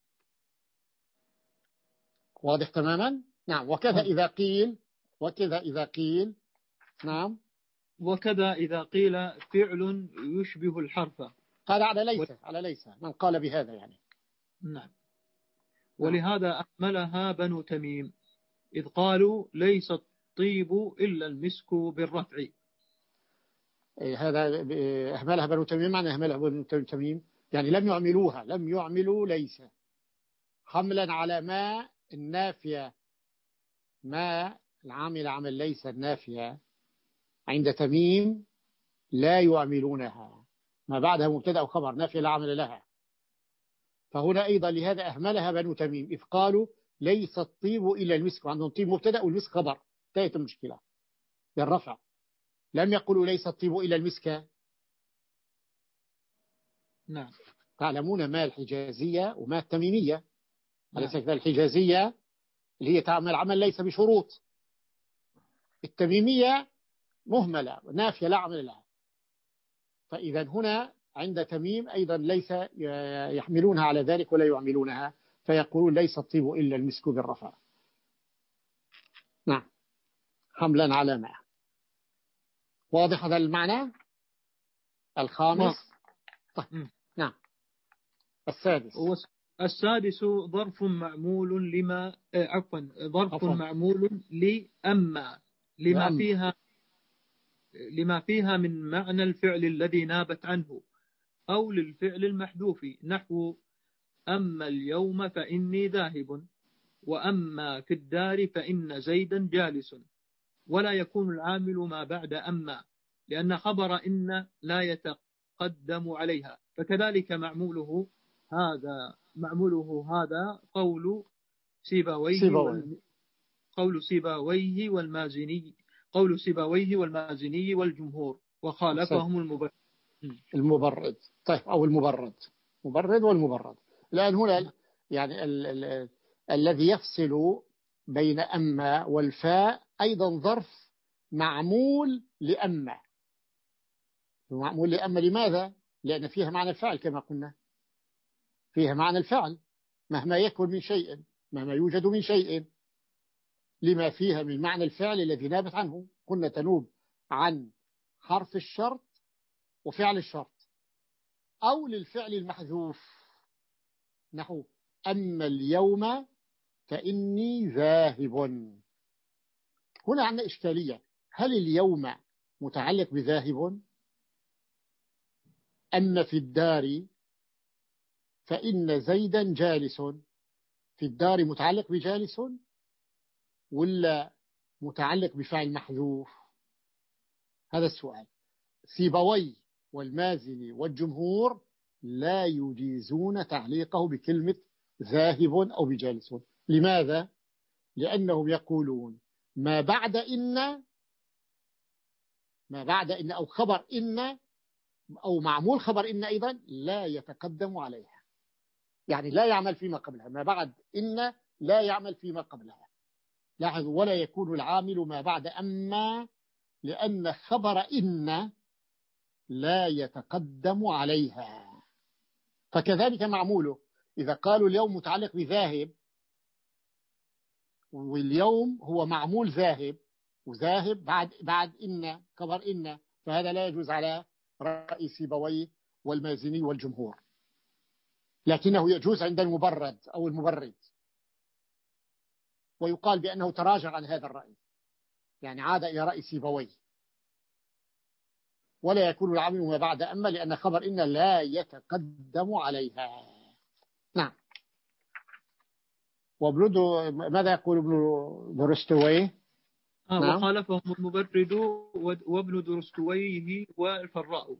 واضح تماما؟ نعم. وكذا إذا قيل وكذا إذا قيل نعم وكذا إذا قيل فعل يشبه الحرف، هذا على ليس و... على ليس من قال بهذا يعني. نعم. ولهذا أحملها بنو تميم إذ قالوا ليس الطيب إلا المسك بالرفع. هذا أهملها بنو تميم، معنى أهملها بنو تميم يعني لم يعملوها، لم يعملوا ليس، حملا على ما النافية، ما العامل عمل ليس النافية عند تميم لا يعملونها، ما بعدها مبتدأ وخبر، نافية لا عمل لها. فهنا أيضا لهذا أهملها بنو تميم إذ قالوا ليس الطيب إلا المسك، عندهم طيب مبتدأ والمسك خبر، انتهت المشكلة بالرفع. لم يقولوا ليس الطيب إلا المسك. نعم. تعلمون ما الحجازية وما التميمية. نعم. أليس كذا؟ الحجازية اللي هي تعمل عمل ليس بشروط، التميمية مهملة نافية لا عمل لها. فإذا هنا عند تميم أيضا ليس يحملونها على ذلك ولا يعملونها، فيقولون ليس الطيب إلا المسك بالرفع. نعم، حملا على ما. واضح هذا المعنى الخامس؟ طيب. نعم. السادس. السادس ظرف معمول لما عفوا ظرف عفوا. معمول لأما لما لأم. فيها لما فيها من معنى الفعل الذي نابت عنه، أو للفعل المحذوف، نحو أما اليوم فإني ذاهب، وأما في الدار فإن زيدا جالس. ولا يكون العامل ما بعد أما، لأن خبر إن لا يتقدم عليها. فكذلك معموله هذا معموله هذا قول سيبويه وال... قول سيبويه والمازني قول سيبويه والمازني والجمهور، وخالفهم المبرد. المبرد طيب، أو المبرد، مبرد والمبرد. الآن هنا يعني ال ال الذي يفصل بين أما والفاء أيضا ظرف معمول لأما. معمول لأما لماذا؟ لأن فيها معنى الفعل كما قلنا، فيها معنى الفعل مهما يكن من شيء، مهما يوجد من شيء، لما فيها من معنى الفعل الذي نابت عنه. قلنا تنوب عن حرف الشرط وفعل الشرط أو للفعل المحذوف، نحو أما اليوم فإني ذاهب. هنا عندنا إشكالية، هل اليوم متعلق بذاهب؟ أما في الدار فإن زيدا جالس، في الدار متعلق بجالس ولا متعلق بفعل محذوف؟ هذا السؤال. سيبوي والمازني والجمهور لا يجيزون تعليقه بكلمة ذاهب أو بجالس. لماذا؟ لأنهم يقولون ما بعد إن، ما بعد إن أو خبر إن أو معمول خبر إن أيضا لا يتقدم عليها، يعني لا يعمل فيما قبلها. ما بعد إن لا يعمل فيما قبلها. لاحظوا، ولا يكون العامل ما بعد أما، لأن خبر إن لا يتقدم عليها. فكذلك معموله، إذا قالوا اليوم متعلق بذاهب واليوم هو معمول ذاهب، وذاهب بعد بعد إن خبر إن، فهذا لا يجوز على رأي سيبويه والمازني والجمهور، لكنه يجوز عند المبرد أو المبرد، ويقال بأنه تراجع عن هذا الرأي، يعني عاد إلى رأي سيبويه. ولا يكون العامل ما بعد أما، لأن خبر إن لا يتقدم عليها. نعم. وابن ماذا يقول ابن درستويه؟ آه نعم. وخالفهم المبرد وابن درستويه والفراء.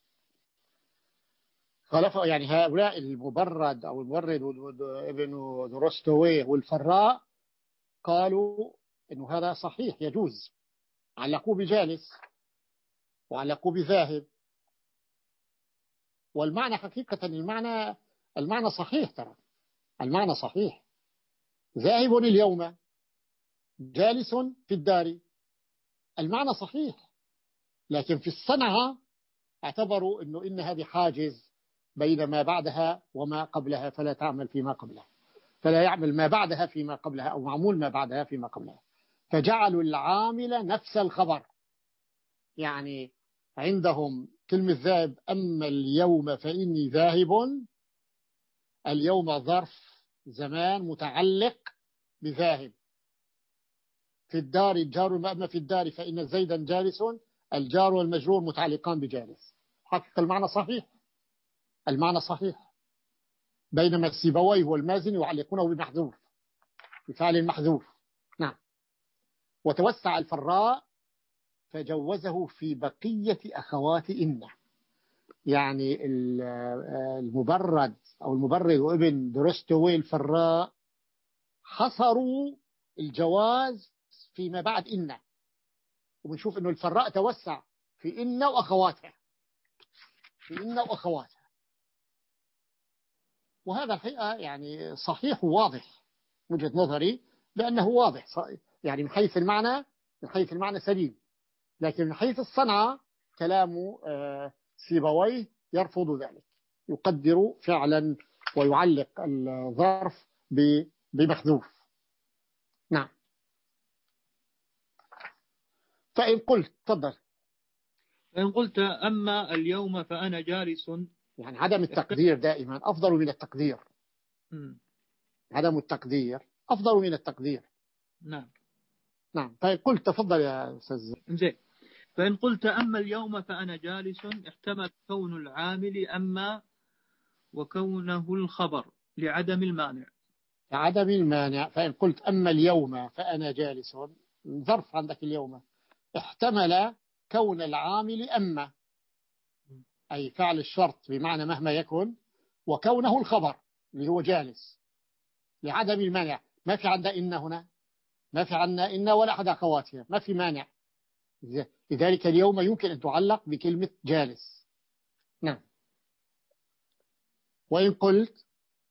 خالفوا يعني هؤلاء المبرد أو المبرد ابن درستويه والفراء قالوا إنه هذا صحيح يجوز، علقوا بجالس وعلقوا بذاهب، والمعنى حقيقة المعنى المعنى صحيح، ترى المعنى صحيح. ذاهب اليوم جالس في الدار، المعنى صحيح، لكن في الصنعة اعتبروا إنه إن هذه حاجز بين ما بعدها وما قبلها، فلا تعمل فيما قبلها، فلا يعمل ما بعدها فيما قبلها أو معمول ما بعدها فيما قبلها، فجعلوا العامل نفس الخبر. يعني عندهم كلمة ذاهب أما اليوم فإني ذاهب، اليوم ظرف زمان متعلق بذاهب. في الدار الجار أما في الدار فإن زيدا جالس، الجار والمجرور متعلقان بجالس. حقيقة المعنى صحيح، المعنى صحيح، بينما السيبويه والمازني يعلقونه بمحذوف، بفعل محذوف. نعم. وتوسع الفراء فجوزه في بقية أخوات إن، يعني المبرد أو المبرد وابن درستوي الفراء حصروا الجواز فيما بعد إن، وبنشوف إنه الفراء توسع في إن وأخواتها، في إن وأخواتها، وهذا الحقيقة يعني صحيح وواضح وجهة نظري، لأنه واضح يعني من حيث المعنى، من حيث المعنى سليم، لكن من حيث الصنعة كلام سيبويه يرفض ذلك، يقدر فعلا ويعلق الظرف بمحذوف. نعم. فإن قلت تفضل. فإن قلت أما اليوم فأنا جالس، يعني عدم التقدير دائما أفضل من التقدير. م. عدم التقدير أفضل من التقدير. نعم. نعم. فإن قلت تفضل يا أستاذ. زين. فإن قلت أما اليوم فأنا جالس، احتمل كون العامل أما وكونه الخبر لعدم المانع. لعدم المانع. فإن قلت أما اليوم فأنا جالس، ظرف عندك اليوم، احتمل كون العامل أما أي فعل الشرط بمعنى مهما يكن، وكونه الخبر اللي هو جالس لعدم المانع. ما في عندنا إن هنا، ما في عندنا إن ولا أحد أخواتها، ما في مانع. لذلك اليوم يمكن أن تعلق بكلمة جالس. نعم. وإن قلت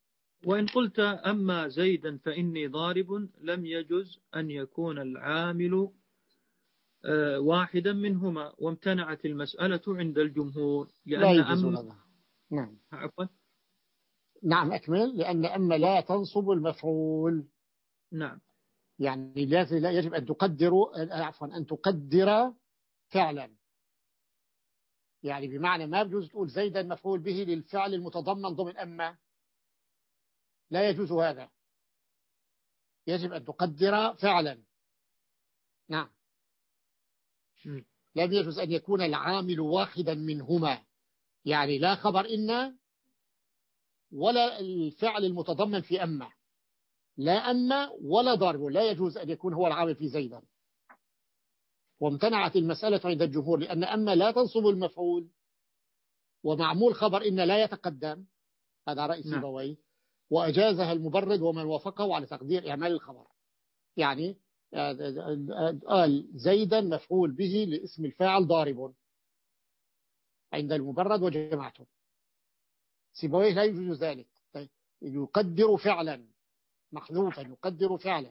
وإن قلت أما زيدا فإني ضارب لم يجز أن يكون العامل واحدا منهما، وامتنعت المسألة عند الجمهور لا لأن يجوز أم هذا. نعم عفوا نعم أكمل. لأن أما لا تنصب المفعول. نعم يعني لازم لا يجب أن تقدر عفوا أن تقدر فعلا. يعني بمعنى ما بجوز تقول زيدا مفعول به للفعل المتضمن ضمن أما، لا يجوز هذا. يجب أن تقدر فعلا. نعم م. لم يجوز أن يكون العامل واحدا منهما، يعني لا خبر إن ولا الفعل المتضمن في أما، لا أما ولا ضارب، لا يجوز أن يكون هو العامل في زيدا. وامتنعت المسألة عند الجمهور لأن أما لا تنصب المفعول، ومعمول خبر إن لا يتقدم، هذا رأي سيبويه، وأجازها المبرد ومن وافقه على تقدير إعمال الخبر. يعني قال زيدا مفعول به لاسم الفاعل ضارب عند المبرد وجماعته. سيبويه لا يجوز ذلك، يقدر فعلا محذوفا، يقدر فعلا.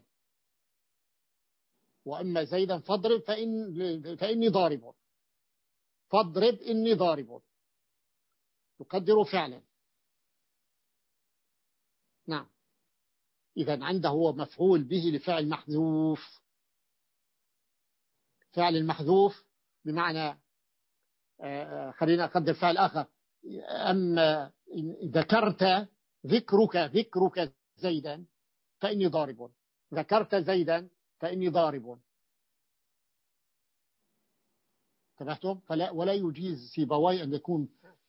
وأما زيدا فاضرب فإن فإني ضارب، فاضرب إني ضارب، يقدر فعلا. نعم إذا عنده هو مفعول به لفعل محذوف. فعل المحذوف بمعنى خلينا أقدر فعل آخر. أما ذكرت ذكرك ذكرك زيدا فإني ضارب، ذكرت زيدا فإني ضارب. تبعتم؟ فلا ولا يجيز سيبويه أن يكون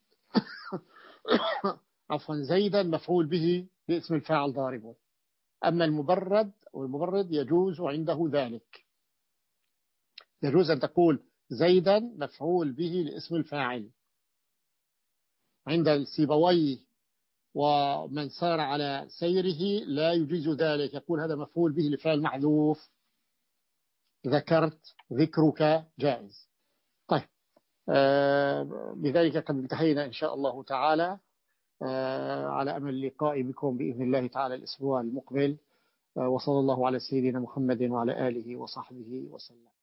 عفوا زيدا مفعول به باسم الفاعل ضارب. أما المبرد والمبرد يجوز عنده ذلك، يجوز أن تقول زيدا مفعول به لاسم الفاعل. عند السيبويه ومن سار على سيره لا يجيز ذلك، يقول هذا مفعول به لفعل محذوف. ذكرت ذكرك جائز. طيب آه بذلك قد انتهينا إن شاء الله تعالى، آه على أمل اللقاء بكم بإذن الله تعالى الأسبوع المقبل. آه وصلى الله على سيدنا محمد وعلى آله وصحبه وسلم.